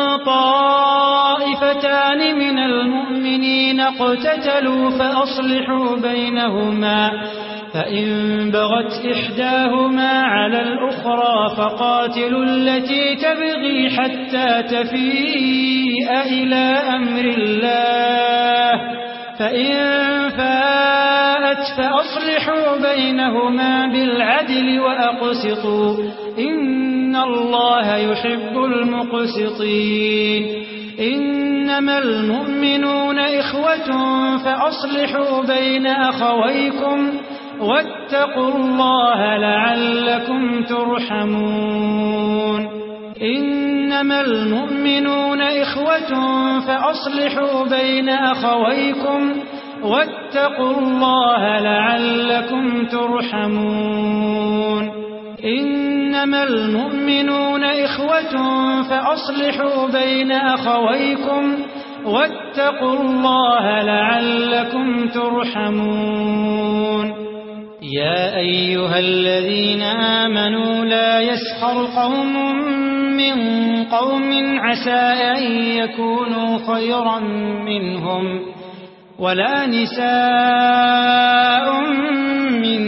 طائفتان من المؤمنين اقتتلوا فأصلحوا بينهما فإن بغت إحداهما على الأخرى فقاتلوا التي تبغي حتى تفيء إلى أمر الله فإن فاءت فأصلحوا بينهما بالعدل وأقسطوا إن الله يحب المقسطين إنما المؤمنون إخوة فأصلحوا بين أخويكم واتقوا الله لعلكم ترحمون إنما المؤمنون إخوة فأصلحوا بين أخويكم واتقوا الله لعلكم ترحمون إنما المؤمنون إخوة فأصلحوا بين أخويكم واتقوا الله لعلكم ترحمون يا أيها الذين آمنوا لا يسخر قوم من قوم عسى أن يكونوا خيرا منهم ولا نساء من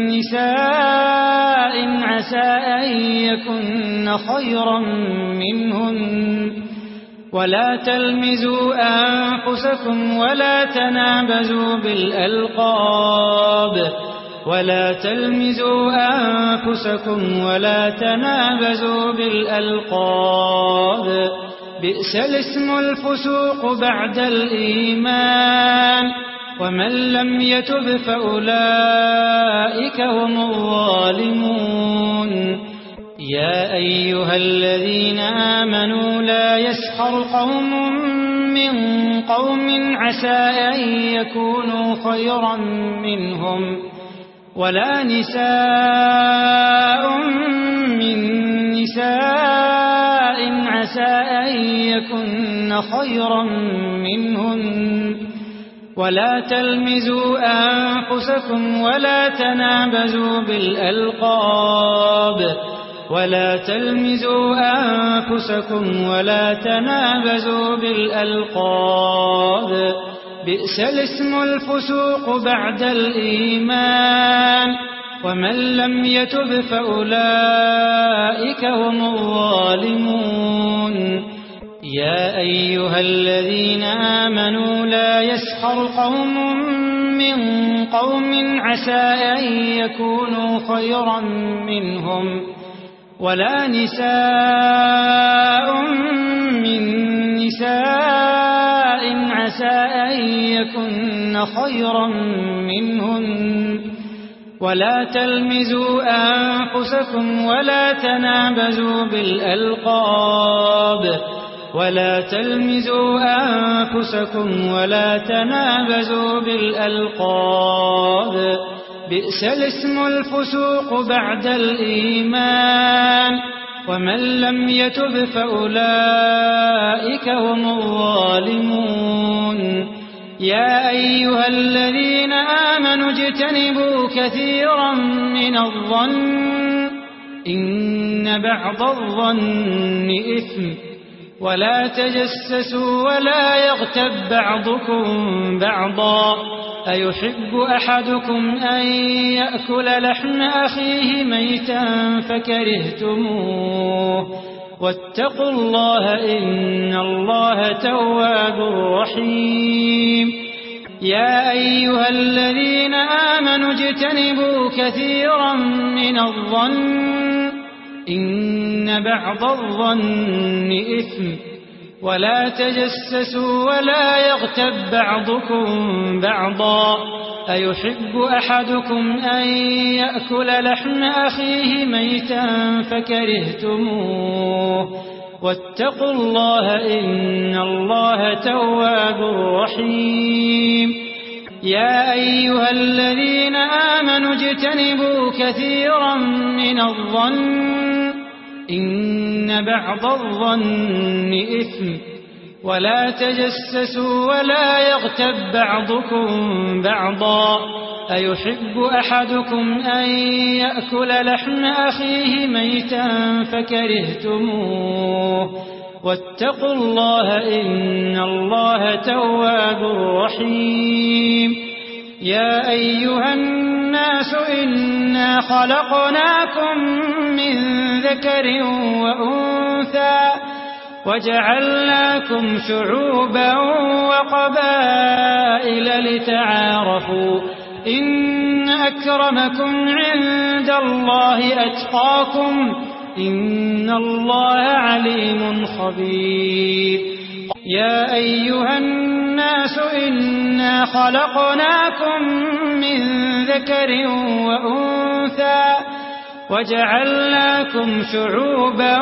نساء عسى أن يكن خيرا منهن ولا تلمزوا أنفسكم ولا تنابزوا بالألقاب ولا تلمزوا أنفسكم ولا تنابزوا بالألقاب بئس الاسم الفسوق بعد الإيمان ومن لم يتب فأولئك هم الظالمون يا أيها الذين آمنوا لا يسخر قوم من قوم عسى أن يكونوا خيرا منهم ولا نساء من نساء عسى أن يكن خيرا منهن ولا تلمزوا أنفسكم ولا تنابزوا بالألقاب ولا تلمزوا أنفسكم ولا تنابزوا بالألقاب بئس الاسم الفسوق بعد الإيمان ومن لم يتب فأولئك هم الظالمون يا أيها الذين آمنوا لا يسخر قوم من قوم عسى أن يكونوا خيرا منهم ولا نساء من نساء عسى عسى أن يكن خيرا منهن ولا تلمزوا أنفسكم ولا تنابزوا بالألقاب بئس الاسم الفسوق بعد الإيمان ومن لم يتب فأولئك هم الظالمون يا أيها الذين آمنوا اجتنبوا كثيرا من الظن إن بعض الظن إثم ولا تجسسوا ولا يغتب بعضكم بعضا أيحب أحدكم أن يأكل لحم أخيه ميتا فكرهتموه واتقوا الله إن الله تواب رحيم يا أيها الذين آمنوا اجتنبوا كثيرا من الظن إن بعض الظن إثم ولا تجسسوا ولا يغتب بعضكم بعضا أيحب أحدكم أن يأكل لحم أخيه ميتا فكرهتموه واتقوا الله إن الله تواب رحيم يا أيها الذين آمنوا اجتنبوا كثيرا من الظن إن بعض الظن إثم ولا تجسسوا ولا يغتب بعضكم بعضا أيحب أحدكم أن يأكل لحم أخيه ميتا فكرهتموه واتقوا الله إن الله تواب رحيم يا أيها الناس إنا خلقناكم من ذكر وأنثى وجعلناكم شعوبا وقبائل لتعارفوا إن أكرمكم عند الله أتقاكم إن الله عليم خبير يا أيها الناس إنا خلقناكم من ذكر وأنثى وجعلناكم شعوبا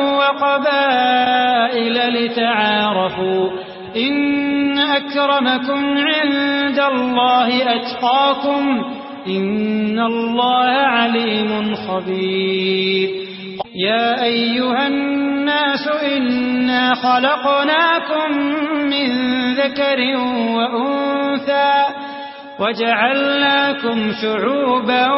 وقبائل لتعارفوا إن أكرمكم عند الله أتقاكم إن الله عليم خبير يا أيها الناس إنا خلقناكم من ذكر وأنثى وجعلناكم شعوبا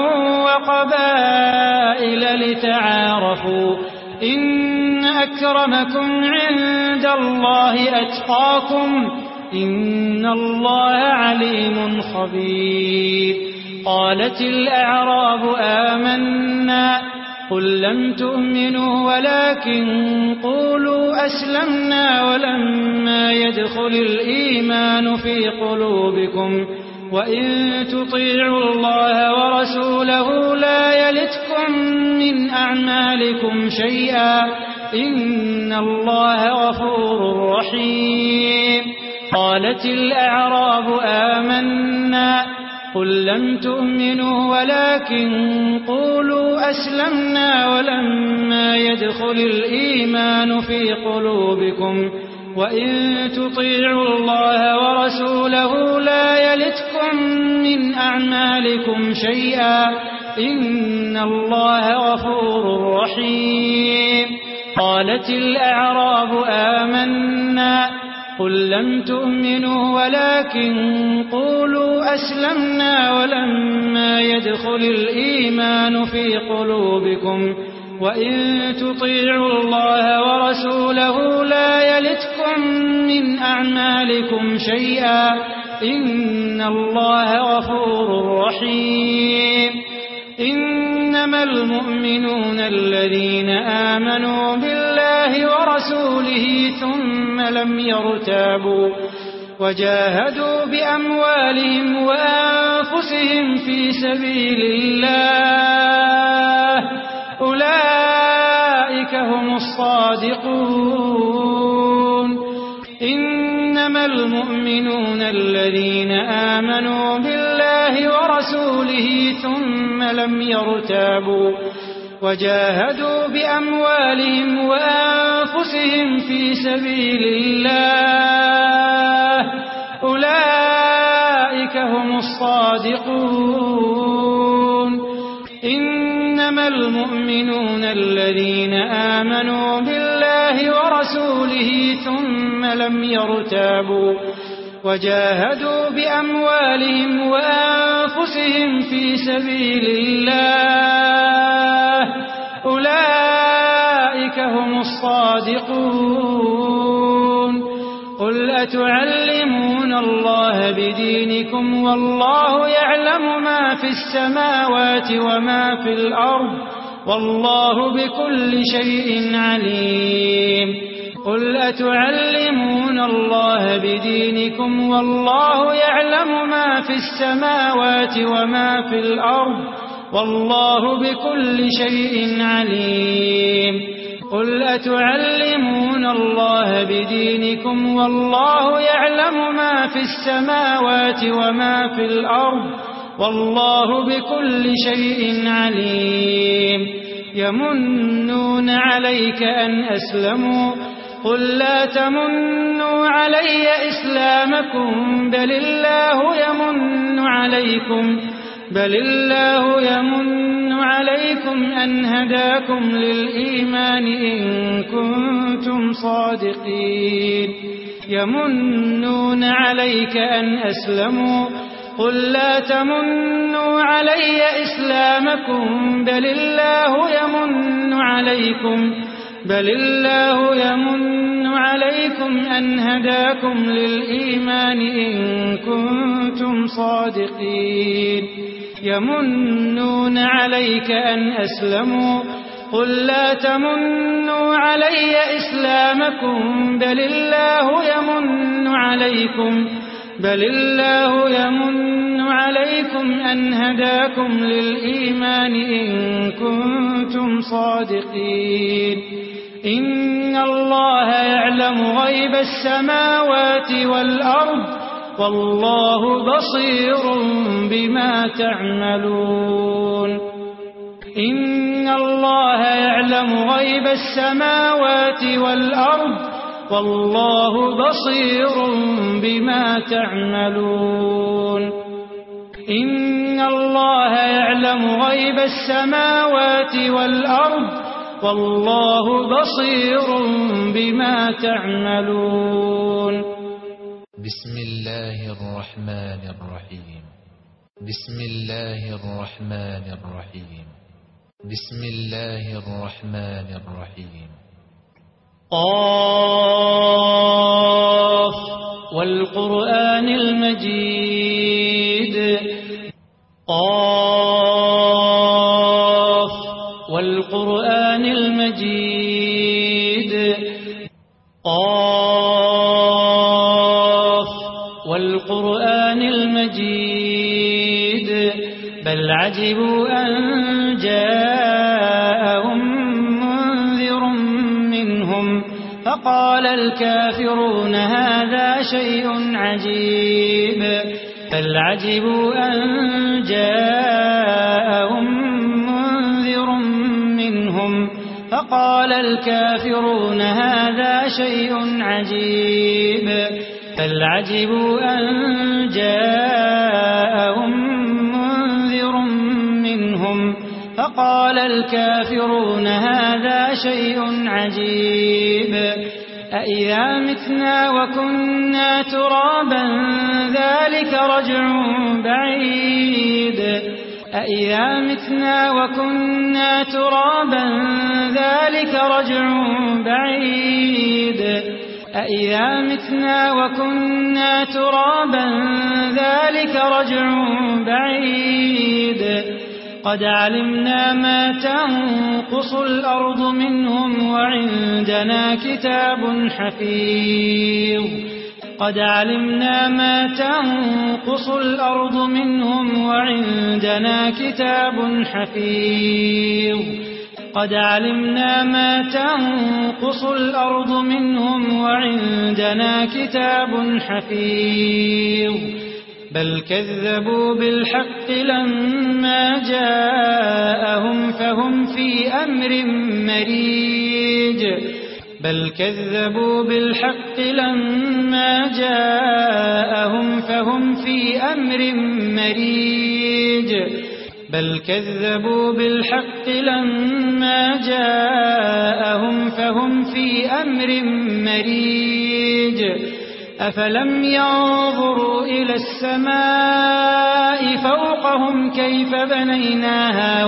وقبائل لتعارفوا إن أكرمكم عند الله أتقاكم إن الله عليم خبير قالت الأعراب آمنا قل لم تؤمنوا ولكن قولوا أسلمنا ولما يدخل الإيمان في قلوبكم وإن تطيعوا الله ورسوله لا يلتكم من أعمالكم شيئا إن الله غفور رحيم قالت الأعراب آمنا قل لم تؤمنوا ولكن قولوا أسلمنا ولما يدخل الإيمان في قلوبكم وإن تطيعوا الله ورسوله لا يلتكم من أعمالكم شيئا إن الله غفور رحيم قالت الأعراب آمنا قل لم تؤمنوا ولكن قولوا أسلمنا ولما يدخل الإيمان في قلوبكم وإن تطيعوا الله ورسوله لا يلتكم من أعمالكم شيئا إن الله غفور رحيم إنما المؤمنون الذين آمنوا بالله ورسوله ثم لم يرتابوا وجاهدوا بأموالهم وأنفسهم في سبيل الله أولئك هم الصادقون إنما المؤمنون المؤمنون الذين آمنوا بالله ورسوله ثم لم يرتابوا وجاهدوا بأموالهم وأنفسهم في سبيل الله أولئك هم الصادقون. إنما المؤمنون الذين آمنوا بالله ورسوله ثم لم يرتابوا وجاهدوا بأموالهم وأنفسهم في سبيل الله أولئك هم الصادقون. قل أتعلمون الله بدينكم والله يعلم ما في السماوات وما في الأرض والله بكل شيء عليم. قل أتعلمون الله بدينكم والله يعلم ما في السماوات وما في الأرض والله بكل شيء عليم. قل أتعلمون الله بدينكم والله يعلم ما في السماوات وما في الأرض والله بكل شيء عليم. يمنون عليك أن أسلموا قل لا تمنوا علي إسلامكم بل الله يمن عليكم أن هداكم للإيمان إن كنتم صادقين. يمنون عليك أن أسلموا قل لا تمنوا علي إسلامكم بل الله يمن عليكم أن هداكم للإيمان إن كنتم صادقين. يمنون عليك أن أسلموا قل لا تمنوا علي إسلامكم بل الله يمن عليكم أن هداكم للإيمان إن كنتم صادقين. إن الله يعلم غيب السماوات والأرض والله بصير بما تعملون. إن الله يعلم غيب السماوات والأرض والله بصير بما تعملون. إن الله يعلم غيب السماوات والأرض والله بصير بما تعملون. بسم الله الرحمن الرحيم. بسم الله الرحمن الرحيم. بسم الله الرحمن الرحيم. قاف والقرآن المجيد. قاف والقرآن المجيد. قاف والقرآن المجيد. بل عجبوا أن جاءهم منذر منهم فقال الكافرون هذا شيء عجيب. بل عجبوا أن جاءهم منذر منهم فقال الكافرون هذا شيء عجيب. بل عجبوا أن جاءهم منذر منهم فقال الكافرون هذا شيء عجيب. أإذا متنا وكنا ترابا ذلك رجع بعيد. أإذا متنا وكنا ترابا ذلك رجع بعيد. أإذا متنا وكنا ترابا ذلك رجع بعيد. قد علمنا ما تنقص الأرض منهم وعندنا كتاب حفيظ. قد علمنا ما تنقص الأرض منهم وعندنا كتاب حفيظ. قد علمنا ما تنقص الأرض منهم وعندنا كتاب حفيظ بل كذبوا بالحق لما جاءهم فهم في أمر مريج بل كذبوا بالحق لما جاءهم فهم في أمر مريج بل كذبوا بالحق لما جاءهم فهم في أمر مريج أفلم ينظروا إلى السماء فوقهم كيف بنيناها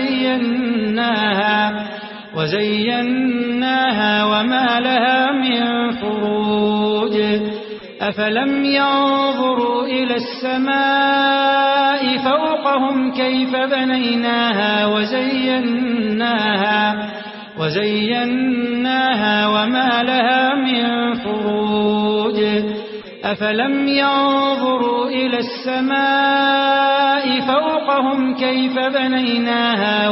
وزيناها وما لها من فروج أفلم ينظروا إلى السماء فوقهم كيف بنيناها وزيناها وما لها من فروج أفلم ينظروا إلى السماء فوقهم كيف بنيناها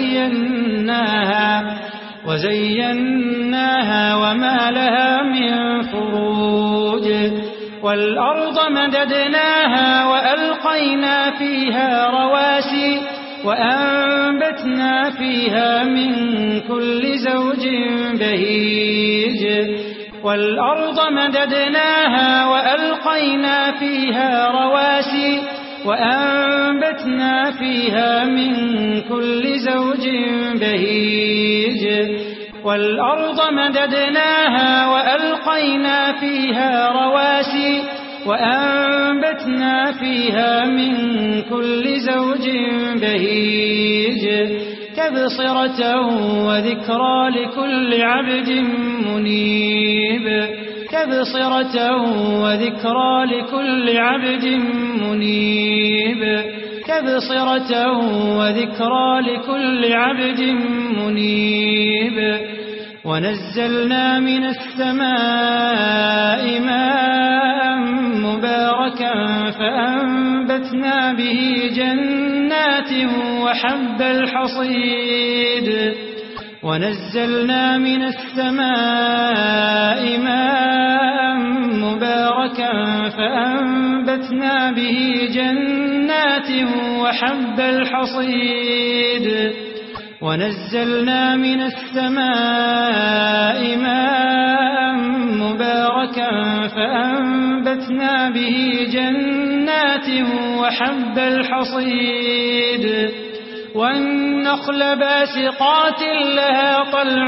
وزيناها وما لها من فروج والأرض مددناها وألقينا فيها رواسي وأنبتنا فيها من كل زوج بهيج والأرض مددناها وألقينا فيها رواسي وأنبتنا فيها من كل زوج بهيج والأرض مددناها وألقينا فيها رواسي وأنبتنا فيها من كل زوج بهيج تبصرة وذكرى لكل عبد منيب تبصرة وذكرى لكل عبد منيب تبصرة وذكرى لكل عبد منيب ونزلنا من السماء ماء مباركا فأنبتنا به جنات وحب الحصيد ونزلنا من السماء ماء مباركا فأنبتنا به جنات وحب الحصيد ونزلنا من السماء ماء مباركا فأنبتنا به جنات وحب الحصيد والنخل باسقات لها طلع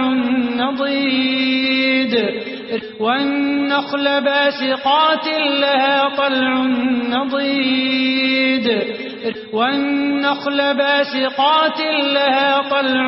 نضيد والنخل باسقات لها طلع نضيد والنخل باسقات لها طلع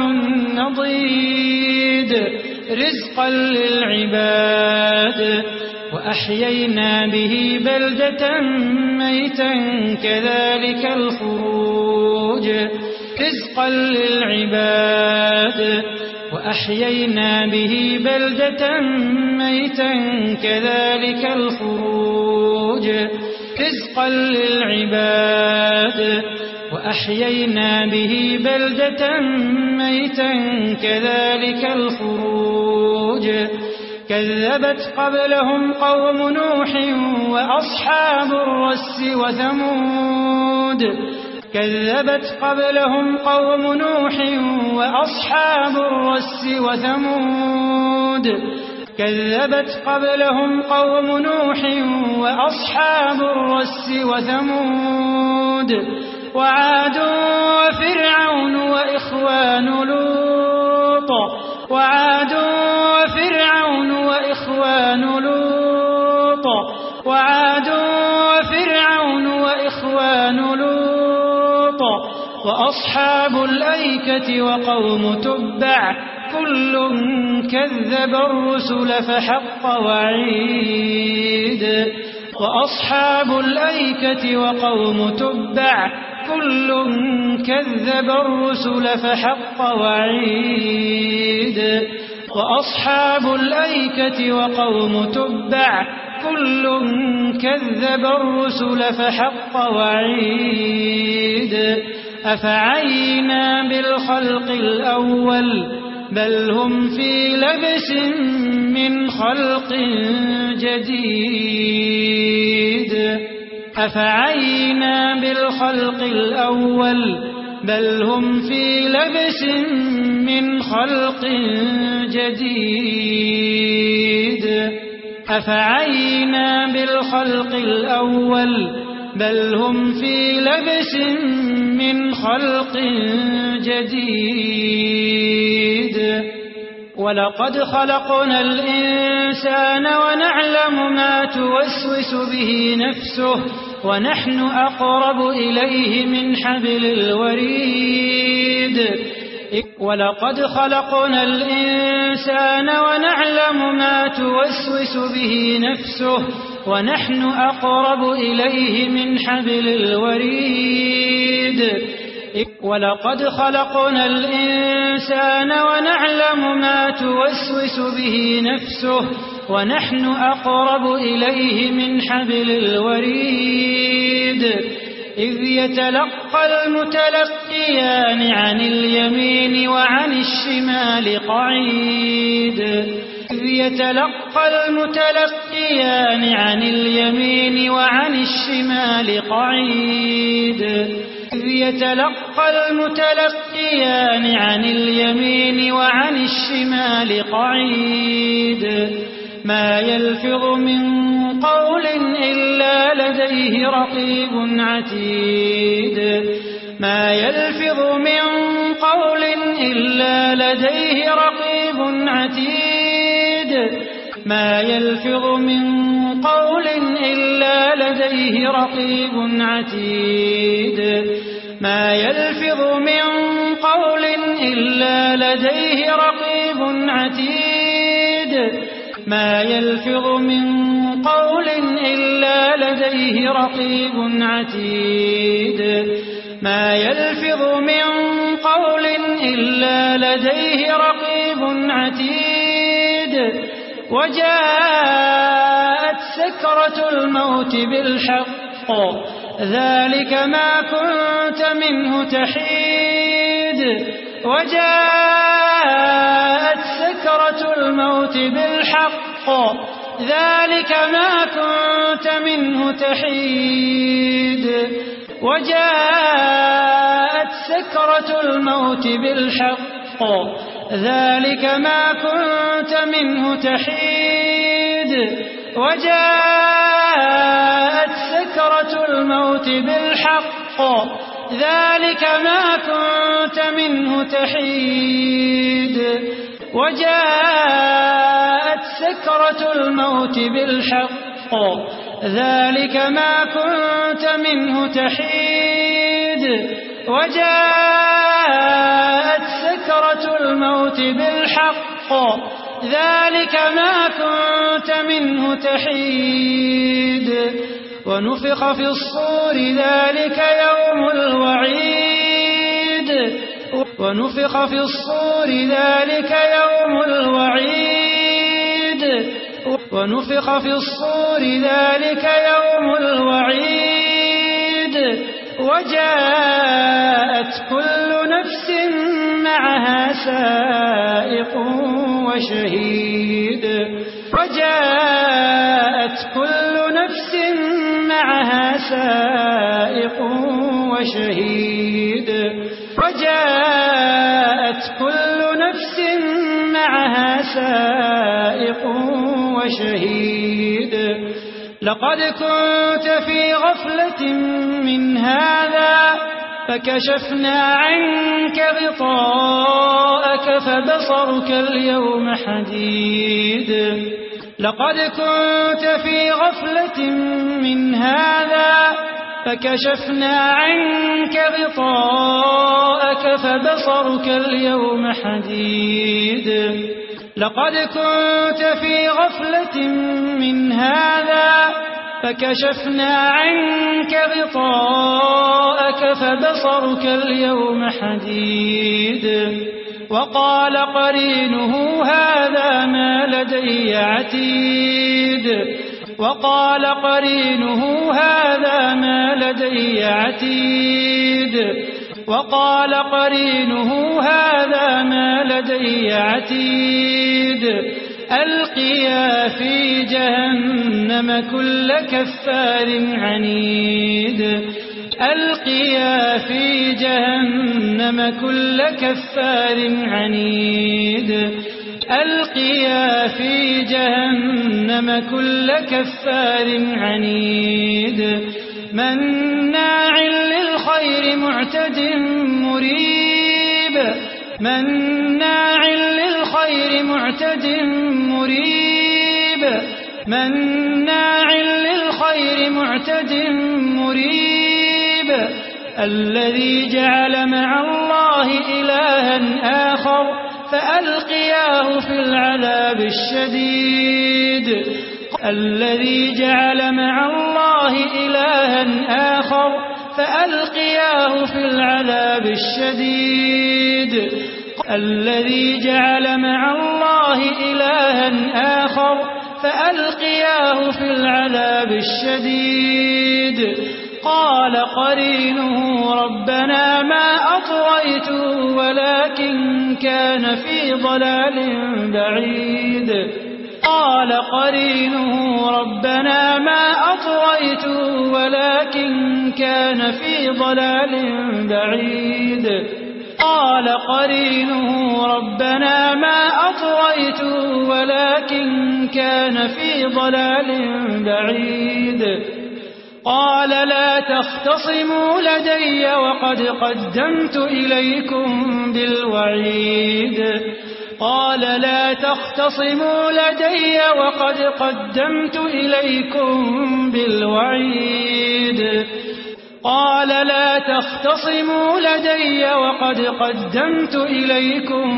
نضيد رزقا للعباد وأحيينا به بلدة ميتا كذلك الخروج رزقا للعباد وأحيينا به بلدة ميتا كذلك الخروج رزقا للعباد وأحيينا به بلدة ميتا كذلك الخروج كذبت قبلهم قوم نوح وأصحاب الرس وثمود كذبت قبلهم قوم نوح وأصحاب الرس وثمود كذبت قبلهم قوم نوح وأصحاب الرس وثمود وعاد وفرعون وإخوان لوط وعاد وفرعون وإخوان لوط وعاد وفرعون وإخوان لوط وأصحاب الأيكة وقوم تبع كل كذب الرسل فحق وعيد وأصحاب الأيكة وقوم تبع كل كذب الرسل فحق وعيد وأصحاب الأيكة وقوم تبع كل كذب الرسل فحق وعيد أفعينا بالخلق الأول بل هم في لبس من خلق جديد أفعينا بالخلق الأول بل هم في لبس من خلق جديد أفعينا بالخلق الأول بل هم في لبس من خلق جديد ولقد خلقنا الإنسان ونعلم ما توسوس به نفسه ونحن أقرب إليه من حبل الوريد ولقد خلقنا الإنسان ونعلم ما توسوس به نفسه ونحن أقرب إليه من حبل الوريد ولقد خلقنا الإنسان ونعلم ما توسوس به نفسه ونحن أقرب إليه من حبل الوريد إذ يتلقى المتلقيان عن اليمين وعن الشمال قعيد إذ يتلقى المتلقيان عن اليمين وعن الشمال قعيد إذ يتلقى المتلقيان عن اليمين وعن الشمال قعيد ما يلفظ من قول إلا لديه رقيب عتيد ما يلفظ من قول إلا لديه رقيب عتيد ما يلفظ من قول إلا لديه رقيب عتيد ما يلفظ من قول إلا لديه رقيب عتيد ما يلفظ من قول إلا لديه رقيب عتيد ما يلفظ من قول إلا لديه رقيب عتيد وجاءت سكرة الموت بالحق ذلك ما كنت منه تحيد وجاءت سكرة الموت بالحق ذلك ما كنت منه تحيد وجاءت سكرة الموت بالحق ذلك ما كنت منه تحيد وجاءت سكرة الموت بالحق ذلك ما كنت منه تحيد وجاءت سكرة الموت بالحق ذلك ما كنت منه تحيد وجاءت سكرة الموت بالحق ذلك ما كنت منه تحيد ونفخ في الصور ذلك يوم الوعيد ونفخ في الصور ذلك يوم الوعيد ونفخ في الصور ذلك يوم الوعيد وجاءت كل نفس معها سائق وشهيد وجاءت كل نفس معها سائق وشهيد وجاءت كل نفس معها سائق وشهيد لقد كنت في غفلة من هذا فكشفنا عنك غطاءك فبصرك اليوم حديد لقد كنت في غفلة من هذا فكشفنا عنك غطاءك فبصرك اليوم حديد لقد كنت في غفلة من هذا فكشفنا عنك غطاءك فبصرك اليوم حديد وقال قرينه هذا ما لدي عتيد وقال قرينه هذا ما لدي عتيد وقال قرينه هذا ما لدي عتيد ألقيا في جهنم كل كفار عنيد ألقيا في جهنم كل كفار عنيد ألقيا في جهنم كل كفار عنيد مناع للخير معتد مريب مناع للخير معتد مريب مناع للخير معتد مريب الذي جعل مع الله إلها آخر فألقياه في العذاب الشديد الذي جعل مع الله إلها آخر فألقياه في العذاب الشديد الذي جعل مع الله إلها آخر فألقياه في العذاب الشديد قال قرينه ربنا ما أطغيته ولكن كان في ضلال بعيد قال قرينه ربنا ما أطغيته ولكن كان في ضلال بعيد قال قرينه ربنا ما أطغيته ولكن كان في ضلال بعيد قال لا تختصموا لدي وقد قدمت إليكم بالوعيد قال لا تختصموا لدي وقد قدمت إليكم بالوعيد قال لا تختصموا لدي وقد قدمت إليكم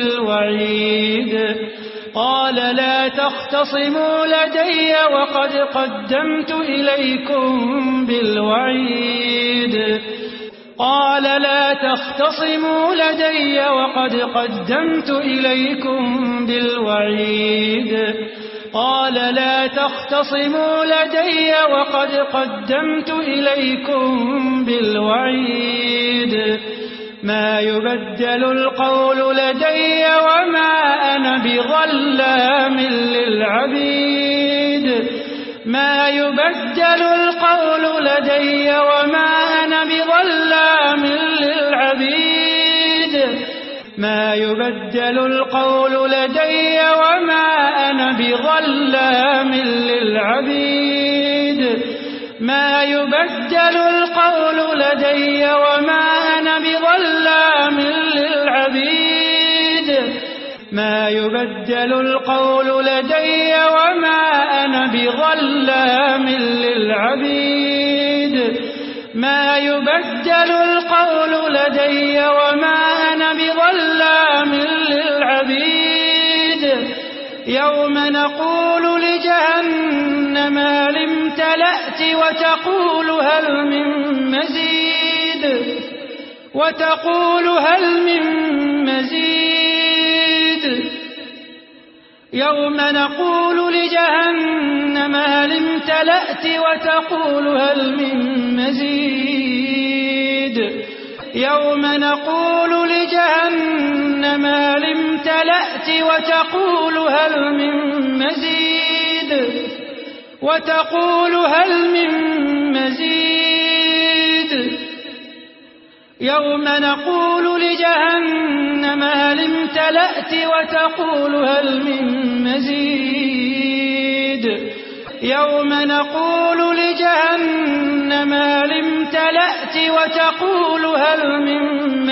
بالوعيد قال لا تختصموا لدي وقد قدمت إليكم بالوعيد قال لا تختصموا لدي وقد قدمت إليكم بالوعيد قال لا تختصموا لدي وقد قدمت إليكم بالوعيد ما يبدل القول لدي وما أنا بظلام للعبيد ما يبدل القول لدي وما أنا بظلام للعبيد ما يبدل القول لدي وما أنا بظلام للعبيد ما يبدل القول لدي وما أنا بظلام للعبيد ما يبدل القول لدي وما أنا بظلام للعبيد ما يبدل القول لدي وما أنا بظلام للعبيد يوم نقول لجهنم هل امتلأت وتقول هل من مزيد يوم نقول لجهنم هل امتلأت وتقول هل من مزيد يوم نقول لجهنم هل امتلأت وتقول هل من مزيد يوم نقول لجهنم هل امتلأت وتقول هل من مزيد يوم نقول لجهنم هل امتلأت وتقول هل من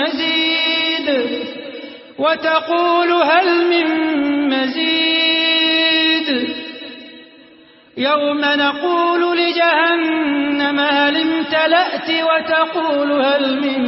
مزيد يوم نقول لجهنم هل امتلأت وتقول هل من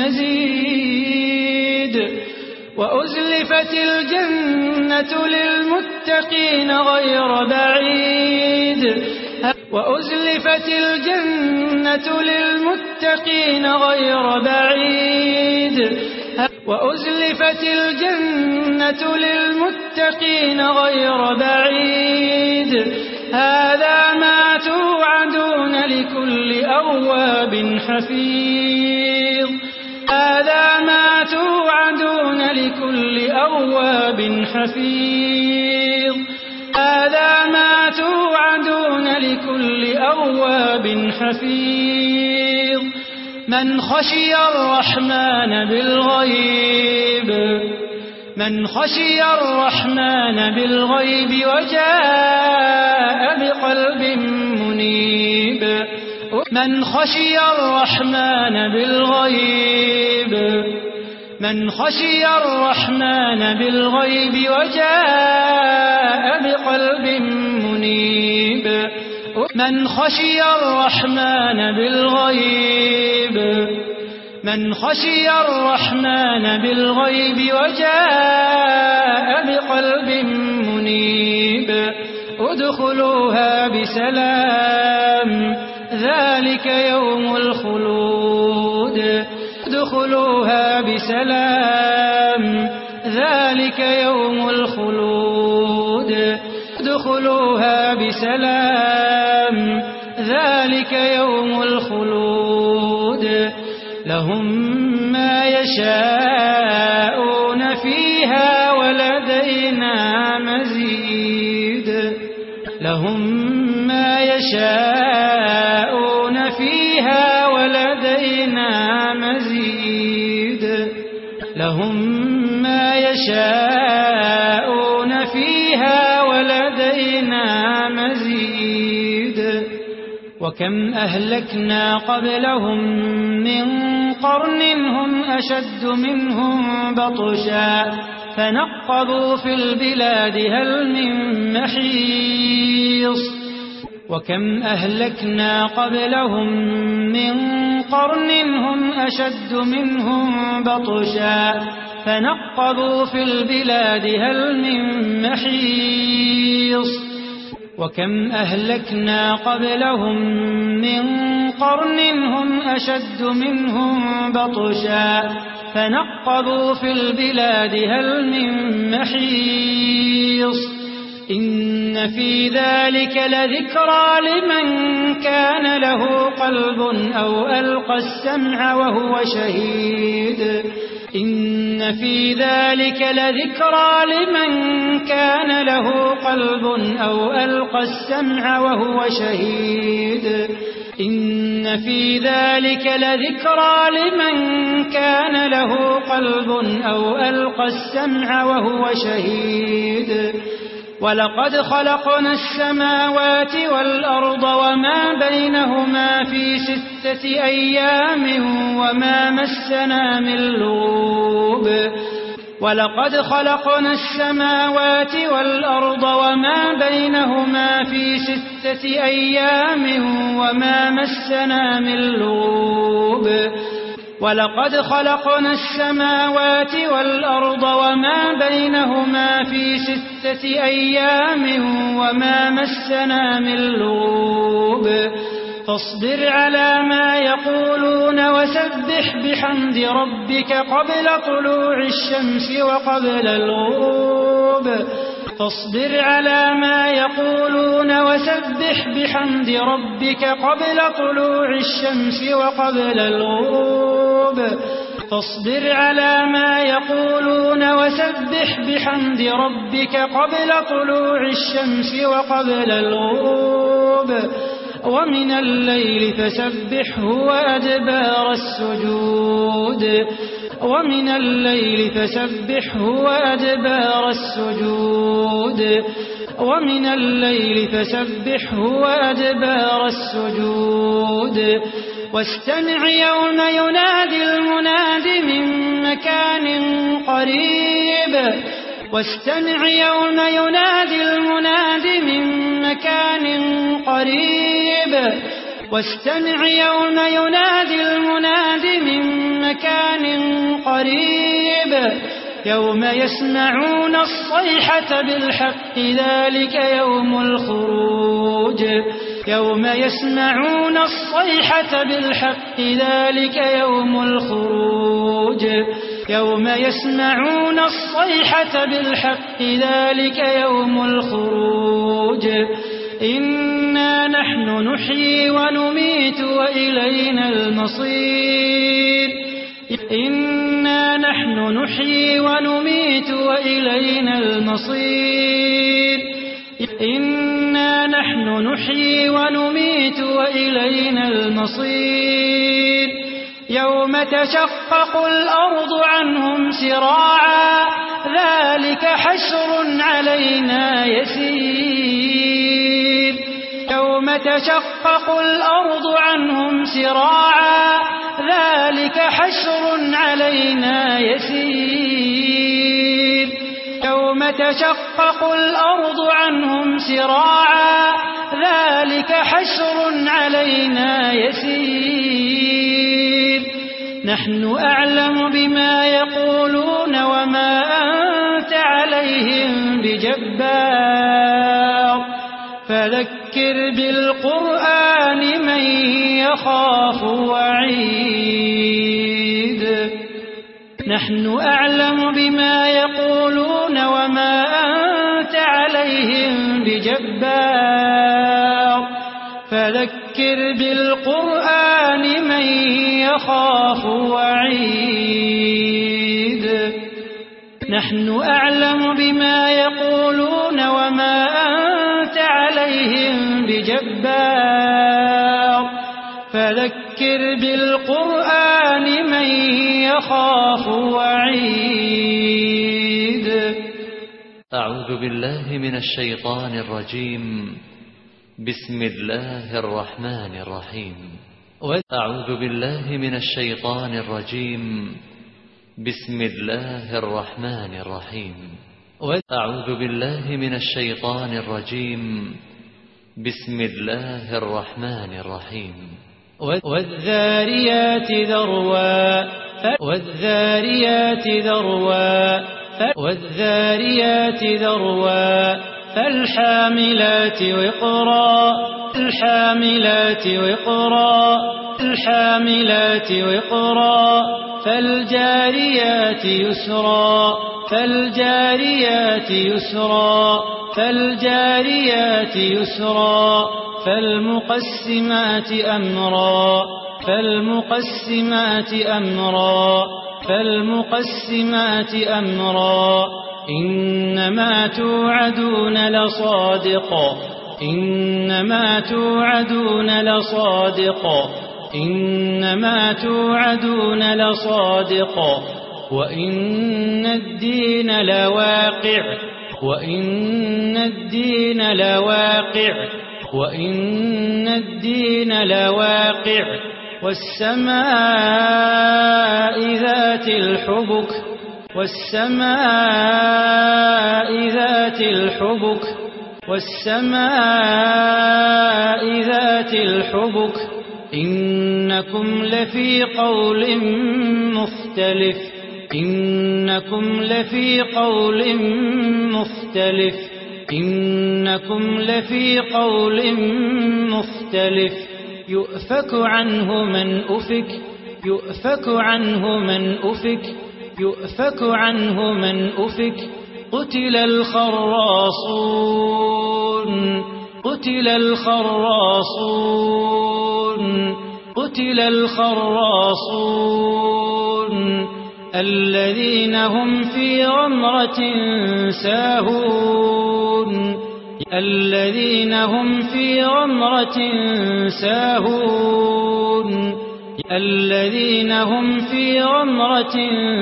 مزيد وأزلفت الجنة للمتقين غير بعيد وأزلفت الجنة للمتقين غير بعيد وأزلفت الجنة للمتقين غير بعيد هذا ما توعدون لكل أواب حفيظ هذا ما توعدون لكل أواب حفيظ هذا ما توعدون لكل أواب حفيظ من خشي الرحمن بالغيب وجاء بقلب منيب من خشي الرحمن بالغيب وجاء بقلب منيب من خشي الرحمن بالغيب وجاء بقلب منيب ادخلوها بسلام ذلك يوم الخلود ادخلوها بسلام ذلك يوم الخلود ادخلوها بسلام ذلك يوم الخلود لهم ما يشاءون فيها ولدينا مزيد لهم ما يشاءون فيها ولدينا مزيد لهم ما يشاءون فيها ولدينا مزيد وكم أهلكنا قبلهم من قرن هم أشد منهم بطشا فنقبوا في البلاد هل من محيص وكم أهلكنا قبلهم من قرن هم أشد منهم بطشا فنقبوا في البلاد هل من محيص وكم أهلكنا قبلهم من قرن هم أشد منهم بطشا فنقبوا في البلاد هل من محيص إن في ذلك لذكرى لمن كان له قلب أو ألقى السمع وهو شهيد إن في ذلك لذكرى لمن كان له قلب أو ألقى السمع وهو شهيد إن في ذلك لذكرى لمن كان له قلب أو ألقى السمع وهو شهيد ولقد خلقنا السماوات والأرض وما بينهما في 6 أيام وما مسنا من لغوب ولقد خلقنا السماوات والأرض وما بينهما في 6 أيام وما مسنا من لغوب ولقد خلقنا السماوات والأرض وما بينهما في 6 أيام وما مسنا من لغوب فاصبر على ما يقولون وسبح بحمد ربك قبل طلوع الشمس وقبل الغروب فاصبر على ما يقولون وسبح بحمد ربك قبل طلوع الشمس وقبل الغروب فاصبر على ما يقولون وسبح بحمد ربك قبل طلوع الشمس وقبل الغروب ومن الليل فسبحه وأدبار السجود ومن الليل فسبحه وأدبار السجود ومن الليل فسبحه وأدبار السجود واستمع يوم ينادي المناد من مكان قريب واستمع يوم ينادي المناد من مكان قريب واستمع يوم ينادي المناد من مكان قريب يوم يسمعون الصيحة بالحق ذلك يوم الخروج يوم يسمعون الصيحة بالحق ذلك يوم الخروج يوم يسمعون الصيحة بالحق ذلك يوم الخروج إنا نحن نحيي ونميت وإلينا المصير إنا نحن نحيي ونميت وإلينا المصير إنا نحن نحيي ونميت وإلينا المصير يوم تشقق الأرض عنهم سراعا ذلك حشر علينا يسير يوم تشقق الأرض عنهم سراعا ذلك حشر علينا يسير يوم تشقق الأرض عنهم سراعا ذلك حشر علينا يسير نحن أعلم بما يقولون وما أنت عليهم بجبار فذكر بالقرآن من يخاف وعيد نحن أعلم بما يقولون وما أنت عليهم بجبار فذكر بالقرآن من يخاف وعيد نحن أعلم بما يقولون وما أنت عليهم بجبار فذكر بالقرآن من يخاف وعيد أعوذ بالله من الشيطان الرجيم بسم الله الرحمن الرحيم أعوذ بالله من الشيطان الرجيم بسم الله الرحمن الرحيم أعوذ بالله من الشيطان الرجيم بسم الله الرحمن الرحيم والذاريات ذروا والذاريات ذروا والذاريات ذروا فالحاملات وقرا الحاملات وقرا الحاملات وقرا فالجاريات يسرا فالجاريات يسرا فالجاريات يسرا فالمقسمات أمرا فالمقسمات أمرا فالمقسمات أمرا إنما توعدون لصادق إنما توعدون لصادق إنما توعدون لصادق وإن الدين لواقع وإن الدين لواقع وإن الدين لواقع والسماء ذات الحبك والسماء ذات الحبك والسماء ذات الحبك إنكم لفي قول مختلف إنكم لفي قول مختلف إنكم لفي قول مختلف يؤفك عنه من أفك يؤفك عنه من أفك يؤفك عنه من أفك قتل الخراصون قتل الخراصون قتل الخراصون الذين هم في غمرة ساهون الذين هم في غمرة ساهون الذين هم في غمرة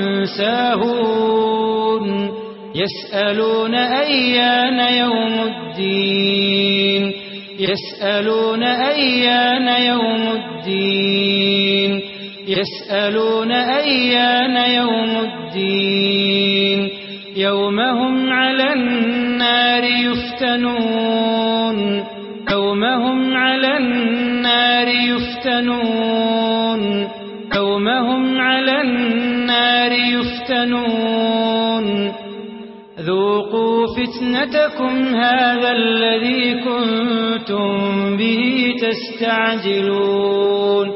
ساهون يسألون أيان يوم الدين يسألون أيان يوم الدين يسألون أيان يوم الدين يوم هم على النار يفتنون يوم هم على النار يفتنون يوم هم على النار يفتنون ذوقوا فتنتكم هذا الذي كنتم به تستعجلون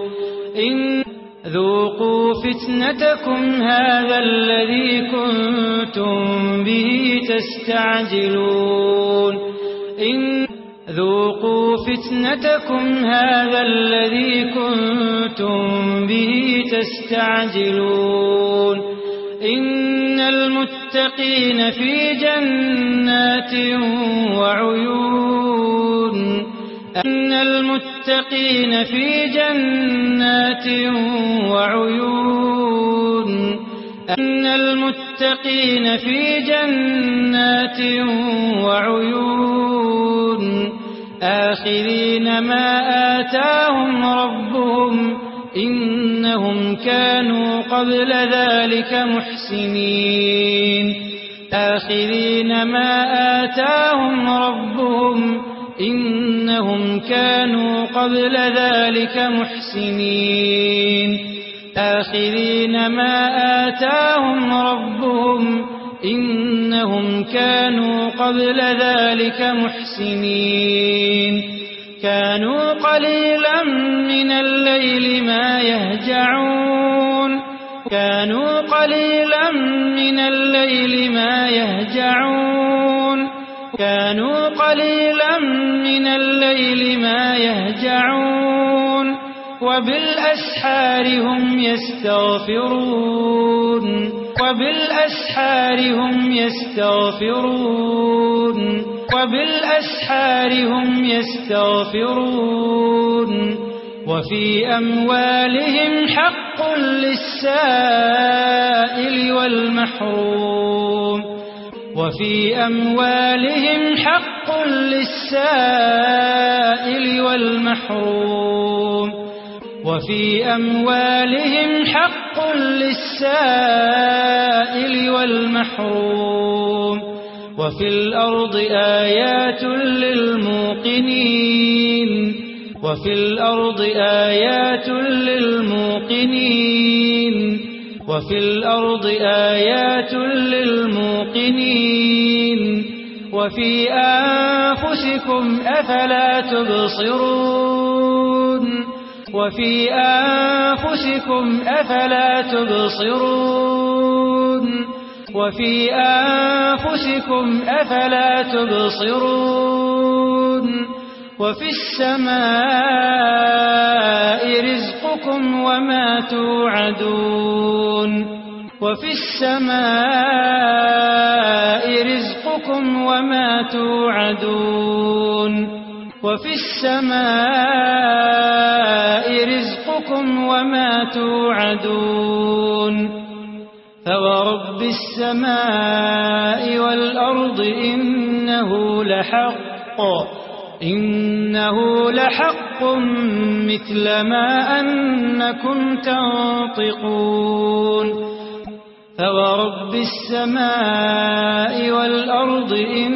ذوقوا فتنتكم هذا الذي كنتم به تستعجلون ذوقوا فتنتكم هذا الذي كنتم به تستعجلون إن المتقين في جنات وعيون إن المتقين في جنات وعيون إن المتقين في جنات وعيون آخذين ما آتاهم ربهم إنهم كانوا قبل ذلك محسنين آخذين ما آتاهم ربهم إنهم كانوا قبل ذلك محسنين آخذين ما آتاهم ربهم إنهم كانوا قبل ذلك محسنين كانوا قليلا من الليل ما يهجعون كانوا قليلا من الليل ما يهجعون كانوا قليلا من الليل ما يهجعون وبالأسحار هم يستغفرون وبالأسحار هم يستغفرون وبالأسحار هم يستغفرون وفي أموالهم حق للسائل والمحروم وفي أموالهم حق للسائل والمحروم وفي أموالهم حق للسائل والمحروم وفي الأرض آيات للموقنين وفي الأرض آيات للموقنين وفي الأرض آيات للموقنين وفي أنفسكم أفلا تبصرون وفي أنفسكم أفلا تبصرون وفي أنفسكم أفلا تبصرون وفي السماء رزقكم وما توعدون وفي السماء رزقكم وما توعدون وفي السماء رزقكم وما توعدون فورب السماء والأرض إنه لحق مثل ما أنكم تنطقون فورب السماء والأرض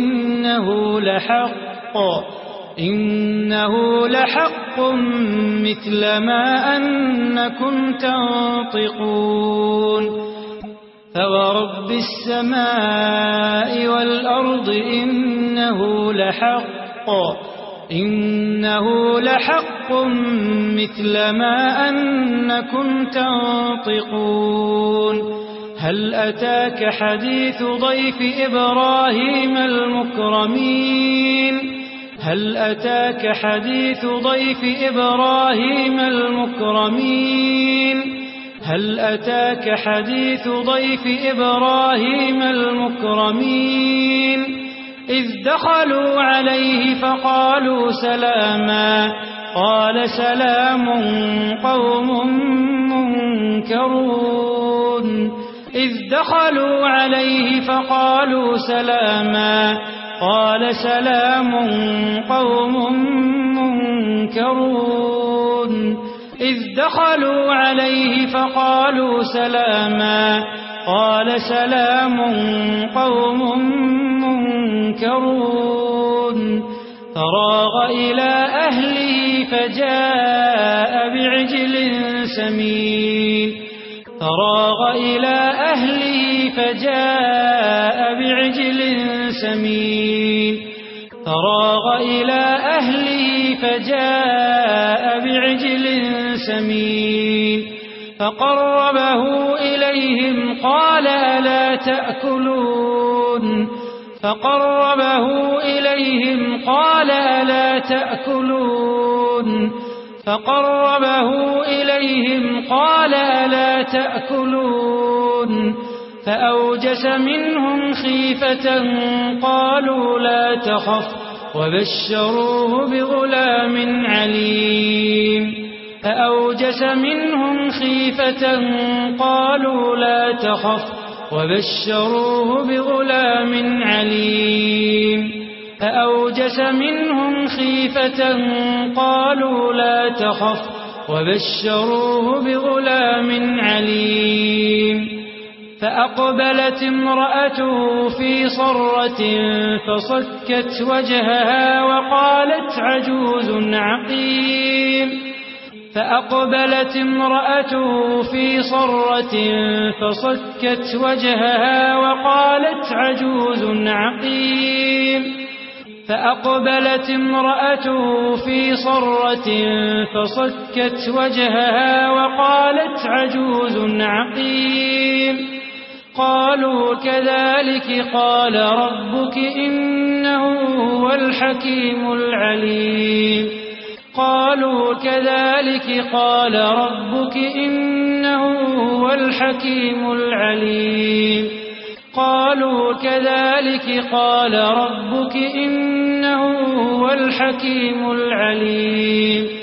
إنه لحق مثل ما أنكم تنطقون فورب السماء والأرض إنه لحق مثل ما أنكم تنطقون هل أتاك حديث ضيف إبراهيم المكرمين هل أتاك حديث ضيف إبراهيم المكرمين هل أتاك حديث ضيف إبراهيم المكرمين إذ دخلوا عليه فقالوا سلاما قال سلام قوم منكرون إذ دخلوا عليه فقالوا سلاما قال سلام قوم منكرون إذ دخلوا عليه فقالوا سلاما قال سلام قوم منكرون فراغ إلى أهله فجاء بعجل سمين فراغ إلى أهله فجاء بعجل سمين فراغ إلى أهله فجاء بعجل سمين فقربه إليهم قال ألا تأكلون فقربه إليهم قال ألا تأكلون فأوجس منهم خيفة قالوا لا تخف وبشروه بغلام عليم فأقبلت امرأته في صرة فصكت وجهها وقالت عجوز عقيم قالوا كذلك قال ربك إنه هو الحكيم العليم